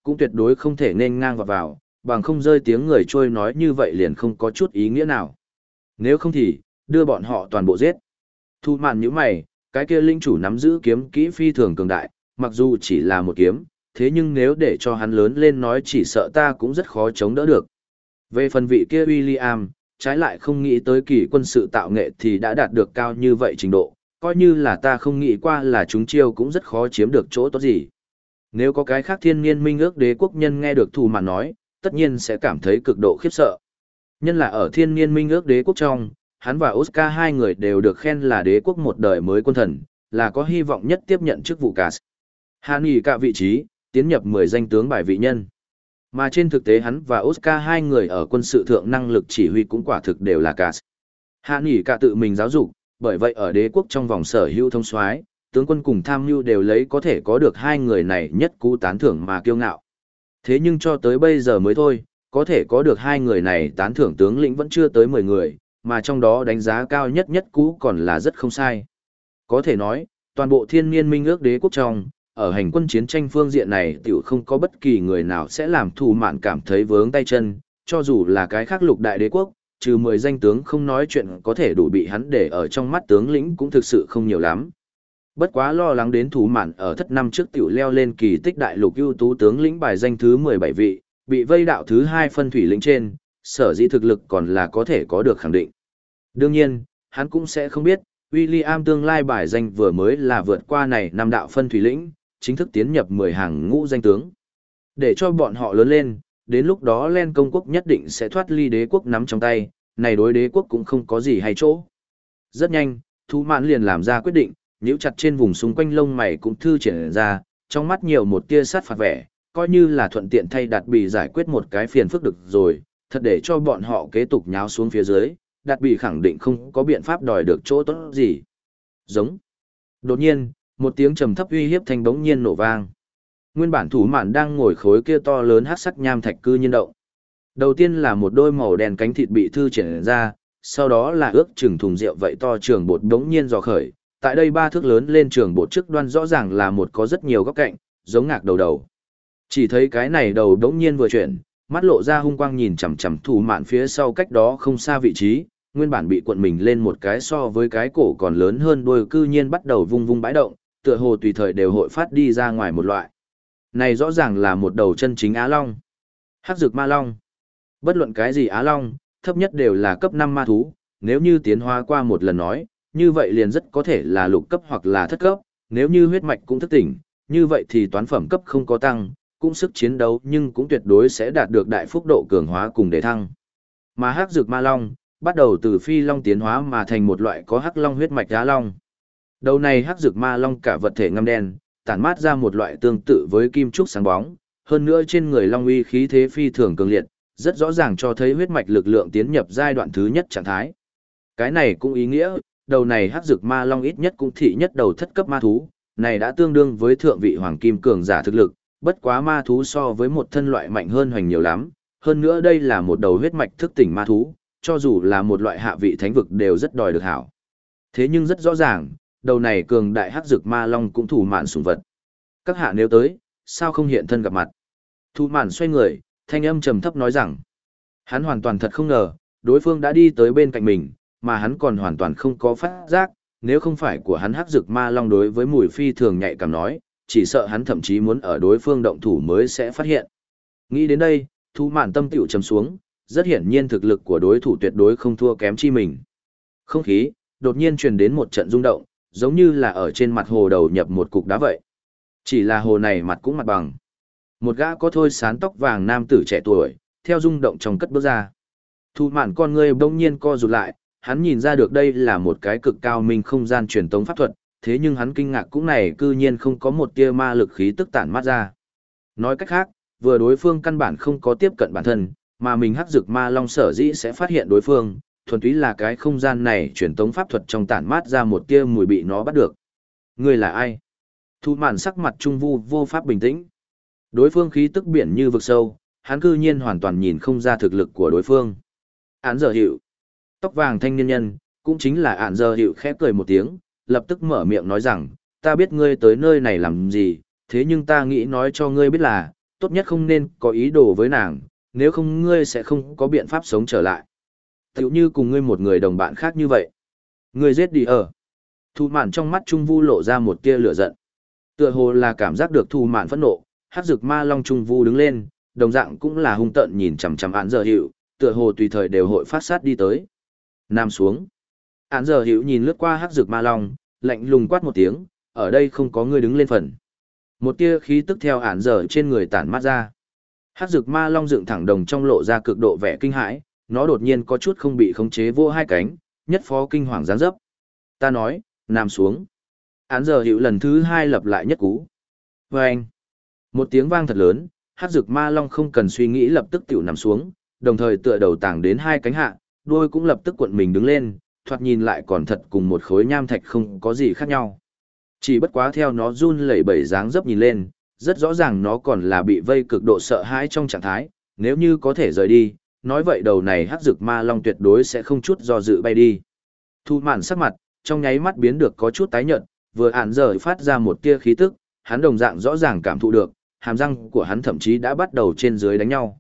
cũng tuyệt đối không thể nên ngang vào, bằng không rơi tiếng người trôi nói như vậy liền không có chút ý nghĩa nào. Nếu không thì, đưa bọn họ toàn bộ giết. Thu mạn như mày, cái kia linh chủ nắm giữ kiếm kỹ phi thường cường đại, mặc dù chỉ là một kiếm, thế nhưng nếu để cho hắn lớn lên nói chỉ sợ ta cũng rất khó chống đỡ được. Về phần vị kia William, trái lại không nghĩ tới kỳ quân sự tạo nghệ thì đã đạt được cao như vậy trình độ, coi như là ta không nghĩ qua là chúng chiêu cũng rất khó chiếm được chỗ tốt gì. Nếu có cái khác thiên niên minh ước đế quốc nhân nghe được Thu mạn nói, tất nhiên sẽ cảm thấy cực độ khiếp sợ. Nhân là ở thiên niên minh ước đế quốc trong, hắn và Oscar hai người đều được khen là đế quốc một đời mới quân thần, là có hy vọng nhất tiếp nhận chức vụ cast. Hắn nghỉ cả vị trí, tiến nhập 10 danh tướng bài vị nhân. Mà trên thực tế hắn và Oscar hai người ở quân sự thượng năng lực chỉ huy cũng quả thực đều là cast. Hắn nghỉ cả tự mình giáo dục, bởi vậy ở đế quốc trong vòng sở hữu thông soái, tướng quân cùng tham mưu đều lấy có thể có được hai người này nhất cú tán thưởng mà kiêu ngạo. Thế nhưng cho tới bây giờ mới thôi, có thể có được hai người này tán thưởng tướng lĩnh vẫn chưa tới 10 người, mà trong đó đánh giá cao nhất nhất cú còn là rất không sai. Có thể nói, toàn bộ thiên niên minh ước đế quốc trong, ở hành quân chiến tranh phương diện này tiểu không có bất kỳ người nào sẽ làm Thu mạn cảm thấy vướng tay chân, cho dù là cái khác lục đại đế quốc, trừ 10 danh tướng không nói chuyện có thể đủ bị hắn để ở trong mắt tướng lĩnh cũng thực sự không nhiều lắm. Bất quá lo lắng đến Thu mạn ở thất năm trước tiểu leo lên kỳ tích đại lục ưu tú tướng lĩnh bài danh thứ 17 vị, bị vây đạo thứ 2 phân thủy lĩnh trên, sở dĩ thực lực còn là có thể có được khẳng định. Đương nhiên, hắn cũng sẽ không biết, William tương lai bài danh vừa mới là vượt qua này năm đạo phân thủy lĩnh, chính thức tiến nhập 10 hàng ngũ danh tướng. Để cho bọn họ lớn lên, đến lúc đó Len công quốc nhất định sẽ thoát ly đế quốc nắm trong tay, này đối đế quốc cũng không có gì hay chỗ. Rất nhanh, Thu mạn liền làm ra quyết định, nhíu chặt trên vùng xung quanh lông mày cũng thư triển ra, trong mắt nhiều một tia sát phạt vẻ, coi như là thuận tiện thay Đạt Bỉ giải quyết một cái phiền phức được rồi, thật để cho bọn họ kế tục nháo xuống phía dưới, Đạt Bỉ khẳng định không có biện pháp đòi được chỗ tốt gì. Giống. Đột nhiên, một tiếng trầm thấp uy hiếp thanh bỗng nhiên nổ vang. Nguyên bản Thủ mạn đang ngồi khối kia to lớn hắc sắc nham thạch cư nhiên động. Đầu tiên là một đôi màu đen cánh thịt bị thư triển ra, sau đó là ước chừng thùng rượu vậy to trường bột bỗng nhiên dò khởi. Tại đây 3 thước lớn lên trường bột trước đoan rõ ràng là một có rất nhiều góc cạnh, giống ngạc đầu đầu. Chỉ thấy cái này đầu đống nhiên vừa chuyển, mắt lộ ra hung quang nhìn chằm chằm Thủ mạn phía sau cách đó không xa vị trí, nguyên bản bị cuộn mình lên một cái so với cái cổ còn lớn hơn đôi cư nhiên bắt đầu vung vung bãi động, tựa hồ tùy thời đều hội phát đi ra ngoài một loại. Này rõ ràng là một đầu chân chính Á Long. Hắc Dực Ma Long. Bất luận cái gì Á Long, thấp nhất đều là cấp 5 ma thú, nếu như tiến hóa qua một lần nói, như vậy liền rất có thể là lục cấp hoặc là thất cấp, nếu như huyết mạch cũng thức tỉnh, như vậy thì toán phẩm cấp không có tăng, cũng sức chiến đấu nhưng cũng tuyệt đối sẽ đạt được đại phúc độ cường hóa cùng đề thăng. Mà Hắc Dực Ma Long, bắt đầu từ phi long tiến hóa mà thành một loại có hắc long huyết mạch Á Long. Đầu này Hắc Dực Ma Long cả vật thể ngăm đen, tản mát ra một loại tương tự với kim trúc sáng bóng, hơn nữa trên người long uy khí thế phi thường cường liệt, rất rõ ràng cho thấy huyết mạch lực lượng tiến nhập giai đoạn thứ nhất trạng thái. Cái này cũng ý nghĩa, đầu này Hắc Dực Ma Long ít nhất cũng thị nhất đầu thất cấp ma thú, này đã tương đương với thượng vị hoàng kim cường giả thực lực, bất quá ma thú so với một thân loại mạnh hơn hoành nhiều lắm, hơn nữa đây là một đầu huyết mạch thức tỉnh ma thú, cho dù là một loại hạ vị thánh vực đều rất đòi được hảo. Thế nhưng rất rõ ràng, đầu này cường đại Hắc Dực Ma Long cũng thủ mạn sủng vật. Các hạ nếu tới, sao không hiện thân gặp mặt? Thủ mạn xoay người, thanh âm trầm thấp nói rằng, hắn hoàn toàn thật không ngờ, đối phương đã đi tới bên cạnh mình, mà hắn còn hoàn toàn không có phát giác, nếu không phải của hắn Hắc Dực Ma Long đối với mùi phi thường nhạy cảm nói, chỉ sợ hắn thậm chí muốn ở đối phương động thủ mới sẽ phát hiện. Nghĩ đến đây, Thu mạn tâm tiểu trầm xuống, rất hiển nhiên thực lực của đối thủ tuyệt đối không thua kém chi mình. Không khí, đột nhiên truyền đến một trận rung động, giống như là ở trên mặt hồ đầu nhập một cục đá vậy. Chỉ là hồ này mặt cũng mặt bằng. Một gã có thôi sán tóc vàng nam tử trẻ tuổi, theo rung động trong cất bước ra. Thu mạn con người bỗng nhiên co rụt lại, hắn nhìn ra được đây là một cái cực cao minh không gian truyền tống pháp thuật, thế nhưng hắn kinh ngạc cũng này cư nhiên không có một tia ma lực khí tức tản mát ra. Nói cách khác, vừa đối phương căn bản không có tiếp cận bản thân, mà mình Hắc Dực Ma Long sở dĩ sẽ phát hiện đối phương, thuần túy là cái không gian này truyền tống pháp thuật trong tản mát ra một tia mùi bị nó bắt được. Ngươi là ai? Thu mạn sắc mặt trung vu vô pháp bình tĩnh. Đối phương khí tức biển như vực sâu, hắn cư nhiên hoàn toàn nhìn không ra thực lực của đối phương. Án giờ hiệu. Tóc vàng thanh niên nhân, cũng chính là án giờ hiệu khẽ cười một tiếng, lập tức mở miệng nói rằng, ta biết ngươi tới nơi này làm gì, thế nhưng ta nghĩ nói cho ngươi biết là, Tốt nhất không nên có ý đồ với nàng, nếu không ngươi sẽ không có biện pháp sống trở lại. Tựu như cùng ngươi một người đồng bạn khác như vậy. Ngươi giết đi ở. Thu mạn trong mắt Trung Vu lộ ra một tia lửa giận. Tựa hồ là cảm giác được Thu mạn phẫn nộ, hắc dực ma long Trung Vu đứng lên, đồng dạng cũng là hung tợn nhìn chằm chằm án giờ hiệu, tựa hồ tùy thời đều hội phát sát đi tới. Nam xuống. Án giờ hiệu nhìn lướt qua hắc dực ma long, lạnh lùng quát một tiếng, ở đây không có ngươi đứng lên phần. Một tia khí tức theo án giờ trên người tản mát ra. Hắc dực ma long dựng thẳng đồng trong lộ ra cực độ vẻ kinh hãi, nó đột nhiên có chút không bị khống chế vô hai cánh, nhất phó kinh hoàng giáng dấp. Ta nói, nằm xuống. Án giờ hiệu lần thứ hai lập lại nhất cú. Vâng! Một tiếng vang thật lớn, hắc dực ma long không cần suy nghĩ lập tức tiểu nằm xuống, đồng thời tựa đầu tảng đến hai cánh hạ, đuôi cũng lập tức cuộn mình đứng lên, thoạt nhìn lại còn thật cùng một khối nham thạch không có gì khác nhau. Chỉ bất quá theo nó run lẩy bẩy dáng dấp nhìn lên, rất rõ ràng nó còn là bị vây cực độ sợ hãi trong trạng thái, nếu như có thể rời đi, nói vậy đầu này hắc dực ma long tuyệt đối sẽ không chút do dự bay đi. Thu mạn sắc mặt, trong nháy mắt biến được có chút tái nhợt, vừa ản giờ phát ra một tia khí tức, hắn đồng dạng rõ ràng cảm thụ được, hàm răng của hắn thậm chí đã bắt đầu trên dưới đánh nhau.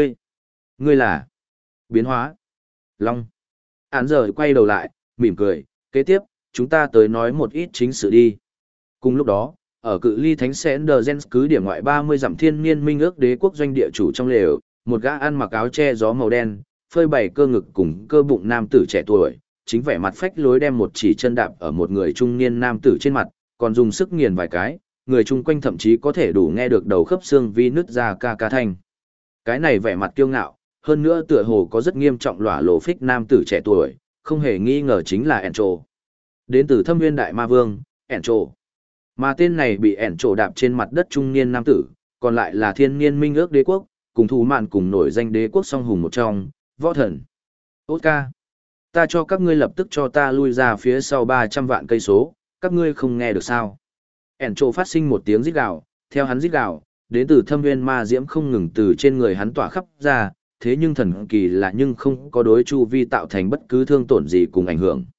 Ngươi là biến hóa. Long. Ản giờ quay đầu lại, mỉm cười, kế tiếp, chúng ta tới nói một ít chính sự đi. Cùng lúc đó, ở cự ly thánh sẽ Andergens cứ điểm ngoại 30 dặm thiên niên minh ước đế quốc doanh địa chủ trong lều, một gã ăn mặc áo che gió màu đen, phơi bày cơ ngực cùng cơ bụng nam tử trẻ tuổi, chính vẻ mặt phách lối đem một chỉ chân đạp ở một người trung niên nam tử trên mặt, còn dùng sức nghiền vài cái, người chung quanh thậm chí có thể đủ nghe được đầu khớp xương vi nứt ra ca ca thanh. Cái này vẻ mặt kiêu ngạo, hơn nữa tựa hồ có rất nghiêm trọng lỏa lộ phích nam tử trẻ tuổi, không hề nghi ngờ chính là Encho. Đến từ Thâm Nguyên Đại Ma Vương, Encho. Mà tên này bị Encho đạp trên mặt đất trung niên nam tử, còn lại là thiên niên minh ước đế quốc, cùng thù mạn cùng nổi danh đế quốc song hùng một trong, võ thần. Oscar. Ta cho các ngươi lập tức cho ta lui ra phía sau 300 vạn cây số, các ngươi không nghe được sao? Encho phát sinh một tiếng rít gào, theo hắn rít gào, đến từ Thâm Nguyên ma diễm không ngừng từ trên người hắn tỏa khắp ra, thế nhưng thần kỳ là nhưng không có đối chu vi tạo thành bất cứ thương tổn gì cùng ảnh hưởng.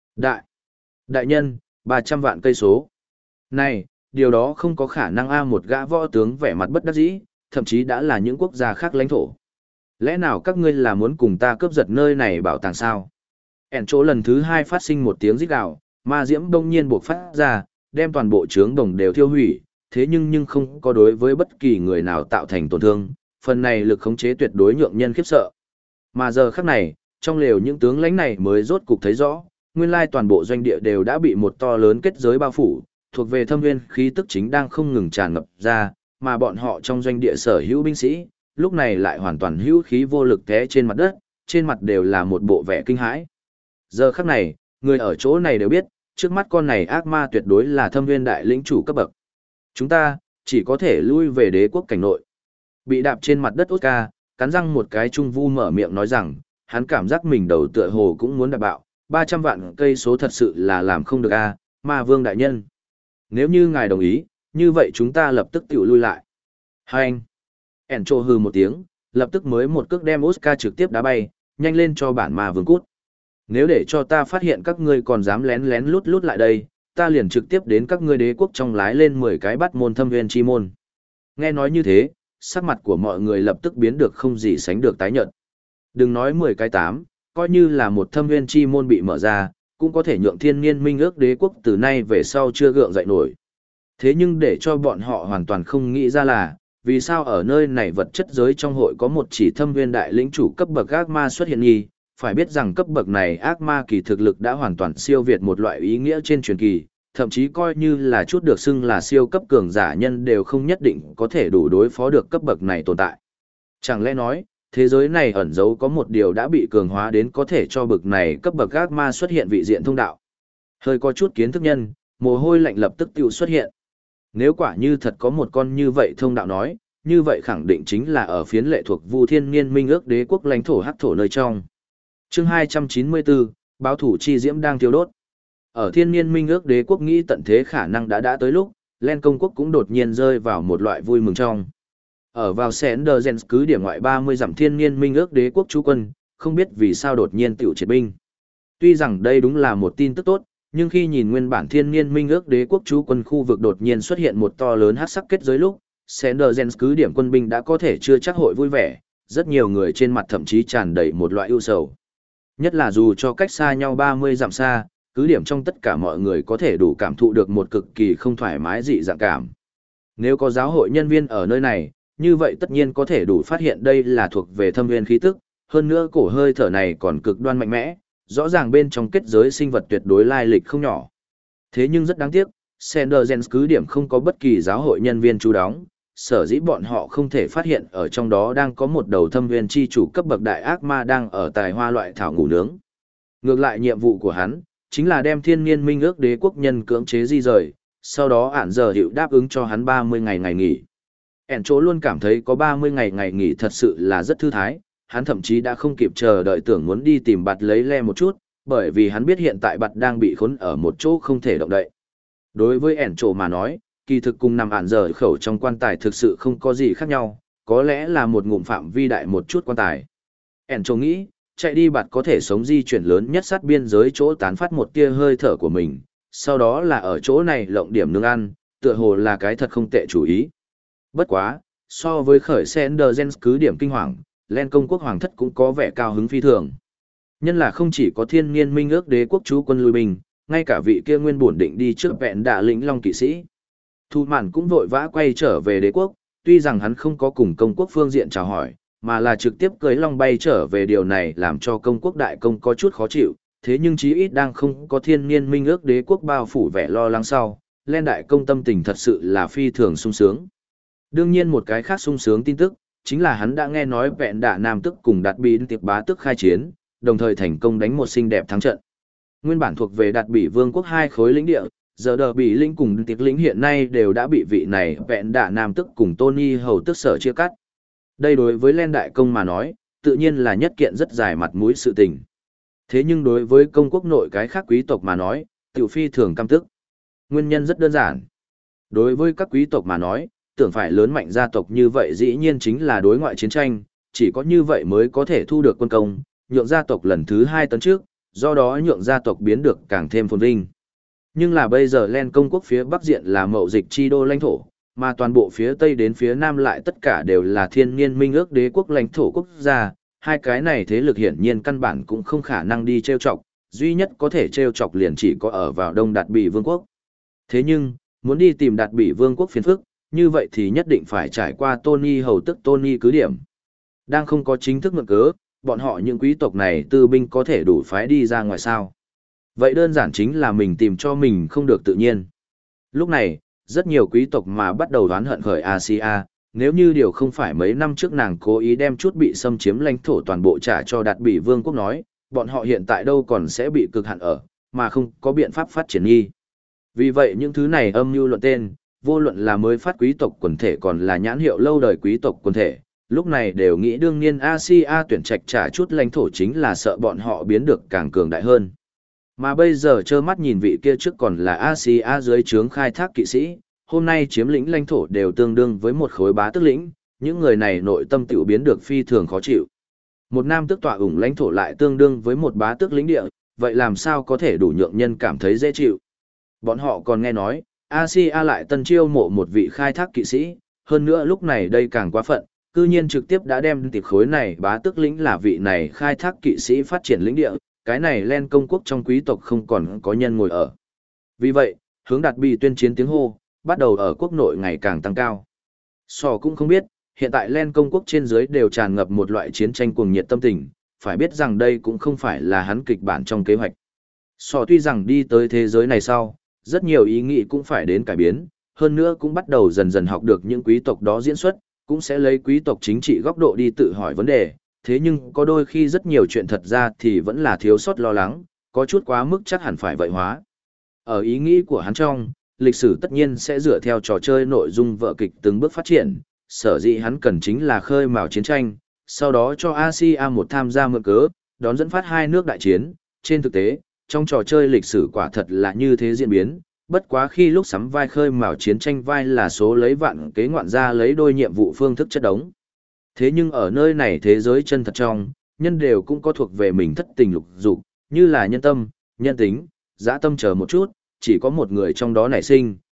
Đại nhân, 300 vạn cây số. Này, điều đó không có khả năng a, một gã võ tướng vẻ mặt bất đắc dĩ, thậm chí đã là những quốc gia khác lãnh thổ. Lẽ nào các ngươi là muốn cùng ta cướp giật nơi này bảo tàng sao? Encho lần thứ hai phát sinh một tiếng rít gào, ma diễm đông nhiên buộc phát ra, đem toàn bộ trướng đồng đều thiêu hủy, thế nhưng không có đối với bất kỳ người nào tạo thành tổn thương, phần này lực khống chế tuyệt đối nhượng nhân khiếp sợ. Mà giờ khắc này, trong lều những tướng lãnh này mới rốt cục thấy rõ, nguyên lai toàn bộ doanh địa đều đã bị một to lớn kết giới bao phủ, thuộc về thâm nguyên khí tức chính đang không ngừng tràn ngập ra, mà bọn họ trong doanh địa sở hữu binh sĩ, lúc này lại hoàn toàn hữu khí vô lực té trên mặt đất, trên mặt đều là một bộ vẻ kinh hãi. Giờ khắc này, người ở chỗ này đều biết, trước mắt con này ác ma tuyệt đối là thâm nguyên đại lĩnh chủ cấp bậc. Chúng ta, chỉ có thể lui về đế quốc cảnh nội. Bị đạp trên mặt đất Oscar, cắn răng một cái Trung Vu mở miệng nói rằng, hắn cảm giác mình đầu tựa hồ cũng muốn đạp bạo, 300 vạn cây số thật sự là làm không được a, ma vương đại nhân. Nếu như ngài đồng ý, như vậy chúng ta lập tức tiểu lui lại. Hai anh. Encho hừ một tiếng, lập tức mới một cước đem Oscar trực tiếp đá bay, nhanh lên cho bản ma vương cút. Nếu để cho ta phát hiện các ngươi còn dám lén lén lút lút lại đây, ta liền trực tiếp đến các ngươi đế quốc trong lái lên 10 cái bắt môn thâm nguyên chi môn. Nghe nói như thế, sắc mặt của mọi người lập tức biến được không gì sánh được tái nhợt. Đừng nói 10 cái 8, coi như là một thâm nguyên chi môn bị mở ra, cũng có thể nhượng thiên niên minh ước đế quốc từ nay về sau chưa gượng dậy nổi. Thế nhưng để cho bọn họ hoàn toàn không nghĩ ra là, vì sao ở nơi này vật chất giới trong hội có một chỉ thâm nguyên đại lĩnh chủ cấp bậc ác ma xuất hiện nghi, phải biết rằng cấp bậc này ác ma kỳ thực lực đã hoàn toàn siêu việt một loại ý nghĩa trên truyền kỳ, thậm chí coi như là chút được xưng là siêu cấp cường giả nhân đều không nhất định có thể đủ đối phó được cấp bậc này tồn tại. Chẳng lẽ nói, thế giới này ẩn giấu có một điều đã bị cường hóa đến có thể cho bậc này cấp bậc ác ma xuất hiện vị diện thông đạo. Hơi có chút kiến thức nhân, mồ hôi lạnh lập tức tiêu xuất hiện. Nếu quả như thật có một con như vậy thông đạo nói, như vậy khẳng định chính là ở phiến lệ thuộc Vu Thiên Niên Minh ước đế quốc lãnh thổ hắc thổ nơi trong. Chương 294, báo thủ chi diễm đang thiêu đốt. Ở Thiên Niên Minh ước đế quốc nghĩ tận thế khả năng đã tới lúc, Len công quốc cũng đột nhiên rơi vào một loại vui mừng trong. Ở vào Sendergens cứ điểm ngoại 30 dặm Thiên Niên Minh ước đế quốc trú quân, không biết vì sao đột nhiên tiểu triệt binh. Tuy rằng đây đúng là một tin tức tốt, nhưng khi nhìn nguyên bản Thiên Niên Minh ước đế quốc trú quân khu vực đột nhiên xuất hiện một to lớn hắc sắc kết giới lúc, Sendergens cứ điểm quân binh đã có thể chưa chắc hội vui vẻ, rất nhiều người trên mặt thậm chí tràn đầy một loại ưu sầu. Nhất là dù cho cách xa nhau 30 dặm xa, cứ điểm trong tất cả mọi người có thể đủ cảm thụ được một cực kỳ không thoải mái dị dạng cảm. Nếu có giáo hội nhân viên ở nơi này, như vậy tất nhiên có thể đủ phát hiện đây là thuộc về thâm nguyên khí tức, hơn nữa cổ hơi thở này còn cực đoan mạnh mẽ, rõ ràng bên trong kết giới sinh vật tuyệt đối lai lịch không nhỏ. Thế nhưng rất đáng tiếc, Sendergens cứ điểm không có bất kỳ giáo hội nhân viên trú đóng, sở dĩ bọn họ không thể phát hiện ở trong đó đang có một đầu thâm nguyên chi chủ cấp bậc đại ác ma đang ở tài hoa loại thảo ngủ nướng. Ngược lại nhiệm vụ của hắn, chính là đem thiên niên minh ước đế quốc nhân cưỡng chế di rời, sau đó ản giờ hiệu đáp ứng cho hắn 30 ngày ngày nghỉ. Ản chỗ luôn cảm thấy có 30 ngày ngày nghỉ thật sự là rất thư thái, hắn thậm chí đã không kịp chờ đợi tưởng muốn đi tìm bạt lấy le một chút, bởi vì hắn biết hiện tại bạt đang bị khốn ở một chỗ không thể động đậy. Đối với ẻn trổ mà nói, kỳ thực cùng nằm ản giờ khẩu trong quan tài thực sự không có gì khác nhau, có lẽ là một ngụm phạm vi đại một chút quan tài. Ẻn trổ nghĩ, chạy đi bạt có thể sống di chuyển lớn nhất sát biên giới chỗ tán phát một tia hơi thở của mình, sau đó là ở chỗ này lộng điểm nướng ăn, tựa hồ là cái thật không tệ chủ ý. Bất quá, so với khởi Sendergens cứ điểm kinh hoàng, Len công quốc hoàng thất cũng có vẻ cao hứng phi thường. Nhân là không chỉ có thiên niên minh ước đế quốc chú quân lui binh, ngay cả vị kia nguyên bổn định đi trước vẹn đạ lĩnh long kỵ sĩ. Thu Mạn cũng vội vã quay trở về đế quốc, tuy rằng hắn không có cùng công quốc phương diện chào hỏi, mà là trực tiếp cưới long bay trở về, điều này làm cho công quốc đại công có chút khó chịu, thế nhưng chí ít đang không có thiên niên minh ước đế quốc bao phủ vẻ lo lắng sau, Len đại công tâm tình thật sự là phi thường sung sướng. Đương nhiên một cái khác sung sướng tin tức, chính là hắn đã nghe nói vẹn đạ nam tức cùng đạt bị tiệp bá tức khai chiến, đồng thời thành công đánh một xinh đẹp thắng trận. Nguyên bản thuộc về đạt bị vương quốc hai khối lĩnh địa, giờ đờ bị lĩnh cùng tiệp lĩnh hiện nay đều đã bị vị này vẹn đạ nam tức cùng Tony hầu tức sở chia cắt. Đây đối với Len đại công mà nói, tự nhiên là nhất kiện rất dài mặt mũi sự tình. Thế nhưng đối với công quốc nội cái khác quý tộc mà nói, tiểu phi thường căm tức. Nguyên nhân rất đơn giản. Đối với các quý tộc mà nói, tưởng phải lớn mạnh gia tộc như vậy dĩ nhiên chính là đối ngoại chiến tranh, chỉ có như vậy mới có thể thu được quân công, nhượng gia tộc lần thứ 2 tấn trước, do đó nhượng gia tộc biến được càng thêm phồn vinh. Nhưng là bây giờ Len công quốc phía bắc diện là mậu dịch chi đô lãnh thổ, mà toàn bộ phía tây đến phía nam lại tất cả đều là thiên niên minh ước đế quốc lãnh thổ quốc gia, hai cái này thế lực hiển nhiên căn bản cũng không khả năng đi trêu chọc, duy nhất có thể trêu chọc liền chỉ có ở vào đông Đạt Bỉ vương quốc. Thế nhưng, muốn đi tìm Đạt Bỉ vương quốc phiền phức, như vậy thì nhất định phải trải qua Tony hầu tức Tony cứ điểm. Đang không có chính thức mượn cớ, bọn họ những quý tộc này tư binh có thể đủ phái đi ra ngoài sao. Vậy đơn giản chính là mình tìm cho mình không được tự nhiên. Lúc này, rất nhiều quý tộc mà bắt đầu đoán hận khởi Asia, nếu như điều không phải mấy năm trước nàng cố ý đem chút bị xâm chiếm lãnh thổ toàn bộ trả cho Đạt Bỉ vương quốc nói, bọn họ hiện tại đâu còn sẽ bị cực hạn ở, mà không có biện pháp phát triển nghi. Vì vậy những thứ này âm mưu luận tên, vô luận là mới phát quý tộc quần thể còn là nhãn hiệu lâu đời quý tộc quần thể, lúc này đều nghĩ đương nhiên Asia tuyển trạch trả chút lãnh thổ chính là sợ bọn họ biến được càng cường đại hơn. Mà bây giờ trơ mắt nhìn vị kia trước còn là Asia dưới trướng khai thác kỵ sĩ, hôm nay chiếm lĩnh lãnh thổ đều tương đương với một khối bá tước lĩnh, những người này nội tâm tiểu biến được phi thường khó chịu. Một nam tước tọa ủng lãnh thổ lại tương đương với một bá tước lĩnh địa, vậy làm sao có thể đủ nhượng nhân cảm thấy dễ chịu. Bọn họ còn nghe nói, Asia lại tân chiêu mộ một vị khai thác kỵ sĩ, hơn nữa lúc này đây càng quá phận, cư nhiên trực tiếp đã đem tiệp khối này bá tước lĩnh là vị này khai thác kỵ sĩ phát triển lĩnh địa, cái này Len công quốc trong quý tộc không còn có nhân ngồi ở. Vì vậy, hướng Đạt Bỉ tuyên chiến tiếng hô, bắt đầu ở quốc nội ngày càng tăng cao. Sò cũng không biết, hiện tại Len công quốc trên dưới đều tràn ngập một loại chiến tranh cuồng nhiệt tâm tình, phải biết rằng đây cũng không phải là hắn kịch bản trong kế hoạch. Sò tuy rằng đi tới thế giới này sau, rất nhiều ý nghĩ cũng phải đến cải biến, hơn nữa cũng bắt đầu dần dần học được những quý tộc đó diễn xuất, cũng sẽ lấy quý tộc chính trị góc độ đi tự hỏi vấn đề, thế nhưng có đôi khi rất nhiều chuyện thật ra thì vẫn là thiếu sót lo lắng, có chút quá mức chắc hẳn phải vậy hóa. Ở ý nghĩ của hắn trong, lịch sử tất nhiên sẽ dựa theo trò chơi nội dung vở kịch từng bước phát triển, sở dĩ hắn cần chính là khơi mào chiến tranh, sau đó cho Asia một tham gia mượn cớ, đón dẫn phát hai nước đại chiến. Trên thực tế, trong trò chơi lịch sử quả thật là như thế diễn biến, bất quá khi lúc sắm vai khơi mào chiến tranh vai là số lấy vạn kế ngoạn ra lấy đôi nhiệm vụ phương thức chất đống. Thế nhưng ở nơi này thế giới chân thật trong, nhân đều cũng có thuộc về mình thất tình lục dục, như là nhân tâm, nhân tính, dã tâm chờ một chút, chỉ có một người trong đó nảy sinh,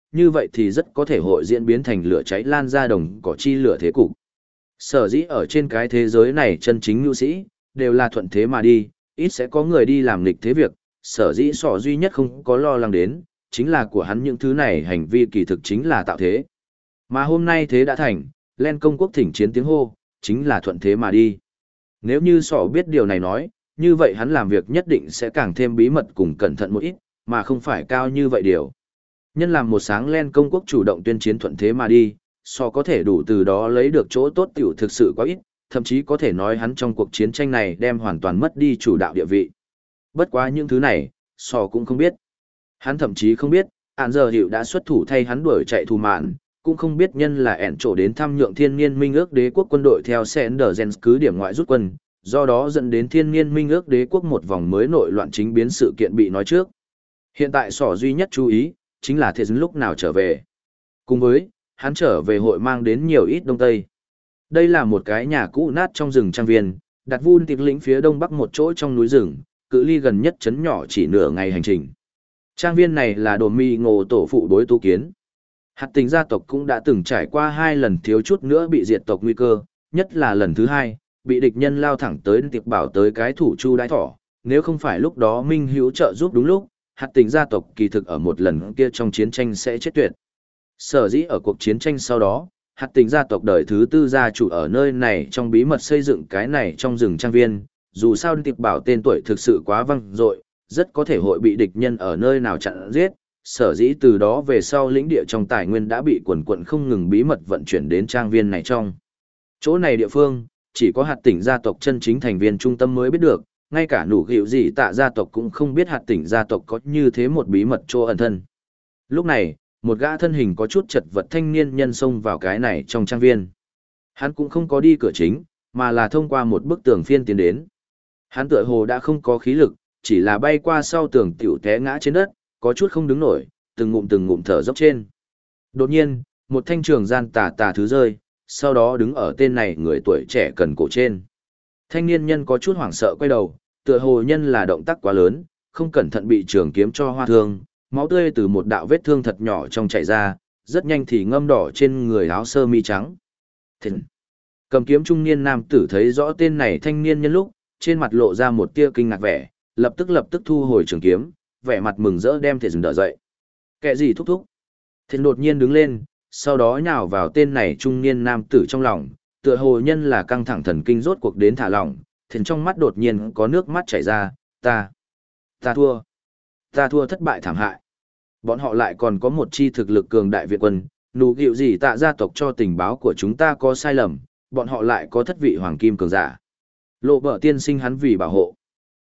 như vậy thì rất có thể hội diễn biến thành lửa cháy lan ra đồng cỏ chi lửa thế cục. Sở dĩ ở trên cái thế giới này chân chính nhu sĩ, đều là thuận thế mà đi, ít sẽ có người đi làm nghịch thế việc, sở dĩ sọ duy nhất không có lo lắng đến, chính là của hắn những thứ này hành vi kỳ thực chính là tạo thế. Mà hôm nay thế đã thành, Len công quốc thỉnh chiến tiếng hô, chính là thuận thế mà đi. Nếu như sọ biết điều này nói, như vậy hắn làm việc nhất định sẽ càng thêm bí mật cùng cẩn thận một ít, mà không phải cao như vậy điều. Nhân làm một sáng Len công quốc chủ động tuyên chiến thuận thế mà đi, sọ có thể đủ từ đó lấy được chỗ tốt tiểu thực sự quá ít, thậm chí có thể nói hắn trong cuộc chiến tranh này đem hoàn toàn mất đi chủ đạo địa vị. Bất quá những thứ này, sọ cũng không biết. Hắn thậm chí không biết, ản giờ hiệu đã xuất thủ thay hắn đuổi chạy thù mạn, cũng không biết nhân là ẻn trổ đến thăm nhượng thiên niên minh ước đế quốc quân đội theo Sendergens cứ điểm ngoại rút quân, do đó dẫn đến thiên niên minh ước đế quốc một vòng mới nội loạn chính biến sự kiện bị nói trước. Hiện tại sỏ duy nhất chú ý, chính là thế giới lúc nào trở về. Cùng với, hắn trở về hội mang đến nhiều ít đông tây. Đây là một cái nhà cũ nát trong rừng trang viên, đặt vun tiệc lĩnh phía đông bắc một chỗ trong núi rừng, cự ly gần nhất trấn nhỏ chỉ nửa ngày hành trình. Trang viên này là đồ mi ngộ tổ phụ đối tu kiến. Hạt tình gia tộc cũng đã từng trải qua 2 lần thiếu chút nữa bị diệt tộc nguy cơ, nhất là lần thứ 2, bị địch nhân lao thẳng tới tiệc bảo tới cái thủ chu đái thỏ. Nếu không phải lúc đó Minh Hữu trợ giúp đúng lúc, hạt tình gia tộc kỳ thực ở một lần kia trong chiến tranh sẽ chết tuyệt. Sở dĩ ở cuộc chiến tranh sau đó, hạt tình gia tộc đời thứ 4 gia chủ ở nơi này trong bí mật xây dựng cái này trong rừng trang viên, dù sao tiệc bảo tên tuổi thực sự quá vang dội, rất có thể hội bị địch nhân ở nơi nào chặn giết, sở dĩ từ đó về sau lĩnh địa trong tài nguyên đã bị quần quận không ngừng bí mật vận chuyển đến trang viên này trong. Chỗ này địa phương, chỉ có hạt tỉnh gia tộc chân chính thành viên trung tâm mới biết được, ngay cả nụ gịu gì tạ gia tộc cũng không biết hạt tỉnh gia tộc có như thế một bí mật chỗ ẩn thân. Lúc này, một gã thân hình có chút chật vật thanh niên nhân xông vào cái này trong trang viên. Hắn cũng không có đi cửa chính, mà là thông qua một bức tường phiên tiến đến. Hắn tựa hồ đã không có khí lực, chỉ là bay qua sau tường tiểu té ngã trên đất, có chút không đứng nổi, từng ngụm thở dốc trên. Đột nhiên, một thanh trường gian tà thứ rơi, sau đó đứng ở tên này người tuổi trẻ cần cổ trên. Thanh niên nhân có chút hoảng sợ quay đầu, tựa hồ nhân là động tác quá lớn, không cẩn thận bị trường kiếm cho hoa thương, máu tươi từ một đạo vết thương thật nhỏ trong chảy ra, rất nhanh thì ngâm đỏ trên người áo sơ mi trắng. Thịnh. Cầm kiếm trung niên nam tử thấy rõ tên này thanh niên nhân lúc, trên mặt lộ ra một tia kinh ngạc vẻ, lập tức thu hồi trường kiếm, vẻ mặt mừng rỡ đem thể dừng đỡ dậy. Kẻ gì thúc thúc? Thiện đột nhiên đứng lên, sau đó nhào vào tên này trung niên nam tử trong lòng, tựa hồ nhân là căng thẳng thần kinh rốt cuộc đến thả lỏng, thiện trong mắt đột nhiên có nước mắt chảy ra, ta thua thất bại thảm hại. Bọn họ lại còn có một chi thực lực cường đại Việt quân, nụ gịu gì tạ gia tộc cho tình báo của chúng ta có sai lầm, bọn họ lại có thất vị hoàng kim cường giả. Lộ bờ tiên sinh hắn vì bảo hộ.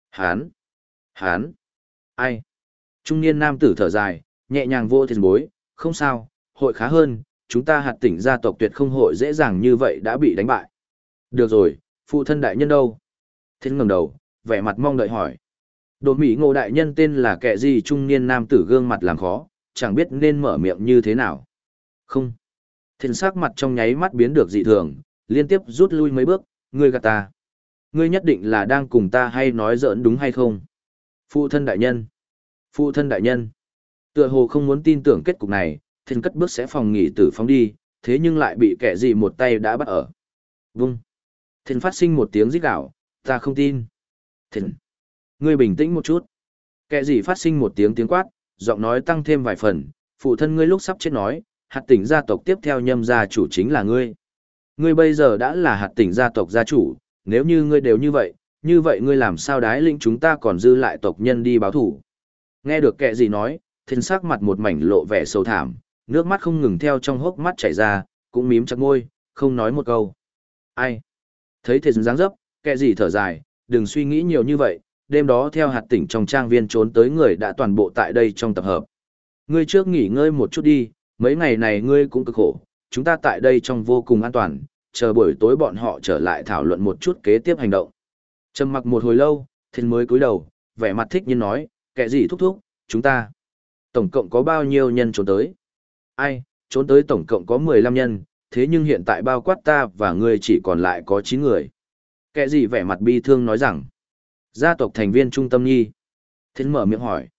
Hán, ai? Trung niên nam tử thở dài, nhẹ nhàng vô thiền bối, không sao, hội khá hơn, chúng ta hạt tỉnh gia tộc tuyệt không hội dễ dàng như vậy đã bị đánh bại. Được rồi, phụ thân đại nhân đâu? Thiên ngẩng đầu, vẻ mặt mong đợi hỏi. Đột Mỹ Ngộ đại nhân tên là kẻ gì? Trung niên nam tử gương mặt làm khó, chẳng biết nên mở miệng như thế nào. Không. Thiên sắc mặt trong nháy mắt biến được dị thường, liên tiếp rút lui mấy bước, ngươi gạt ta. Ngươi nhất định là đang cùng ta hay nói giỡn đúng hay không? Phụ thân đại nhân. Phụ thân đại nhân. Tựa hồ không muốn tin tưởng kết cục này, Thiên cất bước sẽ phòng nghỉ tử phóng đi, thế nhưng lại bị kẻ gì một tay đã bắt ở. Vung. Thiên phát sinh một tiếng rít gào, ta không tin. Thiên. Ngươi bình tĩnh một chút. Kẻ gì phát sinh một tiếng quát, giọng nói tăng thêm vài phần, phụ thân ngươi lúc sắp chết nói, hạt tỉnh gia tộc tiếp theo nhâm gia chủ chính là ngươi. Ngươi bây giờ đã là hạt tỉnh gia tộc gia chủ, nếu như ngươi đều như vậy ngươi làm sao đái lĩnh chúng ta còn dư lại tộc nhân đi báo thủ. Nghe được kẻ gì nói, Thiên sắc mặt một mảnh lộ vẻ sầu thảm, nước mắt không ngừng theo trong hốc mắt chảy ra, cũng mím chặt môi, không nói một câu. Ai? Thấy Thiên dáng dấp, kẻ gì thở dài, đừng suy nghĩ nhiều như vậy, đêm đó theo hạt tỉnh trong trang viên trốn tới người đã toàn bộ tại đây trong tập hợp. Ngươi trước nghỉ ngơi một chút đi, mấy ngày này ngươi cũng cực khổ, chúng ta tại đây trong vô cùng an toàn, chờ buổi tối bọn họ trở lại thảo luận một chút kế tiếp hành động. Trầm mặc một hồi lâu, Thiên mới cúi đầu, vẻ mặt thích nhiên nói, kẻ gì thúc thúc, chúng ta tổng cộng có bao nhiêu nhân trốn tới? Ai, trốn tới tổng cộng có 15 nhân, thế nhưng hiện tại bao quát ta và ngươi chỉ còn lại có 9 người. Kẻ gì vẻ mặt bi thương nói rằng, gia tộc thành viên trung tâm nhi. Thiên mở miệng hỏi,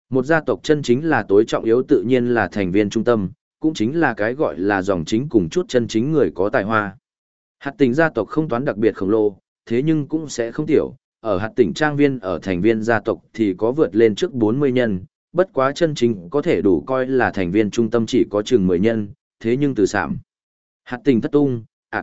Một gia tộc chân chính là tối trọng yếu tự nhiên là thành viên trung tâm, cũng chính là cái gọi là dòng chính cùng chút chân chính người có tài hoa. Hạt tỉnh gia tộc không toán đặc biệt khổng lồ, thế nhưng cũng sẽ không tiểu, ở hạt tỉnh trang viên ở thành viên gia tộc thì có vượt lên trước 40 nhân, bất quá chân chính có thể đủ coi là thành viên trung tâm chỉ có chừng 10 nhân, thế nhưng từ sảm. Hạt tỉnh thất tung,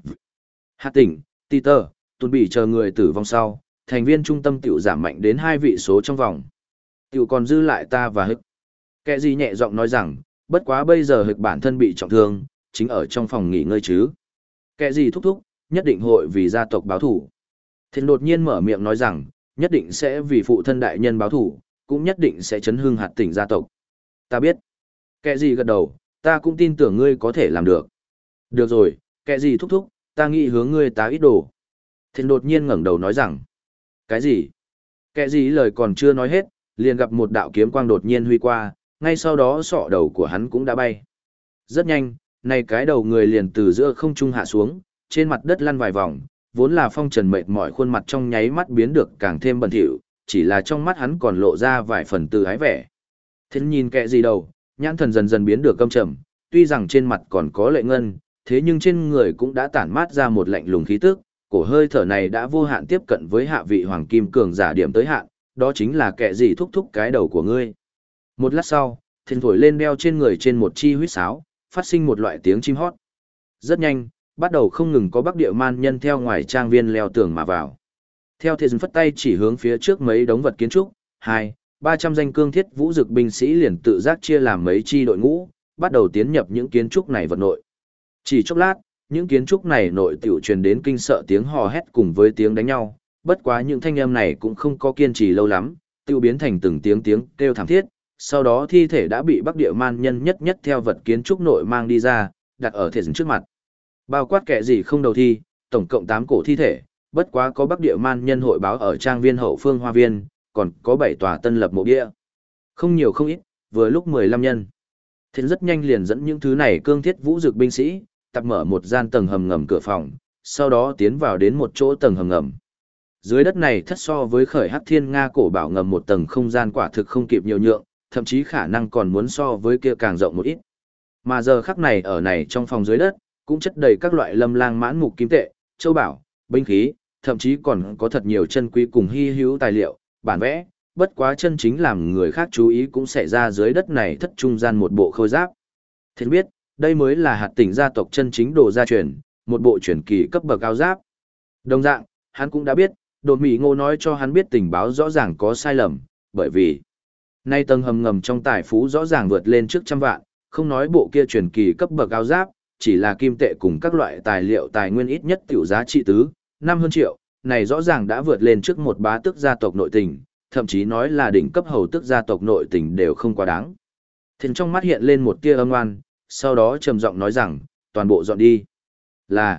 hạt tỉnh, Peter, tuần bị chờ người tử vong sau, thành viên trung tâm tiểu giảm mạnh đến 2 vị số trong vòng. Tiểu còn dư lại ta và Hực. Kẻ gì nhẹ giọng nói rằng, bất quá bây giờ Hực bản thân bị trọng thương, chính ở trong phòng nghỉ ngơi chứ. Kẻ gì thúc thúc, nhất định hội vì gia tộc báo thủ. Thiên đột nhiên mở miệng nói rằng, nhất định sẽ vì phụ thân đại nhân báo thủ, cũng nhất định sẽ chấn hưng hạt tỉnh gia tộc. Ta biết. Kẻ gì gật đầu, ta cũng tin tưởng ngươi có thể làm được. Được rồi, kẻ gì thúc thúc, ta nghĩ hướng ngươi tá ít đồ. Thiên đột nhiên ngẩng đầu nói rằng, cái gì? Kẻ gì lời còn chưa nói hết, liền gặp một đạo kiếm quang đột nhiên huy qua, ngay sau đó sọ đầu của hắn cũng đã bay. Rất nhanh, này cái đầu người liền từ giữa không trung hạ xuống, trên mặt đất lăn vài vòng, vốn là phong trần mệt mỏi khuôn mặt trong nháy mắt biến được càng thêm bẩn thỉu, chỉ là trong mắt hắn còn lộ ra vài phần từ ái vẻ. Thiên nhìn kẻ gì đầu, nhãn thần dần dần biến được căm trầm, tuy rằng trên mặt còn có lệ ngân, thế nhưng trên người cũng đã tản mát ra một lạnh lùng khí tức, cổ hơi thở này đã vô hạn tiếp cận với hạ vị hoàng kim cường giả điểm tới hạn, đó chính là kẻ gì thúc thúc cái đầu của ngươi. Một lát sau, thiên thổi lên đeo trên người trên một chi huýt sáo, phát sinh một loại tiếng chim hót. Rất nhanh, bắt đầu không ngừng có bắc địa man nhân theo ngoài trang viên leo tường mà vào. Theo thiên phất tay chỉ hướng phía trước mấy đống vật kiến trúc, 200-300 danh cương thiết vũ dực binh sĩ liền tự giác chia làm mấy chi đội ngũ, bắt đầu tiến nhập những kiến trúc này vật nội. Chỉ chốc lát, những kiến trúc này nội tiểu truyền đến kinh sợ tiếng hò hét cùng với tiếng đánh nhau, bất quá những thanh âm này cũng không có kiên trì lâu lắm, tiêu biến thành từng tiếng kêu thảm thiết, sau đó thi thể đã bị bắc địa man nhân nhất nhất theo vật kiến trúc nội mang đi ra, đặt ở thể trước mặt. Bao quát kẻ gì không đầu thi, tổng cộng 8 cổ thi thể, bất quá có bắc địa man nhân hội báo ở trang viên hậu phương hoa viên, còn có 7 tòa tân lập mộ địa. Không nhiều không ít, vừa lúc 15 nhân. Thiên rất nhanh liền dẫn những thứ này cương thiết vũ dực binh sĩ, tập mở một gian tầng hầm ngầm cửa phòng, sau đó tiến vào đến một chỗ tầng hầm ngầm. Dưới đất này thất so với khởi hắc thiên Nga cổ bảo ngầm một tầng không gian quả thực không kịp nhiều nhượng, thậm chí khả năng còn muốn so với kia càng rộng một ít. Mà giờ khắc này ở này trong phòng dưới đất, cũng chất đầy các loại lâm lang mãn mục kim tệ, châu bảo, binh khí, thậm chí còn có thật nhiều chân quý cùng hy hữu tài liệu, bản vẽ, bất quá chân chính làm người khác chú ý cũng sẽ ra dưới đất này thất trung gian một bộ khôi giáp. Thiên biết, đây mới là hạt tỉnh gia tộc chân chính đồ gia truyền, một bộ truyền kỳ cấp bậc áo giáp. Đồng dạng, hắn cũng đã biết, Đột Mỹ Ngô nói cho hắn biết tình báo rõ ràng có sai lầm, bởi vì nay tầng hầm ngầm trong tài phú rõ ràng vượt lên trước 100 vạn, không nói bộ kia truyền kỳ cấp bậc áo giáp, chỉ là kim tệ cùng các loại tài liệu tài nguyên ít nhất tiểu giá trị tứ, 5 hơn triệu, này rõ ràng đã vượt lên trước một bá tước gia tộc nội tình, thậm chí nói là đỉnh cấp hầu tước gia tộc nội tình đều không quá đáng. Thiên trong mắt hiện lên một tia âm oan, sau đó trầm giọng nói rằng, toàn bộ dọn đi. Là,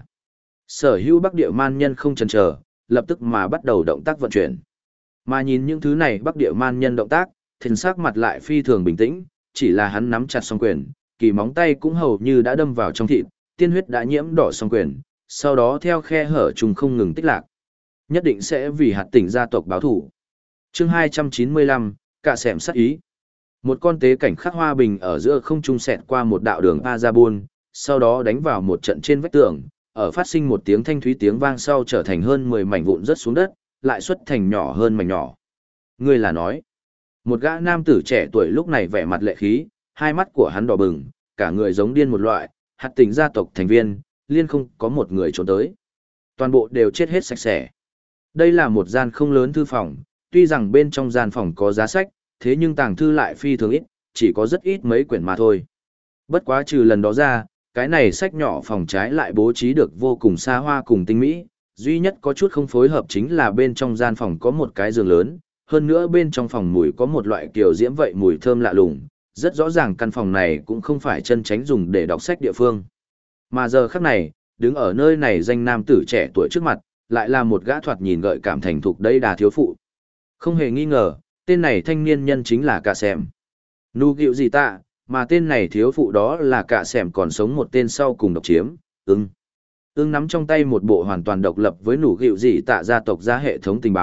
sở hữu bắc địa man nhân không chần chờ, lập tức mà bắt đầu động tác vận chuyển. Mà nhìn những thứ này bắc địa man nhân động tác, Thiên sắc mặt lại phi thường bình tĩnh, chỉ là hắn nắm chặt song quyền, kỳ móng tay cũng hầu như đã đâm vào trong thịt, tiên huyết đã nhiễm đỏ song quyền, sau đó theo khe hở trùng không ngừng tích lạc. Nhất định sẽ vì hạt tỉnh gia tộc báo thủ. Chương 295, cả xẻm sát ý. Một con tế cảnh khắc hoa bình ở giữa không trung xẹt qua một đạo đường Azabun, sau đó đánh vào một trận trên vách tường, ở phát sinh một tiếng thanh thúy tiếng vang sau trở thành hơn 10 mảnh vụn rớt xuống đất, lại xuất thành nhỏ hơn mảnh nhỏ. Ngươi là nói, một gã nam tử trẻ tuổi lúc này vẻ mặt lệ khí, hai mắt của hắn đỏ bừng, cả người giống điên một loại, hạt tỉnh gia tộc thành viên, liên không có một người trốn tới. Toàn bộ đều chết hết sạch sẽ. Đây là một gian không lớn thư phòng, tuy rằng bên trong gian phòng có giá sách, thế nhưng tàng thư lại phi thường ít, chỉ có rất ít mấy quyển mà thôi. Bất quá trừ lần đó ra, cái này sách nhỏ phòng trái lại bố trí được vô cùng xa hoa cùng tinh mỹ, duy nhất có chút không phối hợp chính là bên trong gian phòng có một cái giường lớn, hơn nữa bên trong phòng mùi có một loại kiểu diễm vậy mùi thơm lạ lùng, rất rõ ràng căn phòng này cũng không phải chân tránh dùng để đọc sách địa phương. Mà giờ khắc này, đứng ở nơi này danh nam tử trẻ tuổi trước mặt, lại là một gã thoạt nhìn gợi cảm thành thục đây đà thiếu phụ. Không hề nghi ngờ, tên này thanh niên nhân chính là Cả Sẻm. Nu gịu gì tạ, mà tên này thiếu phụ đó là Cả Sẻm còn sống một tên sau cùng độc chiếm, Ưng nắm trong tay một bộ hoàn toàn độc lập với nụ gịu gì tạ gia tộc ra hệ thống tình báo,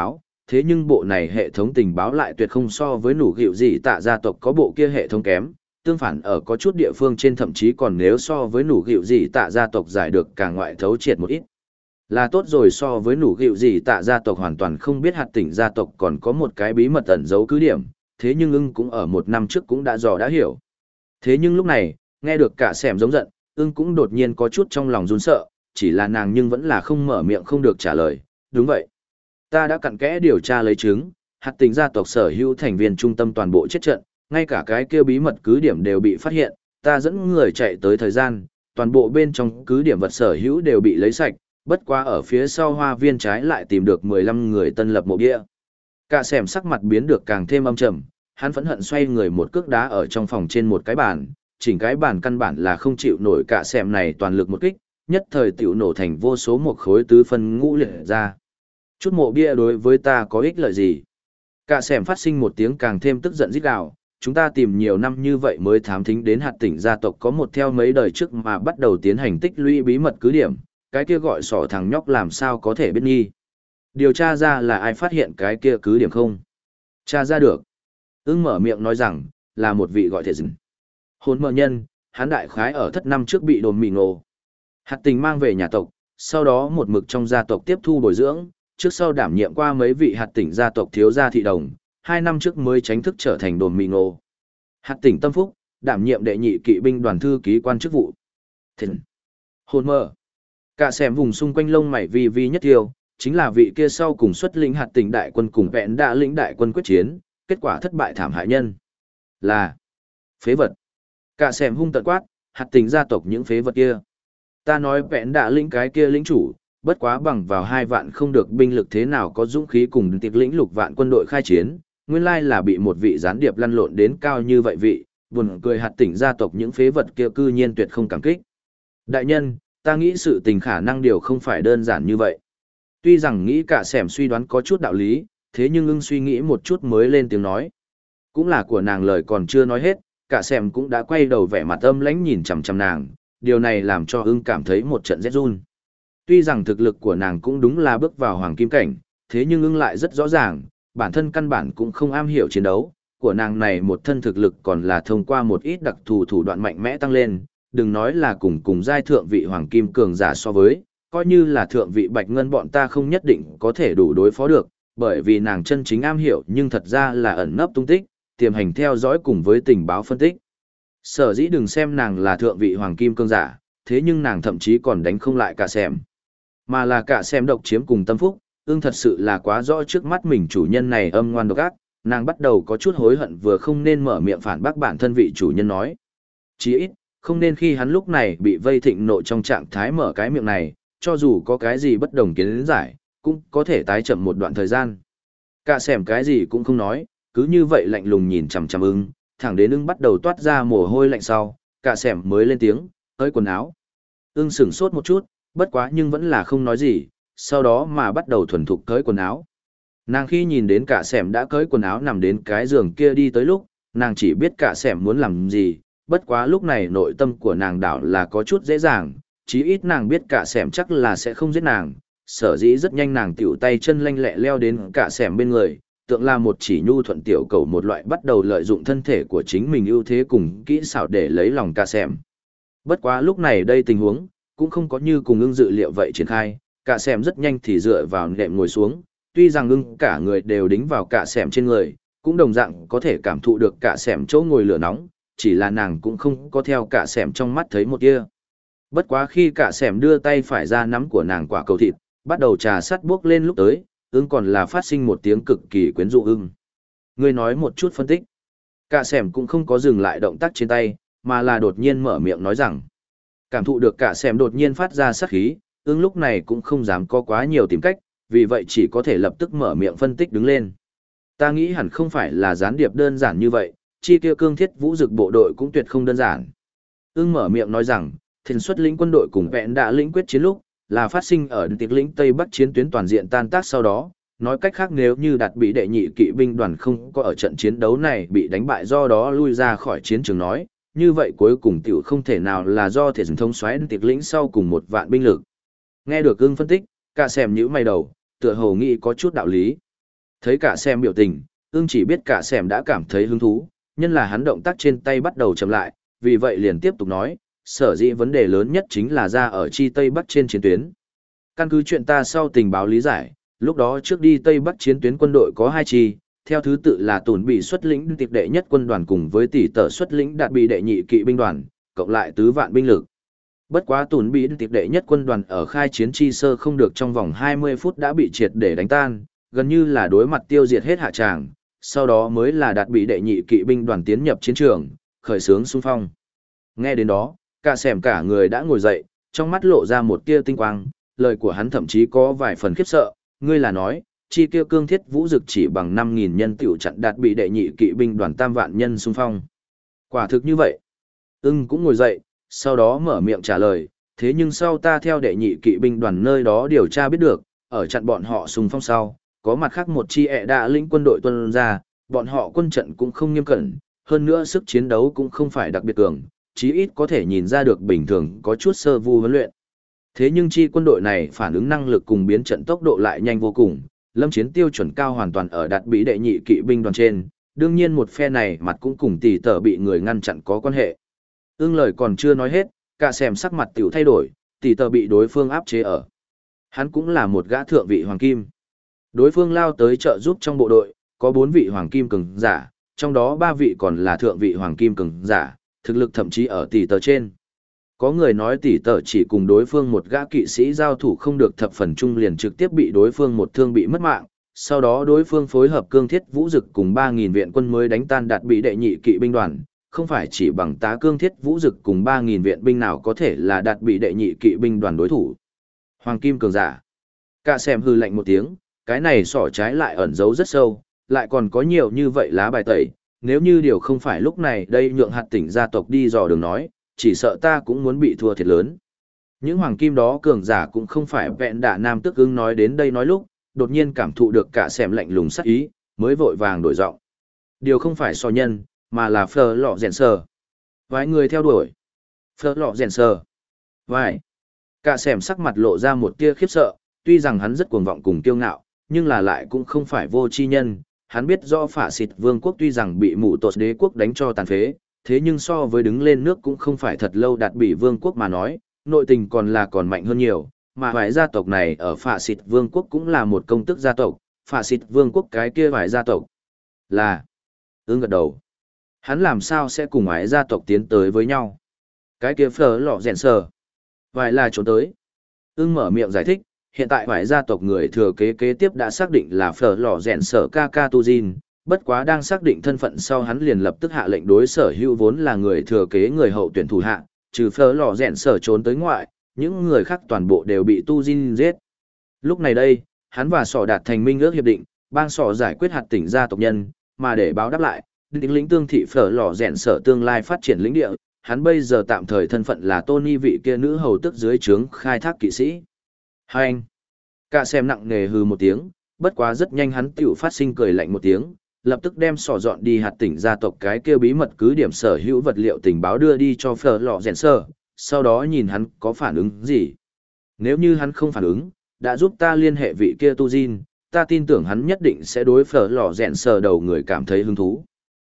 thế nhưng bộ này hệ thống tình báo lại tuyệt không so với nủ gịu gì tạ gia tộc có bộ kia hệ thống kém, tương phản ở có chút địa phương trên thậm chí còn nếu so với nủ gịu gì tạ gia tộc giải được càng ngoại thấu triệt một ít. Là tốt rồi, so với nủ gịu gì tạ gia tộc hoàn toàn không biết hạt tỉnh gia tộc còn có một cái bí mật ẩn giấu cứ điểm, thế nhưng ưng cũng ở một năm trước cũng đã dò đã hiểu. Thế nhưng lúc này, nghe được cả xẻm giống giận, ưng cũng đột nhiên có chút trong lòng run sợ, chỉ là nàng nhưng vẫn là không mở miệng không được trả lời. Đúng vậy. Ta đã cặn kẽ điều tra lấy chứng, hạt tỉnh gia tộc sở hữu thành viên trung tâm toàn bộ chết trận, ngay cả cái kia bí mật cứ điểm đều bị phát hiện, ta dẫn người chạy tới thời gian, toàn bộ bên trong cứ điểm vật sở hữu đều bị lấy sạch, bất quá ở phía sau hoa viên trái lại tìm được 15 người tân lập mộ bia. Cả xẻm sắc mặt biến được càng thêm âm trầm, hắn phẫn hận xoay người một cước đá ở trong phòng trên một cái bàn, chỉnh cái bàn căn bản là không chịu nổi cả xẻm này toàn lực một kích, nhất thời tiểu nổ thành vô số một khối tứ phân ngũ liệt ra. Chút mộ bia đối với ta có ích lợi gì? Cả xẻm phát sinh một tiếng càng thêm tức giận rít gào, chúng ta tìm nhiều năm như vậy mới thám thính đến hạt tỉnh gia tộc có một theo mấy đời trước mà bắt đầu tiến hành tích lũy bí mật cứ điểm, cái kia gọi sỏ thằng nhóc làm sao có thể biết nghi. Điều tra ra là ai phát hiện cái kia cứ điểm không? Tra ra được. Ưng mở miệng nói rằng, là một vị gọi thể dừng. Hồn mờ nhân, hắn đại khái ở thất năm trước bị đồn mì ngộ. Hạt tình mang về nhà tộc, sau đó một mực trong gia tộc tiếp thu bồi dưỡng, trước sau đảm nhiệm qua mấy vị hạt tỉnh gia tộc thiếu gia thị đồng, 2 năm trước mới chính thức trở thành đồn mì ngộ. Hạt tỉnh tâm phúc, đảm nhiệm đệ nhị kỵ binh đoàn thư ký quan chức vụ. Thịnh. Hồn mờ. Cả xẻm vùng xung quanh lông mày vi vi nhất tiêu, chính là vị kia sau cùng xuất lĩnh hạt tỉnh đại quân cùng vẹn đã lĩnh đại quân quyết chiến, kết quả thất bại thảm hại nhân. Là phế vật. Cả xẻm hung tận quát, hạt tỉnh gia tộc những phế vật kia. Ta nói vẹn đã lĩnh cái kia lĩnh chủ, bất quá bằng vào 2 vạn không được binh lực thế nào có dũng khí cùng tiệc lĩnh lục vạn quân đội khai chiến, nguyên lai là bị một vị gián điệp lăn lộn đến cao như vậy vị, buồn cười hạt tỉnh gia tộc những phế vật kia cư nhiên tuyệt không cảm kích. Đại nhân, ta nghĩ sự tình khả năng điều không phải đơn giản như vậy. Tuy rằng nghĩ cả xẻm suy đoán có chút đạo lý, thế nhưng ưng suy nghĩ một chút mới lên tiếng nói. Cũng là của nàng lời còn chưa nói hết, cả xẻm cũng đã quay đầu vẻ mặt âm lãnh nhìn chằm chằm nàng, điều này làm cho ưng cảm thấy một trận rét run. Tuy rằng thực lực của nàng cũng đúng là bước vào hoàng kim cảnh, thế nhưng ưng lại rất rõ ràng, bản thân căn bản cũng không am hiểu chiến đấu, của nàng này một thân thực lực còn là thông qua một ít đặc thù thủ đoạn mạnh mẽ tăng lên, đừng nói là cùng giai thượng vị hoàng kim cường giả so với, coi như là thượng vị bạch ngân bọn ta không nhất định có thể đủ đối phó được, bởi vì nàng chân chính am hiểu nhưng thật ra là ẩn nấp tung tích, tiềm hành theo dõi cùng với tình báo phân tích. Sở dĩ đừng xem nàng là thượng vị hoàng kim cường giả, thế nhưng nàng thậm chí còn đánh không lại cả xẻm. Mà là cả xẻm độc chiếm cùng tâm phúc, ưng thật sự là quá rõ trước mắt mình chủ nhân này âm ngoan độc ác, nàng bắt đầu có chút hối hận vừa không nên mở miệng phản bác bản thân vị chủ nhân nói. Chỉ ít, không nên khi hắn lúc này bị vây thịnh nộ trong trạng thái mở cái miệng này, cho dù có cái gì bất đồng kiến giải, cũng có thể tái chậm một đoạn thời gian. Cả xẻm cái gì cũng không nói, cứ như vậy lạnh lùng nhìn chằm chằm ưng, thẳng đến ưng bắt đầu toát ra mồ hôi lạnh sau, cả xẻm mới lên tiếng, "Ơi quần áo." Ưng sửng sốt một chút, bất quá nhưng vẫn là không nói gì, sau đó mà bắt đầu thuần thục cởi quần áo. Nàng khi nhìn đến cả xẻm đã cởi quần áo nằm đến cái giường kia đi tới lúc, nàng chỉ biết cả xẻm muốn làm gì, bất quá lúc này nội tâm của nàng đảo là có chút dễ dàng, chí ít nàng biết cả xẻm chắc là sẽ không giết nàng, sở dĩ rất nhanh nàng tiểu tay chân lanh lẹ leo đến cả xẻm bên người, tượng là một chỉ nhu thuận tiểu cầu một loại bắt đầu lợi dụng thân thể của chính mình ưu thế cùng kỹ xảo để lấy lòng cả xẻm. Bất quá lúc này đây tình huống, cũng không có như cùng ưng dự liệu vậy triển khai, cả xẻm rất nhanh thì dựa vào nệm ngồi xuống, tuy rằng ưng cả người đều đính vào cả xẻm trên người, cũng đồng dạng có thể cảm thụ được cả xẻm chỗ ngồi lửa nóng, chỉ là nàng cũng không có theo cả xẻm trong mắt thấy một tia. Bất quá khi cả xẻm đưa tay phải ra nắm của nàng quả cầu thịt, bắt đầu trà sắt buốc lên lúc tới, ưng còn là phát sinh một tiếng cực kỳ quyến rũ ưng. Ngươi nói một chút phân tích. Cả xẻm cũng không có dừng lại động tác trên tay, mà là đột nhiên mở miệng nói rằng. Cảm thụ được cả xẻm đột nhiên phát ra sát khí, ưng lúc này cũng không dám có quá nhiều tìm cách, vì vậy chỉ có thể lập tức mở miệng phân tích đứng lên. Ta nghĩ hẳn không phải là gián điệp đơn giản như vậy, chi kia cương thiết vũ dực bộ đội cũng tuyệt không đơn giản. Ưng mở miệng nói rằng, thiền xuất lĩnh quân đội cùng vẹn đã lĩnh quyết chiến lúc, là phát sinh ở tiệc lĩnh Tây Bắc chiến tuyến toàn diện tan tác sau đó, nói cách khác nếu như đạt bị đệ nhị kỵ binh đoàn không có ở trận chiến đấu này bị đánh bại do đó lui ra khỏi chiến trường nói, như vậy cuối cùng tiểu không thể nào là do thể dân thông xoáy tiệc lĩnh sau cùng 1 vạn binh lực. Nghe được Ưng phân tích, cả xẻm nhíu mày đầu, tựa hồ nghĩ có chút đạo lý. Thấy cả xem biểu tình, ưng chỉ biết cả xem đã cảm thấy hứng thú, nhân là hắn động tác trên tay bắt đầu chậm lại, vì vậy liền tiếp tục nói, sở dĩ vấn đề lớn nhất chính là ra ở chi Tây Bắc trên chiến tuyến. Căn cứ chuyện ta sau tình báo lý giải, lúc đó trước đi Tây Bắc chiến tuyến quân đội có hai chi, theo thứ tự là Tùn Bị xuất lĩnh tiệp đệ nhất quân đoàn cùng với Tỷ Tở xuất lĩnh Đạt Bị đệ nhị kỵ binh đoàn, cộng lại tứ vạn binh lực. Bất quá Tùn Bị tiệp đệ nhất quân đoàn ở khai chiến chi sơ không được trong vòng 20 phút đã bị triệt để đánh tan, gần như là đối mặt tiêu diệt hết hạ tràng, sau đó mới là Đạt Bị đệ nhị kỵ binh đoàn tiến nhập chiến trường, khởi xướng xung phong. Nghe đến đó, cả xẻm cả người đã ngồi dậy, trong mắt lộ ra một tia tinh quang, lời của hắn thậm chí có vài phần khiếp sợ, ngươi là nói, chi kia cương thiết vũ dực chỉ bằng 5.000 nhân tiểu chặn Đạt Bị đệ nhị kỵ binh đoàn tam vạn nhân xung phong. Quả thực như vậy. Cũng ngồi dậy, sau đó mở miệng trả lời, thế nhưng sau ta theo đệ nhị kỵ binh đoàn nơi đó điều tra biết được, ở chặn bọn họ xung phong sau, có mặt khác một chi đã lĩnh quân đội tuân ra, bọn họ quân trận cũng không nghiêm cẩn, hơn nữa sức chiến đấu cũng không phải đặc biệt cường, chí ít có thể nhìn ra được bình thường có chút sơ vu huấn luyện. Thế nhưng chi quân đội này phản ứng năng lực cùng biến trận tốc độ lại nhanh vô cùng, lâm chiến tiêu chuẩn cao hoàn toàn ở Đạt Bị đệ nhị kỵ binh đoàn trên, đương nhiên một phe này mặt cũng cùng Tỷ Tở bị người ngăn chặn có quan hệ. Lời còn chưa nói hết, cả xẻm sắc mặt tiểu thay đổi, Tỷ Tở bị đối phương áp chế ở. Hắn cũng là một gã thượng vị hoàng kim. Đối phương lao tới trợ giúp trong bộ đội, có 4 vị hoàng kim cường giả, trong đó 3 vị còn là thượng vị hoàng kim cường giả, thực lực thậm chí ở Tỷ Tở trên. Có người nói Tỷ Tở chỉ cùng đối phương một gã kỵ sĩ giao thủ không được thập phần trung liền trực tiếp bị đối phương một thương bị mất mạng, sau đó đối phương phối hợp cương thiết vũ dực cùng 3.000 viện quân mới đánh tan Đạt Bị đệ nhị kỵ binh đoàn, không phải chỉ bằng tá cương thiết vũ dực cùng 3.000 viện binh nào có thể là Đạt Bị đệ nhị kỵ binh đoàn đối thủ. Hoàng kim cường giả. Cả xem hư lạnh một tiếng, cái này sỏ trái lại ẩn giấu rất sâu, lại còn có nhiều như vậy lá bài tẩy, nếu như điều không phải lúc này đây nhượng hạt tỉnh gia tộc đi dò đường nói, chỉ sợ ta cũng muốn bị thua thiệt lớn. Những hoàng kim đó cường giả cũng không phải vẹn đả nam tức ưng nói đến đây nói lúc, đột nhiên cảm thụ được cả xẻm lạnh lùng sắc ý, mới vội vàng đổi giọng. Điều không phải so nhân, mà là phờ lọ rèn sờ. Vài người theo đuổi. Phờ lọ rèn sờ. Vài. Cả xẻm sắc mặt lộ ra một tia khiếp sợ, tuy rằng hắn rất cuồng vọng cùng kiêu ngạo, nhưng là lại cũng không phải vô tri nhân. Hắn biết rõ phả xịt vương quốc tuy rằng bị mụ tột đế quốc đánh cho tàn phế, thế nhưng so với đứng lên nước cũng không phải thật lâu Đạt Bị vương quốc mà nói, nội tình còn mạnh hơn nhiều, mà vài gia tộc này ở phả xịt vương quốc cũng là một công tức gia tộc, phả xịt vương quốc cái kia vài gia tộc là gật đầu. Hắn làm sao sẽ cùng ái gia tộc tiến tới với nhau? Cái kia phở lọ rèn sờ. Vài là trốn tới. Mở miệng giải thích, hiện tại vài gia tộc người thừa kế kế tiếp đã xác định là phở lọ rèn sở Kakatuzin, bất quá đang xác định thân phận sau hắn liền lập tức hạ lệnh đối sở hữu vốn là người thừa kế người hậu tuyển thủ hạ, trừ phở lọ rèn sở trốn tới ngoại, những người khác toàn bộ đều bị Tu-Jin giết. Lúc này đây, hắn và sỏ đạt thành minh ước hiệp định, bang sỏ giải quyết hạt tỉnh gia tộc nhân, mà để báo đáp lại, định lĩnh tương thị phở lò rèn sở tương lai phát triển lĩnh địa, hắn bây giờ tạm thời thân phận là Tony vị kia nữ hầu tức dưới trướng khai thác kỵ sĩ. Hai anh, cả xem nặng nề hừ một tiếng, bất quá rất nhanh hắn tiểu phát sinh cười lạnh một tiếng, lập tức đem sỏ dọn đi hạt tỉnh gia tộc cái kia bí mật cứ điểm sở hữu vật liệu tình báo đưa đi cho phở lò rèn sở, sau đó nhìn hắn có phản ứng gì. Nếu như hắn không phản ứng, đã giúp ta liên hệ vị kia Tu Jin, ta tin tưởng hắn nhất định sẽ đối phở lò rèn sở đầu người cảm thấy hứng thú.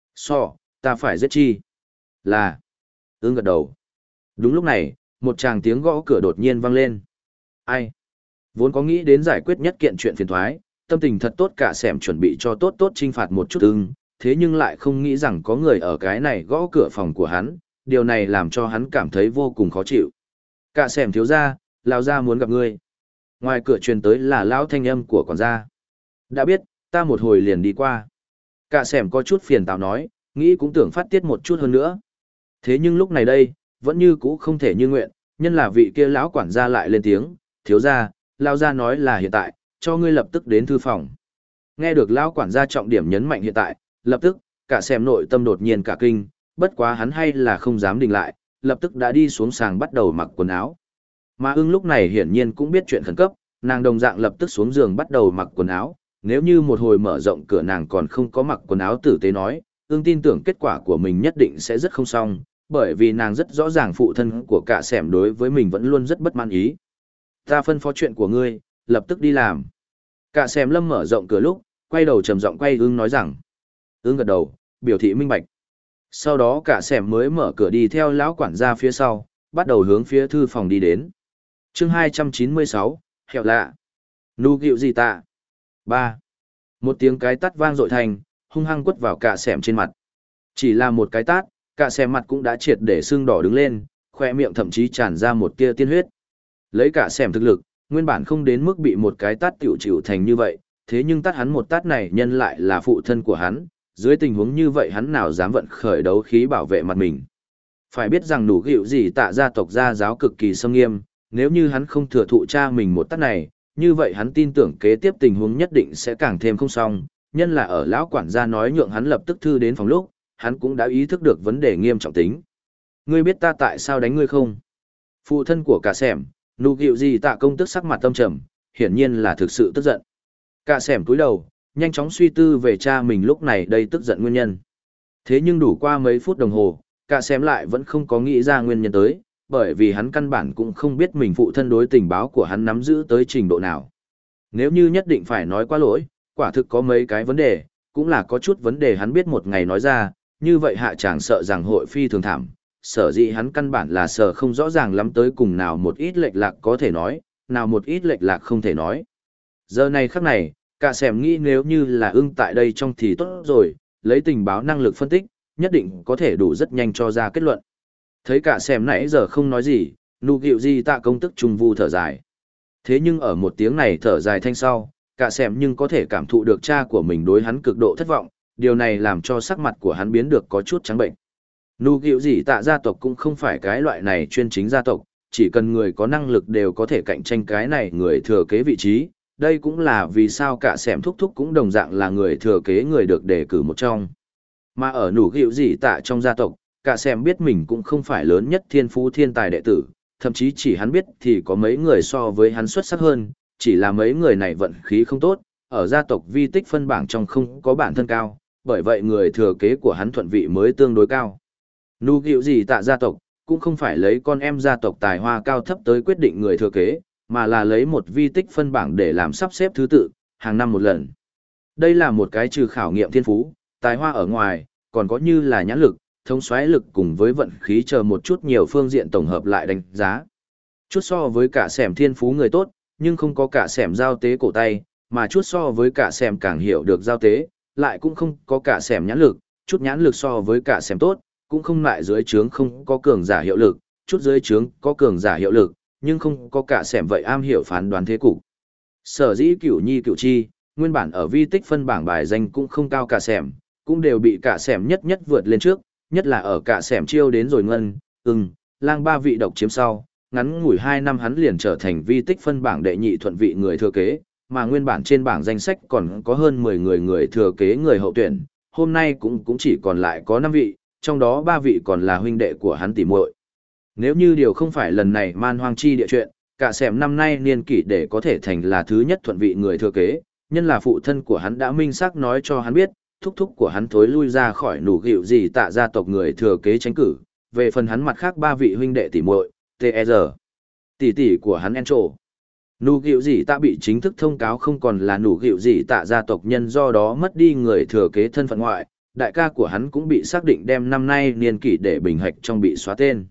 Ta phải giết chi? Là. Gật đầu. Đúng lúc này, một tràng tiếng gõ cửa đột nhiên vang lên. Ai? Vốn có nghĩ đến giải quyết nhất kiện chuyện phiền thoái, tâm tình thật tốt cả xẻm chuẩn bị cho tốt trinh phạt một chút thế nhưng lại không nghĩ rằng có người ở cái này gõ cửa phòng của hắn, điều này làm cho hắn cảm thấy vô cùng khó chịu. Cả xẻm thiếu gia, lão gia muốn gặp ngươi. Ngoài cửa truyền tới là lão thanh âm của quản gia. Đã biết, ta một hồi liền đi qua. Cả xẻm có chút phiền táo nói, nghĩ cũng tưởng phát tiết một chút hơn nữa. Thế nhưng lúc này đây, vẫn như cũ không thể như nguyện, nhân là vị kia lão quản gia lại lên tiếng, thiếu gia, lão gia nói là hiện tại, cho ngươi lập tức đến thư phòng. Nghe được lão quản gia trọng điểm nhấn mạnh hiện tại, lập tức, cả xẻm nội tâm đột nhiên cả kinh, bất quá hắn hay là không dám đình lại, lập tức đã đi xuống sàng bắt đầu mặc quần áo. Mà lúc này hiển nhiên cũng biết chuyện khẩn cấp, nàng đồng dạng lập tức xuống giường bắt đầu mặc quần áo, nếu như một hồi mở rộng cửa nàng còn không có mặc quần áo tử tế nói, tin tưởng kết quả của mình nhất định sẽ rất không xong, bởi vì nàng rất rõ ràng phụ thân của cả xẻm đối với mình vẫn luôn rất bất mãn ý. Ta phân phó chuyện của ngươi, lập tức đi làm. Cả xẻm lâm mở rộng cửa lúc, quay đầu trầm giọng quay ưng nói rằng. Ưng gật đầu, biểu thị minh bạch. Sau đó cả xẻm mới mở cửa đi theo lão quản gia phía sau, bắt đầu hướng phía thư phòng đi đến. Chương 296, hẹo lạ. Nu gịu gì tạ? 3. Một tiếng cái tát vang dội thành, hung hăng quất vào cả xẻm trên mặt. Chỉ là một cái tát, cả xẻm mặt cũng đã triệt để sưng đỏ đứng lên, khoe miệng thậm chí tràn ra một tia tiên huyết. Lấy cả xẻm thực lực, nguyên bản không đến mức bị một cái tát tiểu chịu thành như vậy, thế nhưng tát hắn một tát này nhân lại là phụ thân của hắn, dưới tình huống như vậy hắn nào dám vận khởi đấu khí bảo vệ mặt mình. Phải biết rằng nụ gịu gì tạ gia tộc gia giáo cực kỳ xâm nghiêm, nếu như hắn không thừa thụ cha mình một tát này, như vậy hắn tin tưởng kế tiếp tình huống nhất định sẽ càng thêm không xong, nhân là ở lão quản gia nói nhượng hắn lập tức thư đến phòng lúc, hắn cũng đã ý thức được vấn đề nghiêm trọng tính. Ngươi biết ta tại sao đánh ngươi không? Phụ thân của cả xẻm, nụ gịu gì tạ công tức sắc mặt tâm trầm, hiển nhiên là thực sự tức giận. Cả xẻm cúi đầu, nhanh chóng suy tư về cha mình lúc này đây tức giận nguyên nhân. Thế nhưng đủ qua mấy phút đồng hồ, cả xẻm lại vẫn không có nghĩ ra nguyên nhân tới, bởi vì hắn căn bản cũng không biết mình phụ thân đối tình báo của hắn nắm giữ tới trình độ nào. Nếu như nhất định phải nói quá lỗi, quả thực có mấy cái vấn đề, cũng là có chút vấn đề hắn biết một ngày nói ra, như vậy hạ chàng sợ rằng hội phi thường thảm. Sở dĩ hắn căn bản là sợ không rõ ràng lắm tới cùng nào một ít lệch lạc có thể nói, nào một ít lệch lạc không thể nói. Giờ này khắc này, cả xẻm nghĩ nếu như là ưng tại đây trong thì tốt rồi, lấy tình báo năng lực phân tích, nhất định có thể đủ rất nhanh cho ra kết luận. Thấy cả xẻm nãy giờ không nói gì, nụ gịu gì tạ công tức trung vu thở dài. Thế nhưng ở một tiếng này thở dài thanh sau, cả xẻm nhưng có thể cảm thụ được cha của mình đối hắn cực độ thất vọng, điều này làm cho sắc mặt của hắn biến được có chút trắng bệnh. Nụ gịu gì tạ gia tộc cũng không phải cái loại này chuyên chính gia tộc, chỉ cần người có năng lực đều có thể cạnh tranh cái này người thừa kế vị trí, đây cũng là vì sao cả xẻm thúc thúc cũng đồng dạng là người thừa kế người được đề cử một trong. Mà ở nụ gịu gì tạ trong gia tộc, cả xẻm biết mình cũng không phải lớn nhất thiên phú thiên tài đệ tử, thậm chí chỉ hắn biết thì có mấy người so với hắn xuất sắc hơn, chỉ là mấy người này vận khí không tốt, ở gia tộc vi tích phân bảng trong không có bản thân cao, bởi vậy người thừa kế của hắn thuận vị mới tương đối cao. Nụ gịu gì tạ gia tộc, cũng không phải lấy con em gia tộc tài hoa cao thấp tới quyết định người thừa kế, mà là lấy một vi tích phân bảng để làm sắp xếp thứ tự, hàng năm một lần. Đây là một cái trừ khảo nghiệm thiên phú, tài hoa ở ngoài, còn có như là nhãn lực, thống soái lực cùng với vận khí chờ một chút nhiều phương diện tổng hợp lại đánh giá. Chút so với cả xẻm thiên phú người tốt, nhưng không có cả xẻm giao tế cổ tay, mà chút so với cả xẻm càng hiểu được giao tế, lại cũng không có cả xẻm nhãn lực, chút nhãn lực so với cả xẻm tốt, cũng không lại dưới trướng không có cường giả hiệu lực, chút dưới trướng có cường giả hiệu lực, nhưng không có cả xẻm vậy am hiểu phán đoán thế cục. Sở dĩ cửu nhi cửu chi, nguyên bản ở vi tích phân bảng bài danh cũng không cao cả xẻm, cũng đều bị cả xẻm nhất nhất vượt lên trước, nhất là ở cả xẻm chiêu đến rồi ngân, lang ba vị độc chiếm sau, ngắn ngủi 2 năm hắn liền trở thành vi tích phân bảng đệ nhị thuận vị người thừa kế, mà nguyên bản trên bảng danh sách còn có hơn 10 người thừa kế người hậu tuyển, hôm nay cũng chỉ còn lại có 5 vị, trong đó 3 vị còn là huynh đệ của hắn tỉ muội. Nếu như điều không phải lần này man hoang chi địa chuyện, cả xẻm năm nay niên kỷ để có thể thành là thứ nhất thuận vị người thừa kế, nhân là phụ thân của hắn đã minh xác nói cho hắn biết, thúc thúc của hắn thối lui ra khỏi nụ gịu gì tạ gia tộc người thừa kế tranh cử, về phần hắn mặt khác 3 vị huynh đệ tỉ muội, TR, tỷ tỷ của hắn Encho. Nụ gịu gì tạ bị chính thức thông cáo không còn là nụ gịu gì tạ gia tộc nhân do đó mất đi người thừa kế thân phận ngoại, đại ca của hắn cũng bị xác định đem năm nay niên kỷ để bình hạch trong bị xóa tên.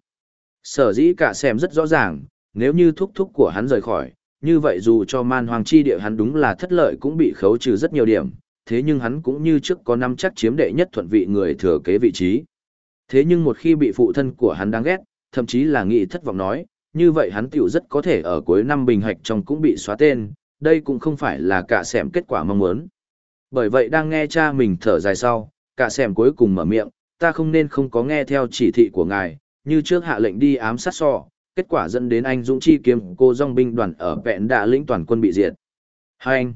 Sở dĩ cả xem rất rõ ràng, nếu như thúc thúc của hắn rời khỏi, như vậy dù cho man hoàng chi địa hắn đúng là thất lợi cũng bị khấu trừ rất nhiều điểm, thế nhưng hắn cũng như trước có năm chắc chiếm đệ nhất thuận vị người thừa kế vị trí. Thế nhưng một khi bị phụ thân của hắn đáng ghét, thậm chí là nghĩ thất vọng nói, như vậy hắn tiểu rất có thể ở cuối năm bình hạch trong cũng bị xóa tên, đây cũng không phải là cả xẻm kết quả mong muốn. Bởi vậy đang nghe cha mình thở dài sau, cả xẻm cuối cùng mở miệng, ta không nên không có nghe theo chỉ thị của ngài, như trước hạ lệnh đi ám sát So, kết quả dẫn đến anh Dũng Chi kiếm cô dòng binh đoàn ở vẹn đạ lĩnh toàn quân bị diệt. Hai anh,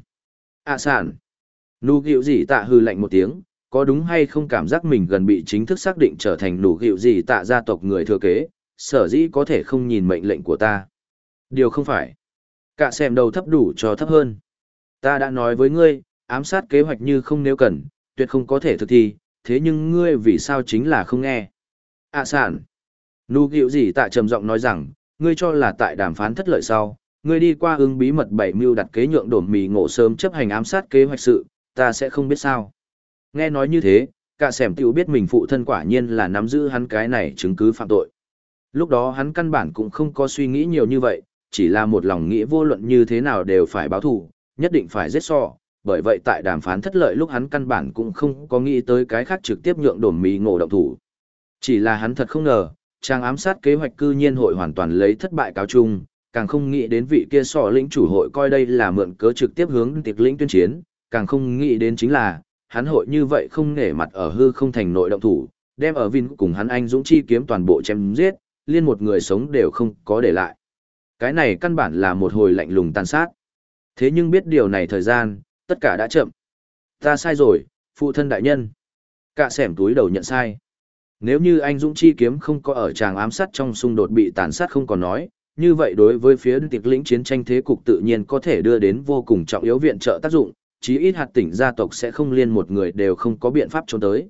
sản, nụ gịu gì tạ hư lạnh một tiếng, có đúng hay không cảm giác mình gần bị chính thức xác định trở thành nụ gịu gì tạ gia tộc người thừa kế, sở dĩ có thể không nhìn mệnh lệnh của ta. Điều không phải. Cả xem đầu thấp đủ cho thấp hơn. Ta đã nói với ngươi, ám sát kế hoạch như không nếu cần, tuyệt không có thể thực thi, thế nhưng ngươi vì sao chính là không nghe. Sản. Nụ gịu gì tạ trầm giọng nói rằng, ngươi cho là tại đàm phán thất lợi sau, ngươi đi qua bí mật 7 mưu đặt kế nhượng đổm mì ngộ sớm chấp hành ám sát kế hoạch sự, ta sẽ không biết sao. Nghe nói như thế, cả sẻm tiểu biết mình phụ thân quả nhiên là nắm giữ hắn cái này chứng cứ phạm tội. Lúc đó hắn căn bản cũng không có suy nghĩ nhiều như vậy, chỉ là một lòng nghĩ vô luận như thế nào đều phải báo thù, nhất định phải giết so. Bởi vậy tại đàm phán thất lợi lúc hắn căn bản cũng không có nghĩ tới cái khác trực tiếp nhượng Đổm Mì Ngộ động thủ. Chỉ là hắn thật không ngờ, trang ám sát kế hoạch cư nhiên hội hoàn toàn lấy thất bại cáo chung, càng không nghĩ đến vị kia sọ lĩnh chủ hội coi đây là mượn cớ trực tiếp hướng tiệc lĩnh tuyên chiến, càng không nghĩ đến chính là, hắn hội như vậy không nể mặt ở hư không thành nội động thủ, đem ở Vin cùng hắn anh dũng chi kiếm toàn bộ chém giết, liên một người sống đều không có để lại. Cái này căn bản là một hồi lạnh lùng tàn sát. Thế nhưng biết điều này thời gian, tất cả đã chậm. Ta sai rồi, phụ thân đại nhân. Cả xẻm túi đầu nhận sai. Nếu như anh dũng chi kiếm không có ở tràng ám sát trong xung đột bị tàn sát không còn nói, như vậy đối với phía tiệc lĩnh chiến tranh thế cục tự nhiên có thể đưa đến vô cùng trọng yếu viện trợ tác dụng, chí ít hạt tỉnh gia tộc sẽ không liên một người đều không có biện pháp trốn tới.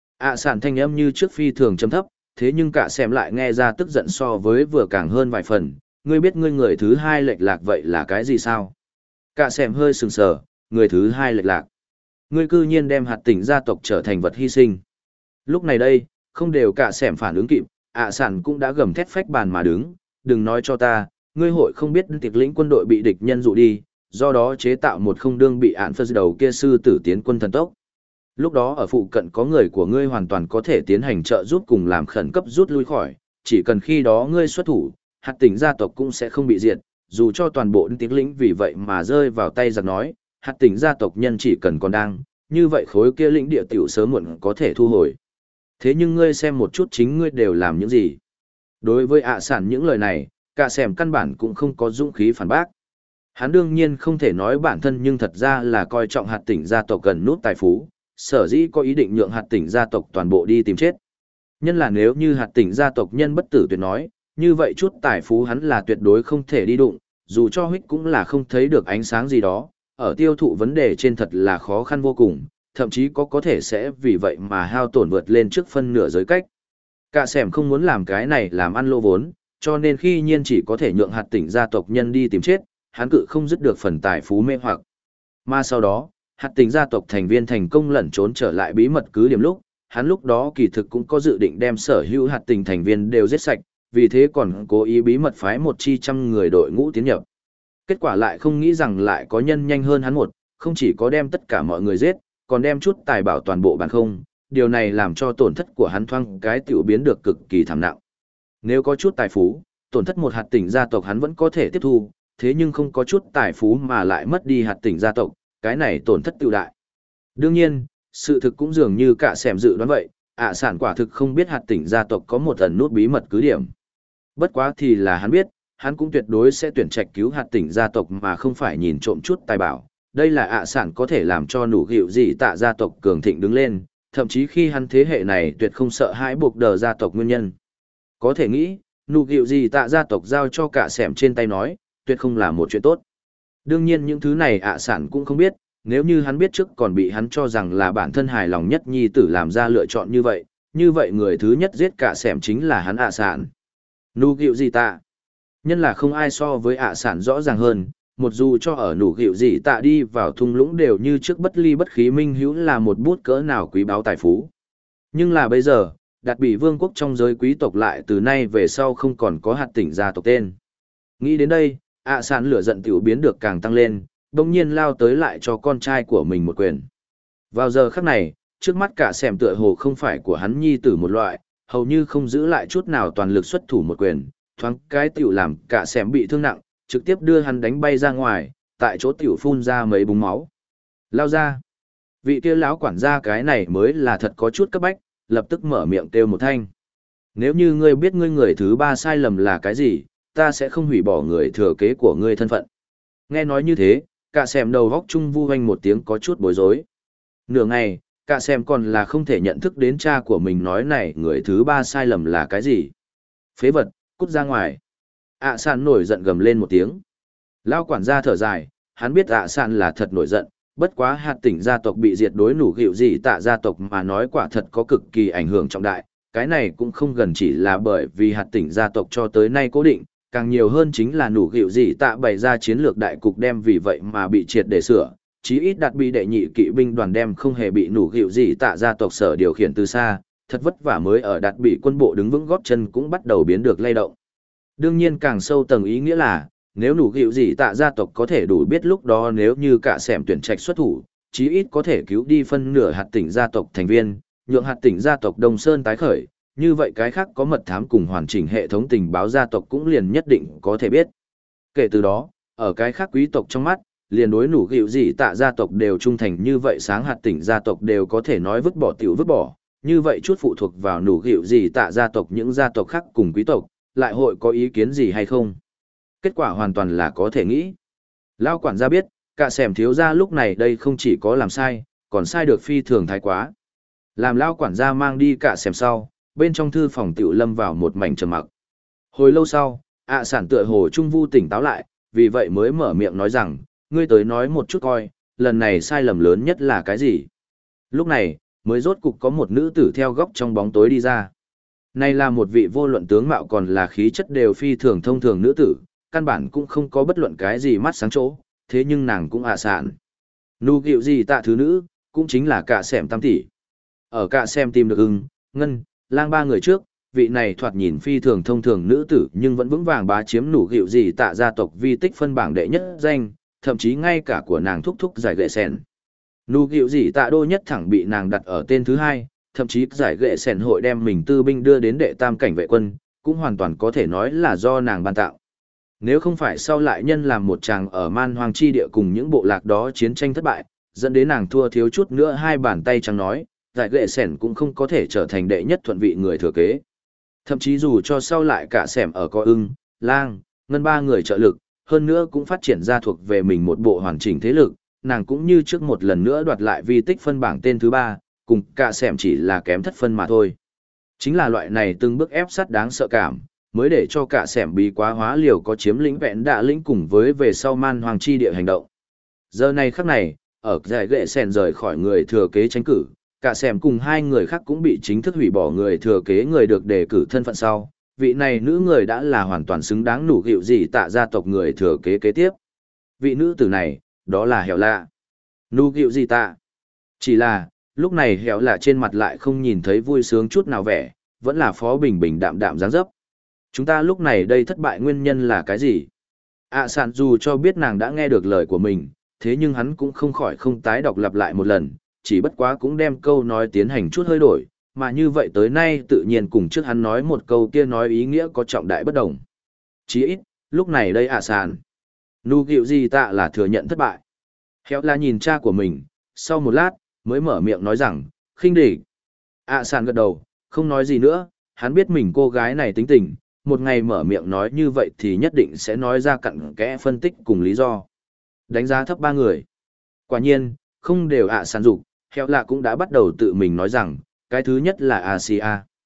Sản thanh âm như trước phi thường trầm thấp, thế nhưng cả xem lại nghe ra tức giận so với vừa càng hơn vài phần, ngươi biết ngươi người thứ hai lệch lạc vậy là cái gì sao? Cả xem hơi sừng sờ, người thứ hai lệch lạc. Ngươi cư nhiên đem hạt tỉnh gia tộc trở thành vật hy sinh. Lúc này đây, không đều cả xem phản ứng kịp, Sản cũng đã gầm thét phách bàn mà đứng, đừng nói cho ta, ngươi hội không biết tiệc lĩnh quân đội bị địch nhân dụ đi, do đó chế tạo một không đương bị án phơ đầu kia sư tử tiến quân thần tốc. Lúc đó ở phụ cận có người của ngươi hoàn toàn có thể tiến hành trợ giúp cùng làm khẩn cấp rút lui khỏi, chỉ cần khi đó ngươi xuất thủ, hạt tỉnh gia tộc cũng sẽ không bị diệt, dù cho toàn bộ tiệc lĩnh vì vậy mà rơi vào tay giặc nói, hạt tỉnh gia tộc nhân chỉ cần còn đang, như vậy khối kia lĩnh địa tiểu sớm muộn có thể thu hồi. Thế nhưng ngươi xem một chút chính ngươi đều làm những gì. Đối với Sản những lời này, cả sẻm căn bản cũng không có dũng khí phản bác. Hắn đương nhiên không thể nói bản thân nhưng thật ra là coi trọng hạt tỉnh gia tộc gần nút tài phú, sở dĩ có ý định nhượng hạt tỉnh gia tộc toàn bộ đi tìm chết. Nhân là nếu như hạt tỉnh gia tộc nhân bất tử tuyệt nói, như vậy chút tài phú hắn là tuyệt đối không thể đi đụng, dù cho huyết cũng là không thấy được ánh sáng gì đó, ở tiêu thụ vấn đề trên thật là khó khăn vô cùng, thậm chí có thể sẽ vì vậy mà hao tổn vượt lên trước phân nửa giới cách. Cả sẻm không muốn làm cái này làm ăn lô vốn, cho nên khi nhiên chỉ có thể nhượng hạt tỉnh gia tộc nhân đi tìm chết, hắn cự không dứt được phần tài phú mê hoặc. Mà sau đó, hạt tỉnh gia tộc thành viên thành công lẩn trốn trở lại bí mật cứ điểm lúc, hắn lúc đó kỳ thực cũng có dự định đem sở hữu hạt tỉnh thành viên đều giết sạch, vì thế còn cố ý bí mật phái một chi trăm người đội ngũ tiến nhập. Kết quả lại không nghĩ rằng lại có nhân nhanh hơn hắn một, không chỉ có đem tất cả mọi người giết, còn đem chút tài bảo toàn bộ bàn không, điều này làm cho tổn thất của hắn thoáng cái tiểu biến được cực kỳ thảm nặng. Nếu có chút tài phú, tổn thất một hạt tỉnh gia tộc hắn vẫn có thể tiếp thu, thế nhưng không có chút tài phú mà lại mất đi hạt tỉnh gia tộc, cái này tổn thất tiêu đại. Đương nhiên, sự thực cũng dường như cả xẻm dự đoán vậy, Sản quả thực không biết hạt tỉnh gia tộc có một ẩn nút bí mật cứ điểm. Bất quá thì là hắn biết, hắn cũng tuyệt đối sẽ tuyển trạch cứu hạt tỉnh gia tộc mà không phải nhìn trộm chút tài bảo. Đây là Sản có thể làm cho nụ gịu gì tạ gia tộc cường thịnh đứng lên, thậm chí khi hắn thế hệ này tuyệt không sợ hãi buộc đờ gia tộc nguyên nhân. Có thể nghĩ, nụ gịu gì tạ gia tộc giao cho cả xẻm trên tay nói, tuyệt không là một chuyện tốt. Đương nhiên những thứ này Sản cũng không biết, nếu như hắn biết trước còn bị hắn cho rằng là bản thân hài lòng nhất nhi tử làm ra lựa chọn như vậy người thứ nhất giết cả xẻm chính là hắn Sản. Nụ gịu gì tạ? Nhân là không ai so với Sản rõ ràng hơn, một dù cho ở nụ gịu gì tạ đi vào thung lũng đều như trước bất ly bất khí minh hữu là một bút cỡ nào quý báu tài phú. Nhưng là bây giờ, Đạt Bỉ vương quốc trong giới quý tộc lại từ nay về sau không còn có hạt tỉnh gia tộc tên. Nghĩ đến đây, Sản lửa giận tiểu biến được càng tăng lên, đồng nhiên lao tới lại cho con trai của mình một quyền. Vào giờ khắc này, trước mắt cả xẻm tựa hồ không phải của hắn nhi tử một loại, hầu như không giữ lại chút nào toàn lực xuất thủ một quyền, thoáng cái tiểu làm cả xẻm bị thương nặng, trực tiếp đưa hắn đánh bay ra ngoài, tại chỗ tiểu phun ra mấy búng máu. Lao ra. Vị kia lão quản gia cái này mới là thật có chút cấp bách, lập tức mở miệng kêu một thanh. Nếu như ngươi biết ngươi người thứ ba sai lầm là cái gì, ta sẽ không hủy bỏ người thừa kế của ngươi thân phận. Nghe nói như thế, cả xẻm đầu góc chung vu hoanh một tiếng có chút bối rối. Nửa ngày, cả xẻm còn là không thể nhận thức đến cha của mình nói này người thứ ba sai lầm là cái gì. Phế vật, cút ra ngoài. Sản nổi giận gầm lên một tiếng. Lão quản gia thở dài, hắn biết Sản là thật nổi giận, bất quá hạt tỉnh gia tộc bị diệt đối nủ gịu gì tạ gia tộc mà nói quả thật có cực kỳ ảnh hưởng trọng đại. Cái này cũng không gần chỉ là bởi vì hạt tỉnh gia tộc cho tới nay cố định, càng nhiều hơn chính là nủ gịu gì tạ bày ra chiến lược đại cục đem vì vậy mà bị triệt để sửa. chí ít đặt bị đệ nhị kỵ binh đoàn đem không hề bị nủ gịu gì tạ gia tộc sở điều khiển từ xa, thật vất vả mới ở đặt bị quân bộ đứng vững góp chân cũng bắt đầu biến được lay động. Đương nhiên càng sâu tầng ý nghĩa là, nếu nủ gịu gì tạ gia tộc có thể đủ biết lúc đó nếu như cả xẻm tuyển trạch xuất thủ, chí ít có thể cứu đi phân nửa hạt tỉnh gia tộc thành viên, nhượng hạt tỉnh gia tộc Đông Sơn tái khởi, như vậy cái khác có mật thám cùng hoàn chỉnh hệ thống tình báo gia tộc cũng liền nhất định có thể biết. Kể từ đó, ở cái khác quý tộc trong mắt, liền đối nủ gịu gì tạ gia tộc đều trung thành như vậy sáng hạt tỉnh gia tộc đều có thể nói vứt bỏ tiểu vứt bỏ, như vậy chút phụ thuộc vào nủ gịu gì tạ gia tộc những gia tộc khác cùng quý tộc, lại hội có ý kiến gì hay không? Kết quả hoàn toàn là có thể nghĩ. Lao quản gia biết, cả xẻm thiếu gia lúc này đây không chỉ có làm sai, còn sai được phi thường thái quá. Làm lao quản gia mang đi cả xẻm sau, bên trong thư phòng tiểu lâm vào một mảnh trầm mặc. Hồi lâu sau, sản tựa hồ trung vu tỉnh táo lại, vì vậy mới mở miệng nói rằng, ngươi tới nói một chút coi, lần này sai lầm lớn nhất là cái gì? Lúc này, mới rốt cục có một nữ tử theo góc trong bóng tối đi ra. Này là một vị vô luận tướng mạo còn là khí chất đều phi thường thông thường nữ tử, căn bản cũng không có bất luận cái gì mắt sáng chỗ, thế nhưng nàng cũng sản. Nụ gịu gì tạ thứ nữ, cũng chính là cả xẻm tam tỷ. Ở cả xẻm tìm được ưng, ngân, lang ba người trước, vị này thoạt nhìn phi thường thông thường nữ tử nhưng vẫn vững vàng bá chiếm nụ gịu gì tạ gia tộc vi tích phân bảng đệ nhất danh, thậm chí ngay cả của nàng thúc thúc giải gệ sèn. Nụ gịu gì tạ đô nhất thẳng bị nàng đặt ở tên thứ hai, thậm chí giải gệ sèn hội đem mình tư binh đưa đến đệ tam cảnh vệ quân, cũng hoàn toàn có thể nói là do nàng ban tạo. Nếu không phải sau lại nhân làm một chàng ở man hoang chi địa cùng những bộ lạc đó chiến tranh thất bại, dẫn đến nàng thua thiếu chút nữa hai bàn tay trắng nói, giải gệ sẻn cũng không có thể trở thành đệ nhất thuận vị người thừa kế. Thậm chí dù cho sau lại cả xẻm ở có ưng, lang, ngân ba người trợ lực, hơn nữa cũng phát triển ra thuộc về mình một bộ hoàn chỉnh thế lực, nàng cũng như trước một lần nữa đoạt lại vi tích phân bảng tên thứ ba, cùng cả xẻm chỉ là kém thất phân mà thôi. Chính là loại này từng bước ép sát đáng sợ cảm, mới để cho cả xẻm bí quá hóa liều có chiếm lĩnh vẹn đạ lĩnh cùng với về sau man hoàng chi địa hành động. Giờ này khắc này, ở giải gệ sèn rời khỏi người thừa kế tranh cử, cả xẻm cùng hai người khác cũng bị chính thức hủy bỏ người thừa kế người được đề cử thân phận sau. Vị này nữ người đã là hoàn toàn xứng đáng nủ gịu gì tạ gia tộc người thừa kế kế tiếp. Vị nữ tử này, đó là Hẻo Lạ. Nủ gịu gì tạ. Chỉ là, lúc này Hẻo Lạ trên mặt lại không nhìn thấy vui sướng chút nào vẻ, vẫn là phó bình bình đạm đạm dáng dấp. Chúng ta lúc này đây thất bại nguyên nhân là cái gì? Sạn dù cho biết nàng đã nghe được lời của mình, thế nhưng hắn cũng không khỏi không tái đọc lặp lại một lần, chỉ bất quá cũng đem câu nói tiến hành chút hơi đổi, mà như vậy tới nay tự nhiên cùng trước hắn nói một câu kia nói ý nghĩa có trọng đại bất đồng. Chỉ ít, lúc này đây Sạn. Nụ gịu gì tạ là thừa nhận thất bại. Héo là nhìn cha của mình, sau một lát, mới mở miệng nói rằng, khinh địch. Sạn gật đầu, không nói gì nữa, hắn biết mình cô gái này tính tình, một ngày mở miệng nói như vậy thì nhất định sẽ nói ra cặn kẽ phân tích cùng lý do. Đánh giá thấp ba người. Quả nhiên, không đều sàn dục, Hẻo Lạ cũng đã bắt đầu tự mình nói rằng, cái thứ nhất là Asia.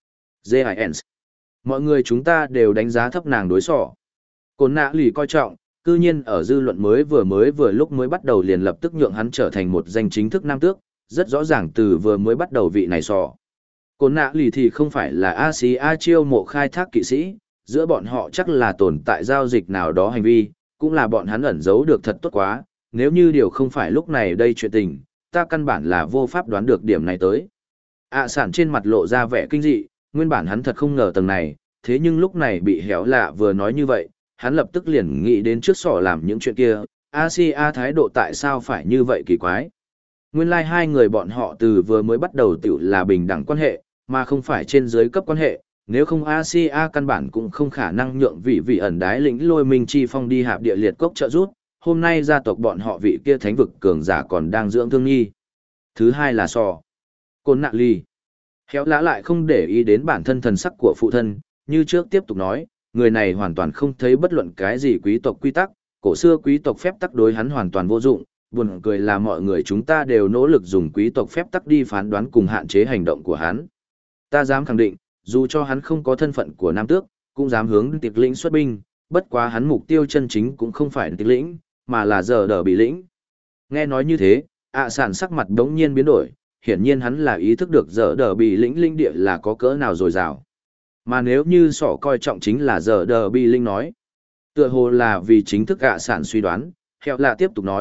Giants. Mọi người chúng ta đều đánh giá thấp nàng đối sỏ. Côn nạ lì coi trọng, cư nhiên ở dư luận mới vừa lúc mới bắt đầu liền lập tức nhượng hắn trở thành một danh chính thức nam tước, rất rõ ràng từ vừa mới bắt đầu vị này sỏ. Côn nạ lì thì không phải là Asia chiêu mộ khai thác kỵ sĩ, giữa bọn họ chắc là tồn tại giao dịch nào đó hành vi, cũng là bọn hắn ẩn giấu được thật tốt quá, nếu như điều không phải lúc này đây chuyện tình, ta căn bản là vô pháp đoán được điểm này tới. Sản trên mặt lộ ra vẻ kinh dị, nguyên bản hắn thật không ngờ tầng này, thế nhưng lúc này bị Héo Lạ vừa nói như vậy, hắn lập tức liền nghĩ đến trước sỏ làm những chuyện kia, Asia thái độ tại sao phải như vậy kỳ quái. Nguyên lai hai người bọn họ từ vừa mới bắt đầu tiểu là bình đẳng quan hệ, mà không phải trên dưới cấp quan hệ, nếu không Asia căn bản cũng không khả năng nhượng vị ẩn đái lĩnh Lôi Minh Chi Phong đi hạp địa liệt cốc trợ rút, hôm nay gia tộc bọn họ vị kia thánh vực cường giả còn đang dưỡng thương nghi. Thứ hai là sò. Côn nạ ly. Héo Lạ lại không để ý đến bản thân thần sắc của phụ thân, như trước tiếp tục nói, người này hoàn toàn không thấy bất luận cái gì quý tộc quy tắc, cổ xưa quý tộc phép tắc đối hắn hoàn toàn vô dụng, buồn cười là mọi người chúng ta đều nỗ lực dùng quý tộc phép tắc đi phán đoán cùng hạn chế hành động của hắn. Ta dám khẳng định, dù cho hắn không có thân phận của nam tước, cũng dám hướng tiệc lĩnh xuất binh, bất quá hắn mục tiêu chân chính cũng không phải tiệc lĩnh, mà là giờ đờ bị lĩnh. Nghe nói như thế, sản sắc mặt đống nhiên biến đổi, hiển nhiên hắn là ý thức được giờ đờ bị lĩnh linh địa là có cỡ nào dồi dào. Mà nếu như sỏ coi trọng chính là giờ đờ bị linh nói, tựa hồ là vì chính thức sản suy đoán, Héo Lạ tiếp tục nói,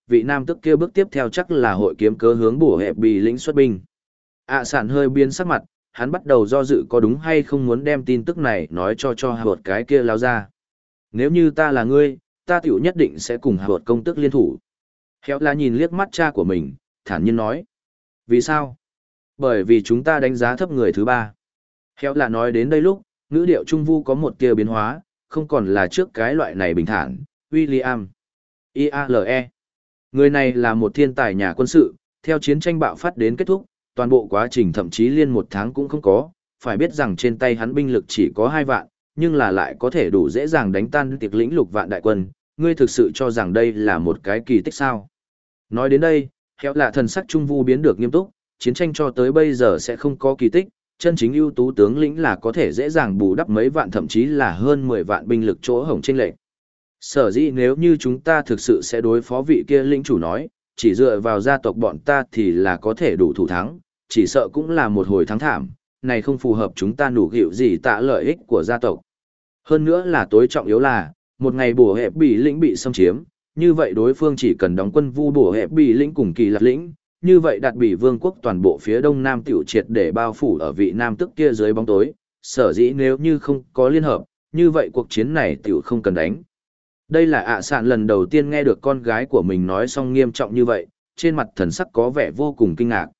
vị nam tức kia bước tiếp theo chắc là hội kiếm cớ hướng bổ hẹp bị lĩnh xuất binh. ạ sản hơi biến sắc mặt, hắn bắt đầu do dự có đúng hay không muốn đem tin tức này nói cho Hạ Bột cái kia lao ra. Nếu như ta là ngươi, ta tiểu nhất định sẽ cùng Hạ Bột công tức liên thủ. Héo là nhìn liếc mắt cha của mình, thản nhiên nói. Vì sao? Bởi vì chúng ta đánh giá thấp người thứ ba. Héo là nói đến đây lúc, ngữ điệu trung vu có một tia biến hóa, không còn là trước cái loại này bình thản. William. IALE. Người này là một thiên tài nhà quân sự, theo chiến tranh bạo phát đến kết thúc, toàn bộ quá trình thậm chí liên một tháng cũng không có, phải biết rằng trên tay hắn binh lực chỉ có 2 vạn, nhưng là lại có thể đủ dễ dàng đánh tan tiệc lĩnh lục vạn đại quân, ngươi thực sự cho rằng đây là một cái kỳ tích sao? Nói đến đây, Héo là thần sắc trung vu biến được nghiêm túc, chiến tranh cho tới bây giờ sẽ không có kỳ tích, chân chính ưu tú tướng lĩnh là có thể dễ dàng bù đắp mấy vạn thậm chí là hơn 10 vạn binh lực chỗ hổng chênh lệch. Sở dĩ nếu như chúng ta thực sự sẽ đối phó vị kia lĩnh chủ nói, chỉ dựa vào gia tộc bọn ta thì là có thể đủ thủ thắng, chỉ sợ cũng là một hồi thắng thảm, này không phù hợp chúng ta đủ gịu gì tạ lợi ích của gia tộc. Hơn nữa là tối trọng yếu là, một ngày bổ hẹp bị lĩnh bị xâm chiếm, như vậy đối phương chỉ cần đóng quân vu bổ hẹp bị lĩnh cùng kỳ lạc lĩnh, như vậy đạt bị vương quốc toàn bộ phía đông nam tiểu triệt để bao phủ ở vị nam tức kia dưới bóng tối, sở dĩ nếu như không có liên hợp, như vậy cuộc chiến này tiểu không cần đánh. Đây là ạ sạn lần đầu tiên nghe được con gái của mình nói xong nghiêm trọng như vậy, trên mặt thần sắc có vẻ vô cùng kinh ngạc.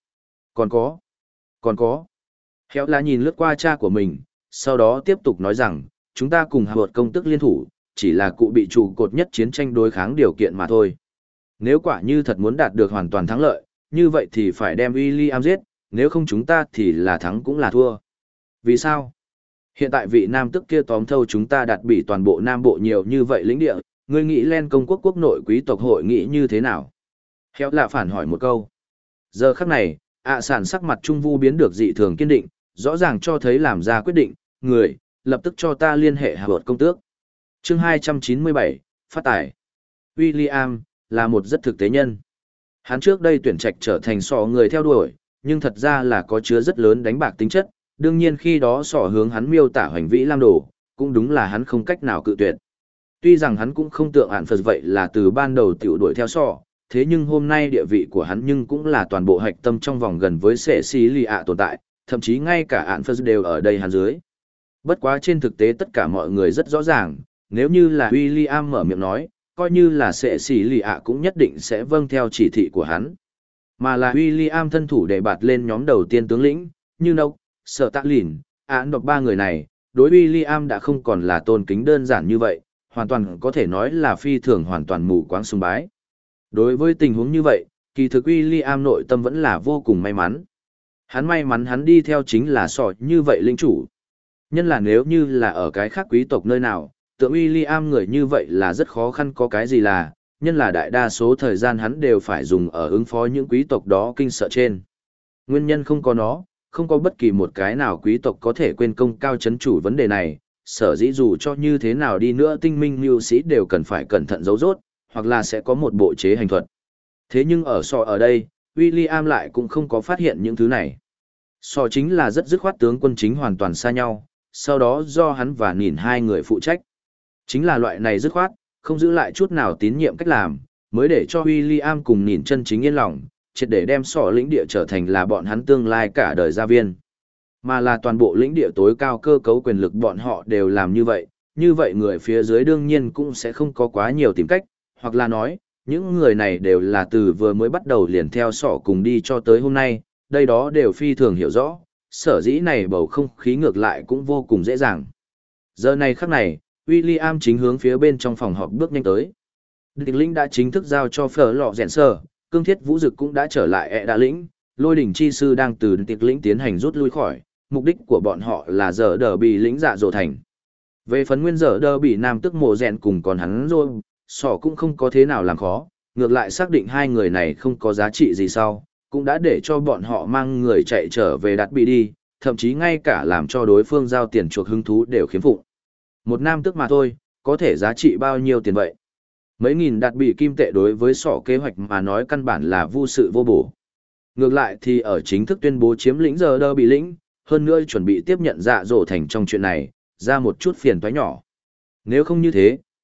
Còn có. Héo là nhìn lướt qua cha của mình, sau đó tiếp tục nói rằng, chúng ta cùng Hạ Bột công tức liên thủ, chỉ là cụ bị trụ cột nhất chiến tranh đối kháng điều kiện mà thôi. Nếu quả như thật muốn đạt được hoàn toàn thắng lợi, như vậy thì phải đem William giết, nếu không chúng ta thì là thắng cũng là thua. Vì sao? Hiện tại vị nam tức kia tóm thâu chúng ta đạt bị toàn bộ nam bộ nhiều như vậy lĩnh địa, ngươi nghĩ lên công quốc quốc nội quý tộc hội nghĩ như thế nào? Héo lạ phản hỏi một câu. Giờ khắc này, ạ sản sắc mặt trung vu biến được dị thường kiên định, rõ ràng cho thấy làm ra quyết định, người, lập tức cho ta liên hệ Hạ Bột công tước. Chương 297, phát tải. William, là một rất thực tế nhân. Hắn trước đây tuyển trạch trở thành sọ người theo đuổi, nhưng thật ra là có chứa rất lớn đánh bạc tính chất, đương nhiên khi đó sọ hướng hắn miêu tả hoành vĩ lam đồ, cũng đúng là hắn không cách nào cự tuyệt. Tuy rằng hắn cũng không tượng ạn Phật vậy là từ ban đầu tiểu đuổi theo sọ, thế nhưng hôm nay địa vị của hắn nhưng cũng là toàn bộ hạch tâm trong vòng gần với sệ xí lì ạ tồn tại, thậm chí ngay cả ạn Phật đều ở đây hắn dưới. Bất quá trên thực tế tất cả mọi người rất rõ ràng, nếu như là William mở miệng nói, coi như là sệ xỉ lì ạ cũng nhất định sẽ vâng theo chỉ thị của hắn. Mà là William thân thủ để bạt lên nhóm đầu tiên tướng lĩnh, như Nốc, Sở Tạ Lìn, án đọc 3 người này, đối William đã không còn là tôn kính đơn giản như vậy, hoàn toàn có thể nói là phi thường hoàn toàn mù quáng sùng bái. Đối với tình huống như vậy, kỳ thực William nội tâm vẫn là vô cùng may mắn. Hắn may mắn hắn đi theo chính là sọ như vậy linh chủ. Nhân là nếu như là ở cái khác quý tộc nơi nào, tượng William người như vậy là rất khó khăn có cái gì là, nhân là đại đa số thời gian hắn đều phải dùng ở ứng phó những quý tộc đó kinh sợ trên. Nguyên nhân không có nó, không có bất kỳ một cái nào quý tộc có thể quên công cao chấn chủ vấn đề này, sở dĩ dù cho như thế nào đi nữa tinh minh mưu sĩ đều cần phải cẩn thận giấu rốt, hoặc là sẽ có một bộ chế hành thuật. Thế nhưng ở sọ ở đây, William lại cũng không có phát hiện những thứ này. Sọ chính là rất dứt khoát tướng quân chính hoàn toàn xa nhau, sau đó do hắn và nhìn hai người phụ trách. Chính là loại này dứt khoát, không giữ lại chút nào tín nhiệm cách làm, mới để cho William cùng nhìn chân chính yên lòng, triệt để đem sọ lĩnh địa trở thành là bọn hắn tương lai cả đời gia viên. Mà là toàn bộ lĩnh địa tối cao cơ cấu quyền lực bọn họ đều làm như vậy người phía dưới đương nhiên cũng sẽ không có quá nhiều tìm cách, hoặc là nói, những người này đều là từ vừa mới bắt đầu liền theo sọ cùng đi cho tới hôm nay, đây đó đều phi thường hiểu rõ, sở dĩ này bầu không khí ngược lại cũng vô cùng dễ dàng. Giờ này khắc này, William chính hướng phía bên trong phòng họp bước nhanh tới. Địch lĩnh đã chính thức giao cho phở lọ rèn sơ, cương thiết vũ dực cũng đã trở lại đa lĩnh, lôi đỉnh chi sư đang từ địch lĩnh tiến hành rút lui khỏi, mục đích của bọn họ là giờ đờ bị lĩnh dạ dỗ thành. Về phần nguyên giờ đờ bị nam tức mộ rèn cùng còn hắn rồi, sỏ cũng không có thế nào làm khó, ngược lại xác định hai người này không có giá trị gì sau, cũng đã để cho bọn họ mang người chạy trở về đặt bị đi, thậm chí ngay cả làm cho đối phương giao tiền chuộc hứng thú đều khiếm phụ. Một nam tức mà thôi, có thể giá trị bao nhiêu tiền vậy? Mấy nghìn đặt bị kim tệ đối với sỏ kế hoạch mà nói căn bản là vô sự vô bổ. Ngược lại thì ở chính thức tuyên bố chiếm lĩnh giờ đơ bị lĩnh, hơn nữa chuẩn bị tiếp nhận dạ dỗ thành trong chuyện này, ra một chút phiền toái nhỏ. Nếu không như thế,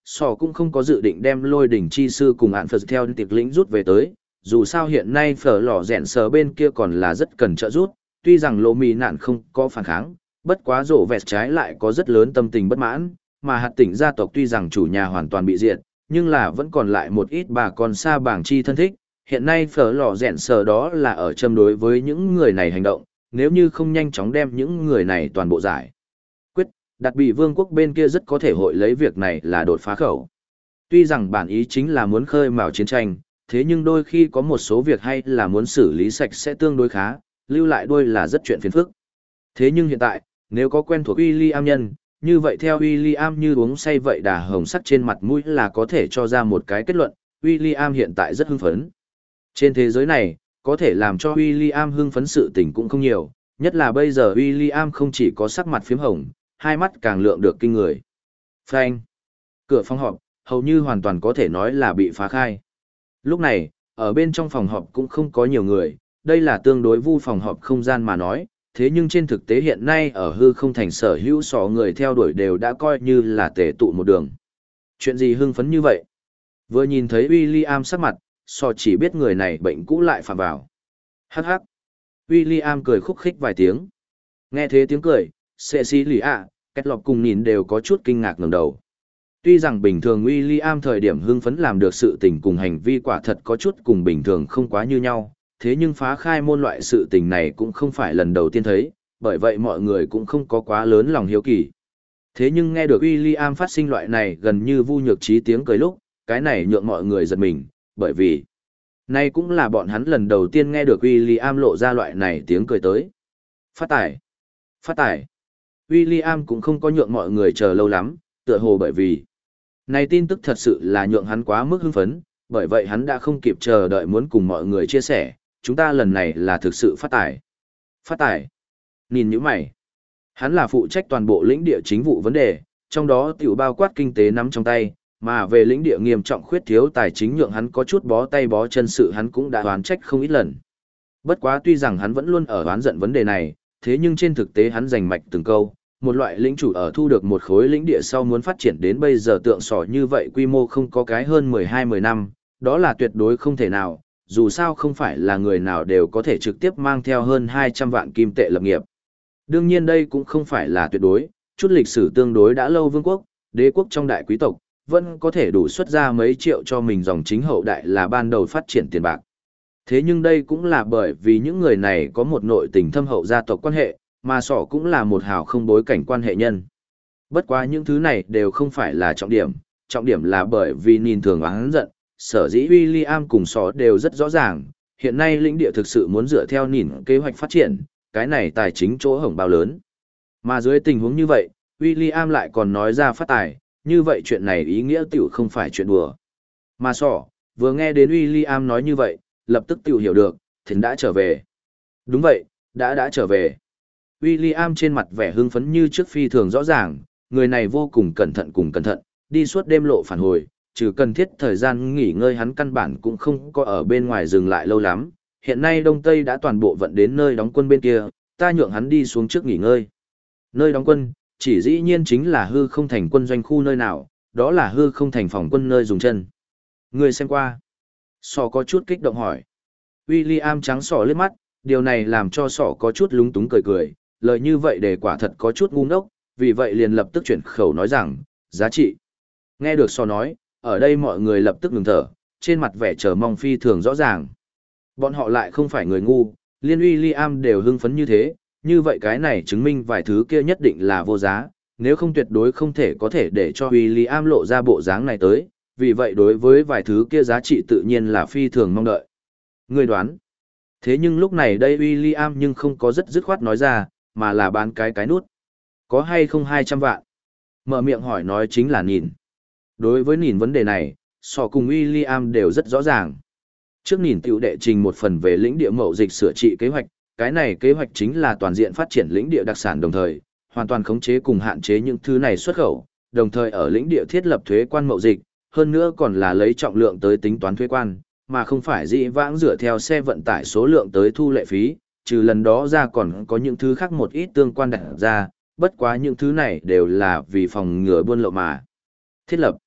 Sò cũng không có dự định đem lôi đỉnh chi sư cùng hạn Phật theo tiệc lĩnh rút về tới, dù sao hiện nay phở lò rèn sờ bên kia còn là rất cần trợ giúp, tuy rằng lô mì nạn không có phản kháng, bất quá rổ vẹt trái lại có rất lớn tâm tình bất mãn, mà hạt tỉnh gia tộc tuy rằng chủ nhà hoàn toàn bị diệt, nhưng là vẫn còn lại một ít bà con xa bảng chi thân thích. Hiện nay phở lò rèn sờ đó là ở châm đối với những người này hành động, nếu như không nhanh chóng đem những người này toàn bộ giải quyết, đặc bị vương quốc bên kia rất có thể hội lấy việc này là đột phá khẩu. Tuy rằng bản ý chính là muốn khơi mào chiến tranh, thế nhưng đôi khi có một số việc hay là muốn xử lý sạch sẽ tương đối khá, lưu lại đôi là rất chuyện phiền phức. Thế nhưng hiện tại, nếu có quen thuộc William nhân, như vậy theo William như uống say vậy đà hồng sắc trên mặt mũi là có thể cho ra một cái kết luận, William hiện tại rất hưng phấn. Trên thế giới này, có thể làm cho William hưng phấn sự tình cũng không nhiều, nhất là bây giờ William không chỉ có sắc mặt phím hồng, hai mắt càng lượng được kinh người. Phanh. Cửa phòng họp, hầu như hoàn toàn có thể nói là bị phá khai. Lúc này, ở bên trong phòng họp cũng không có nhiều người, đây là tương đối vu phòng họp không gian mà nói, thế nhưng trên thực tế hiện nay ở hư không thành sở hữu sọ người theo đuổi đều đã coi như là tề tụ một đường. Chuyện gì hưng phấn như vậy? Vừa nhìn thấy William sắc mặt, sọ chỉ biết người này bệnh cũ lại phạm vào. Hắc hắc. William cười khúc khích vài tiếng. Nghe thế tiếng cười, Cecilia, Kết Lọc cùng nhìn đều có chút kinh ngạc ngẩng đầu. Tuy rằng bình thường William thời điểm hưng phấn làm được sự tình cùng hành vi quả thật có chút cùng bình thường không quá như nhau, thế nhưng phá khai môn loại sự tình này cũng không phải lần đầu tiên thấy, bởi vậy mọi người cũng không có quá lớn lòng hiếu kỳ. Thế nhưng nghe được William phát sinh loại này gần như vu nhược trí tiếng cười lúc, cái này nhượng mọi người giật mình, bởi vì nay cũng là bọn hắn lần đầu tiên nghe được William lộ ra loại này tiếng cười tới. Phát tải! Phát tải! William cũng không có nhượng mọi người chờ lâu lắm, tựa hồ bởi vì này tin tức thật sự là nhượng hắn quá mức hưng phấn, bởi vậy hắn đã không kịp chờ đợi muốn cùng mọi người chia sẻ, chúng ta lần này là thực sự phát tải. Phát tải. Nhìn những mày. Hắn là phụ trách toàn bộ lĩnh địa chính vụ vấn đề, trong đó tiểu bao quát kinh tế nắm trong tay, mà về lĩnh địa nghiêm trọng khuyết thiếu tài chính nhượng hắn có chút bó tay bó chân sự hắn cũng đã oán trách không ít lần. Bất quá tuy rằng hắn vẫn luôn ở oán giận vấn đề này, thế nhưng trên thực tế hắn giành mạch từng câu, một loại lĩnh chủ ở thu được một khối lĩnh địa sau muốn phát triển đến bây giờ tượng sỏ như vậy quy mô không có cái hơn 12-10 năm, đó là tuyệt đối không thể nào, dù sao không phải là người nào đều có thể trực tiếp mang theo hơn 200 vạn kim tệ lập nghiệp. Đương nhiên đây cũng không phải là tuyệt đối, chút lịch sử tương đối đã lâu vương quốc, đế quốc trong đại quý tộc, vẫn có thể đủ xuất ra mấy triệu cho mình dòng chính hậu đại là ban đầu phát triển tiền bạc. Thế nhưng đây cũng là bởi vì những người này có một nội tình thâm hậu gia tộc quan hệ, mà sỏ cũng là một hào không bối cảnh quan hệ nhân. Bất quá những thứ này đều không phải là trọng điểm là bởi vì nhìn thường oán giận, sở dĩ William cùng sỏ đều rất rõ ràng, hiện nay lĩnh địa thực sự muốn dựa theo nhìn kế hoạch phát triển, cái này tài chính chỗ hổng bao lớn. Mà dưới tình huống như vậy, William lại còn nói ra phát tài, như vậy chuyện này ý nghĩa tiểu không phải chuyện đùa. Mà sỏ, vừa nghe đến William nói như vậy, lập tức tiểu hiểu được, thỉnh đã trở về. Đúng vậy, đã trở về. William trên mặt vẻ hưng phấn như trước phi thường rõ ràng, người này vô cùng cẩn thận, đi suốt đêm lộ phản hồi, trừ cần thiết thời gian nghỉ ngơi hắn căn bản cũng không có ở bên ngoài dừng lại lâu lắm. Hiện nay Đông Tây đã toàn bộ vận đến nơi đóng quân bên kia, ta nhượng hắn đi xuống trước nghỉ ngơi. Nơi đóng quân, chỉ dĩ nhiên chính là hư không thành quân doanh khu nơi nào, đó là hư không thành phòng quân nơi dùng chân. Người xem qua. Sọ có chút kích động hỏi. William trắng sọ liếc mắt, điều này làm cho sọ có chút lúng túng cười, lời như vậy để quả thật có chút ngu ngốc, vì vậy liền lập tức chuyển khẩu nói rằng, giá trị. Nghe được sọ nói, ở đây mọi người lập tức ngừng thở, trên mặt vẻ chờ mong phi thường rõ ràng. Bọn họ lại không phải người ngu, liên William đều hưng phấn như thế, như vậy cái này chứng minh vài thứ kia nhất định là vô giá, nếu không tuyệt đối không thể có thể để cho William lộ ra bộ dáng này tới, vì vậy đối với vài thứ kia giá trị tự nhiên là phi thường mong đợi. Người đoán. Thế nhưng lúc này đây William nhưng không có rất dứt khoát nói ra, mà là bán cái nút. Có hay không 200 vạn? Mở miệng hỏi nói chính là nhìn. Đối với nhìn vấn đề này, sọ cùng William đều rất rõ ràng. Trước nhìn tiểu đệ trình một phần về lĩnh địa mậu dịch sửa trị kế hoạch, cái này kế hoạch chính là toàn diện phát triển lĩnh địa đặc sản đồng thời, hoàn toàn khống chế cùng hạn chế những thứ này xuất khẩu, đồng thời ở lĩnh địa thiết lập thuế quan mậu dịch, hơn nữa còn là lấy trọng lượng tới tính toán thuế quan, mà không phải dĩ vãng dựa theo xe vận tải số lượng tới thu lệ phí, trừ lần đó ra còn có những thứ khác một ít tương quan đặt ra, bất quá những thứ này đều là vì phòng ngừa buôn lậu mà thiết lập.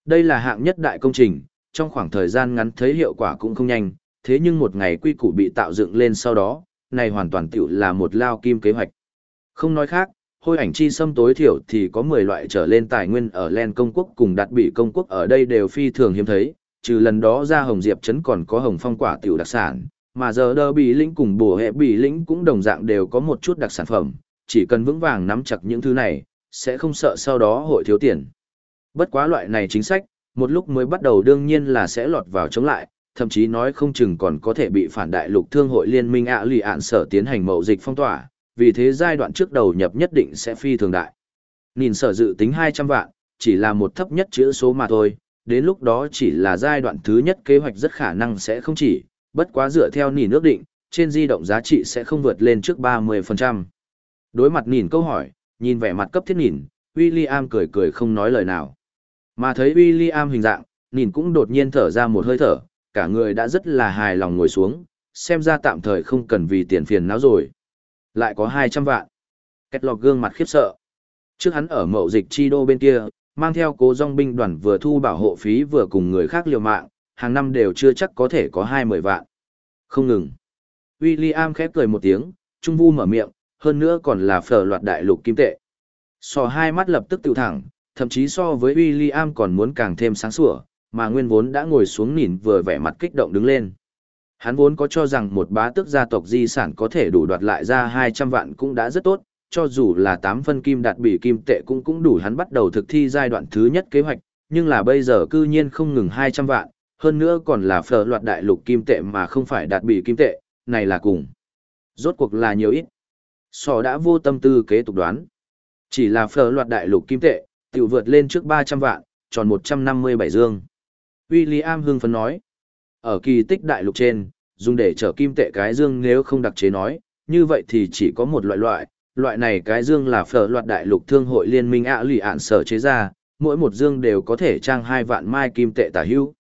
Đây là hạng nhất đại công trình, trong khoảng thời gian ngắn thấy hiệu quả cũng không nhanh, thế nhưng một ngày quy củ bị tạo dựng lên sau đó, này hoàn toàn tiểu là một lao kim kế hoạch. Không nói khác, hôi ảnh chi xâm tối thiểu thì có 10 loại trở lên tài nguyên ở Len công quốc cùng đạt bị công quốc ở đây đều phi thường hiếm thấy, trừ lần đó ra Hồng Diệp Trấn còn có hồng phong quả tiểu đặc sản, mà giờ đơ bị lĩnh cùng bổ hệ bị lĩnh cũng đồng dạng đều có một chút đặc sản phẩm, chỉ cần vững vàng nắm chặt những thứ này, sẽ không sợ sau đó hội thiếu tiền. Bất quá loại này chính sách, một lúc mới bắt đầu đương nhiên là sẽ lọt vào chống lại, thậm chí nói không chừng còn có thể bị phản đại lục thương hội liên minh lì ạn sở tiến hành mậu dịch phong tỏa, vì thế giai đoạn trước đầu nhập nhất định sẽ phi thường đại. Nhìn sở dự tính 200 vạn, chỉ là một thấp nhất chữ số mà thôi, đến lúc đó chỉ là giai đoạn thứ nhất kế hoạch rất khả năng sẽ không chỉ, bất quá dựa theo nhìn ước định, trên di động giá trị sẽ không vượt lên trước 30%. Đối mặt nhìn câu hỏi, nhìn vẻ mặt cấp thiết nhìn, William cười cười không nói lời nào. Mà thấy William hình dạng, nhìn cũng đột nhiên thở ra một hơi thở, cả người đã rất là hài lòng ngồi xuống, xem ra tạm thời không cần vì tiền phiền não rồi. Lại có 200 vạn. Kết lọc gương mặt khiếp sợ. Trước hắn ở mậu dịch chi đô bên kia, mang theo cố dòng binh đoàn vừa thu bảo hộ phí vừa cùng người khác liều mạng, hàng năm đều chưa chắc có thể có 20 vạn. Không ngừng. William khép cười một tiếng, trung vu mở miệng, hơn nữa còn là phở loạt đại lục kim tệ. Sò hai mắt lập tức tự thẳng, thậm chí so với William còn muốn càng thêm sáng sủa, mà nguyên vốn đã ngồi xuống nhìn vừa vẻ mặt kích động đứng lên. Hắn vốn có cho rằng một bá tước gia tộc di sản có thể đủ đoạt lại ra 200 vạn cũng đã rất tốt, cho dù là 8 phân kim đạt bị kim tệ cũng đủ hắn bắt đầu thực thi giai đoạn thứ nhất kế hoạch, nhưng là bây giờ cư nhiên không ngừng 200 vạn, hơn nữa còn là phở loạt đại lục kim tệ mà không phải đạt bị kim tệ, này là cùng. Rốt cuộc là nhiều ít. Sò đã vô tâm tư kế tục đoán. Chỉ là phở loạt đại lục kim tệ, tiểu vượt lên trước 300 vạn, tròn 157 dương. William hưng phấn nói. Ở kỳ tích đại lục trên, dùng để chở kim tệ cái dương nếu không đặc chế nói, như vậy thì chỉ có một loại này cái dương là phở loạt đại lục thương hội liên minh lì ạn sở chế ra, mỗi một dương đều có thể trang 2 vạn mai kim tệ tả hữu.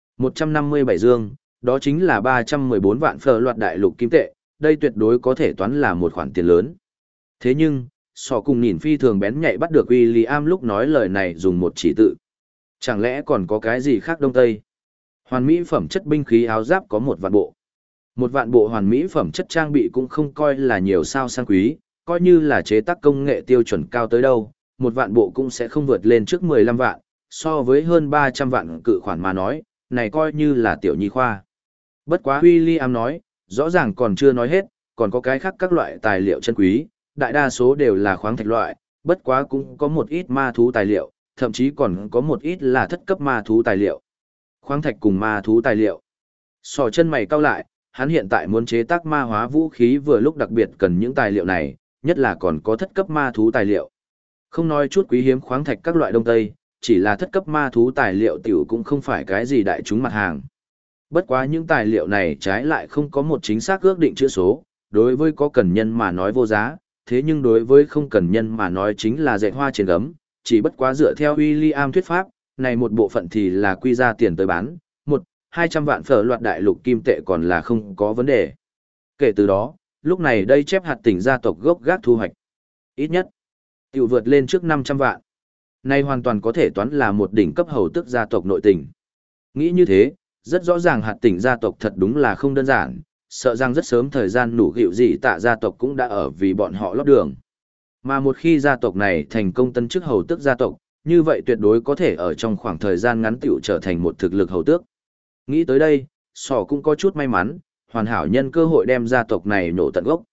157 dương, đó chính là 314 vạn phở loạt đại lục kim tệ, đây tuyệt đối có thể toán là một khoản tiền lớn. Thế nhưng, sò cùng nhìn phi thường bén nhạy bắt được William lúc nói lời này dùng một chỉ tự. Chẳng lẽ còn có cái gì khác đông tây? Hoàn mỹ phẩm chất binh khí áo giáp có 1 vạn bộ. 1 vạn bộ hoàn mỹ phẩm chất trang bị cũng không coi là nhiều sao sang quý, coi như là chế tác công nghệ tiêu chuẩn cao tới đâu, 1 vạn bộ cũng sẽ không vượt lên trước 15 vạn, so với hơn 300 vạn cự khoản mà nói, này coi như là tiểu nhi khoa. Bất quá William nói, rõ ràng còn chưa nói hết, còn có cái khác các loại tài liệu chân quý, đại đa số đều là khoáng thạch loại, bất quá cũng có một ít ma thú tài liệu, thậm chí còn có một ít là thất cấp ma thú tài liệu. Khoáng thạch cùng ma thú tài liệu. Sò chân mày cau lại, hắn hiện tại muốn chế tác ma hóa vũ khí vừa lúc đặc biệt cần những tài liệu này, nhất là còn có thất cấp ma thú tài liệu. Không nói chút quý hiếm khoáng thạch các loại đông tây, chỉ là thất cấp ma thú tài liệu tiểu cũng không phải cái gì đại chúng mặt hàng. Bất quá những tài liệu này trái lại không có một chính xác ước định chữ số, đối với có cần nhân mà nói vô giá, thế nhưng đối với không cần nhân mà nói chính là dạy hoa trên gấm, chỉ bất quá dựa theo William thuyết pháp, này một bộ phận thì là quy ra tiền tới bán, 200 vạn phở loạt đại lục kim tệ còn là không có vấn đề. Kể từ đó, lúc này đây chép hạt tỉnh gia tộc gốc gác thu hoạch. Ít nhất, tiểu vượt lên trước 500 vạn. Này hoàn toàn có thể toán là một đỉnh cấp hầu tước gia tộc nội tình. Nghĩ như thế, rất rõ ràng hạt tỉnh gia tộc thật đúng là không đơn giản, sợ rằng rất sớm thời gian nủ gịu gì tạ gia tộc cũng đã ở vì bọn họ lót đường. Mà một khi gia tộc này thành công tân chức hầu tước gia tộc, như vậy tuyệt đối có thể ở trong khoảng thời gian ngắn tiểu trở thành một thực lực hầu tước. Nghĩ tới đây, sò cũng có chút may mắn, hoàn hảo nhân cơ hội đem gia tộc này nổ tận gốc.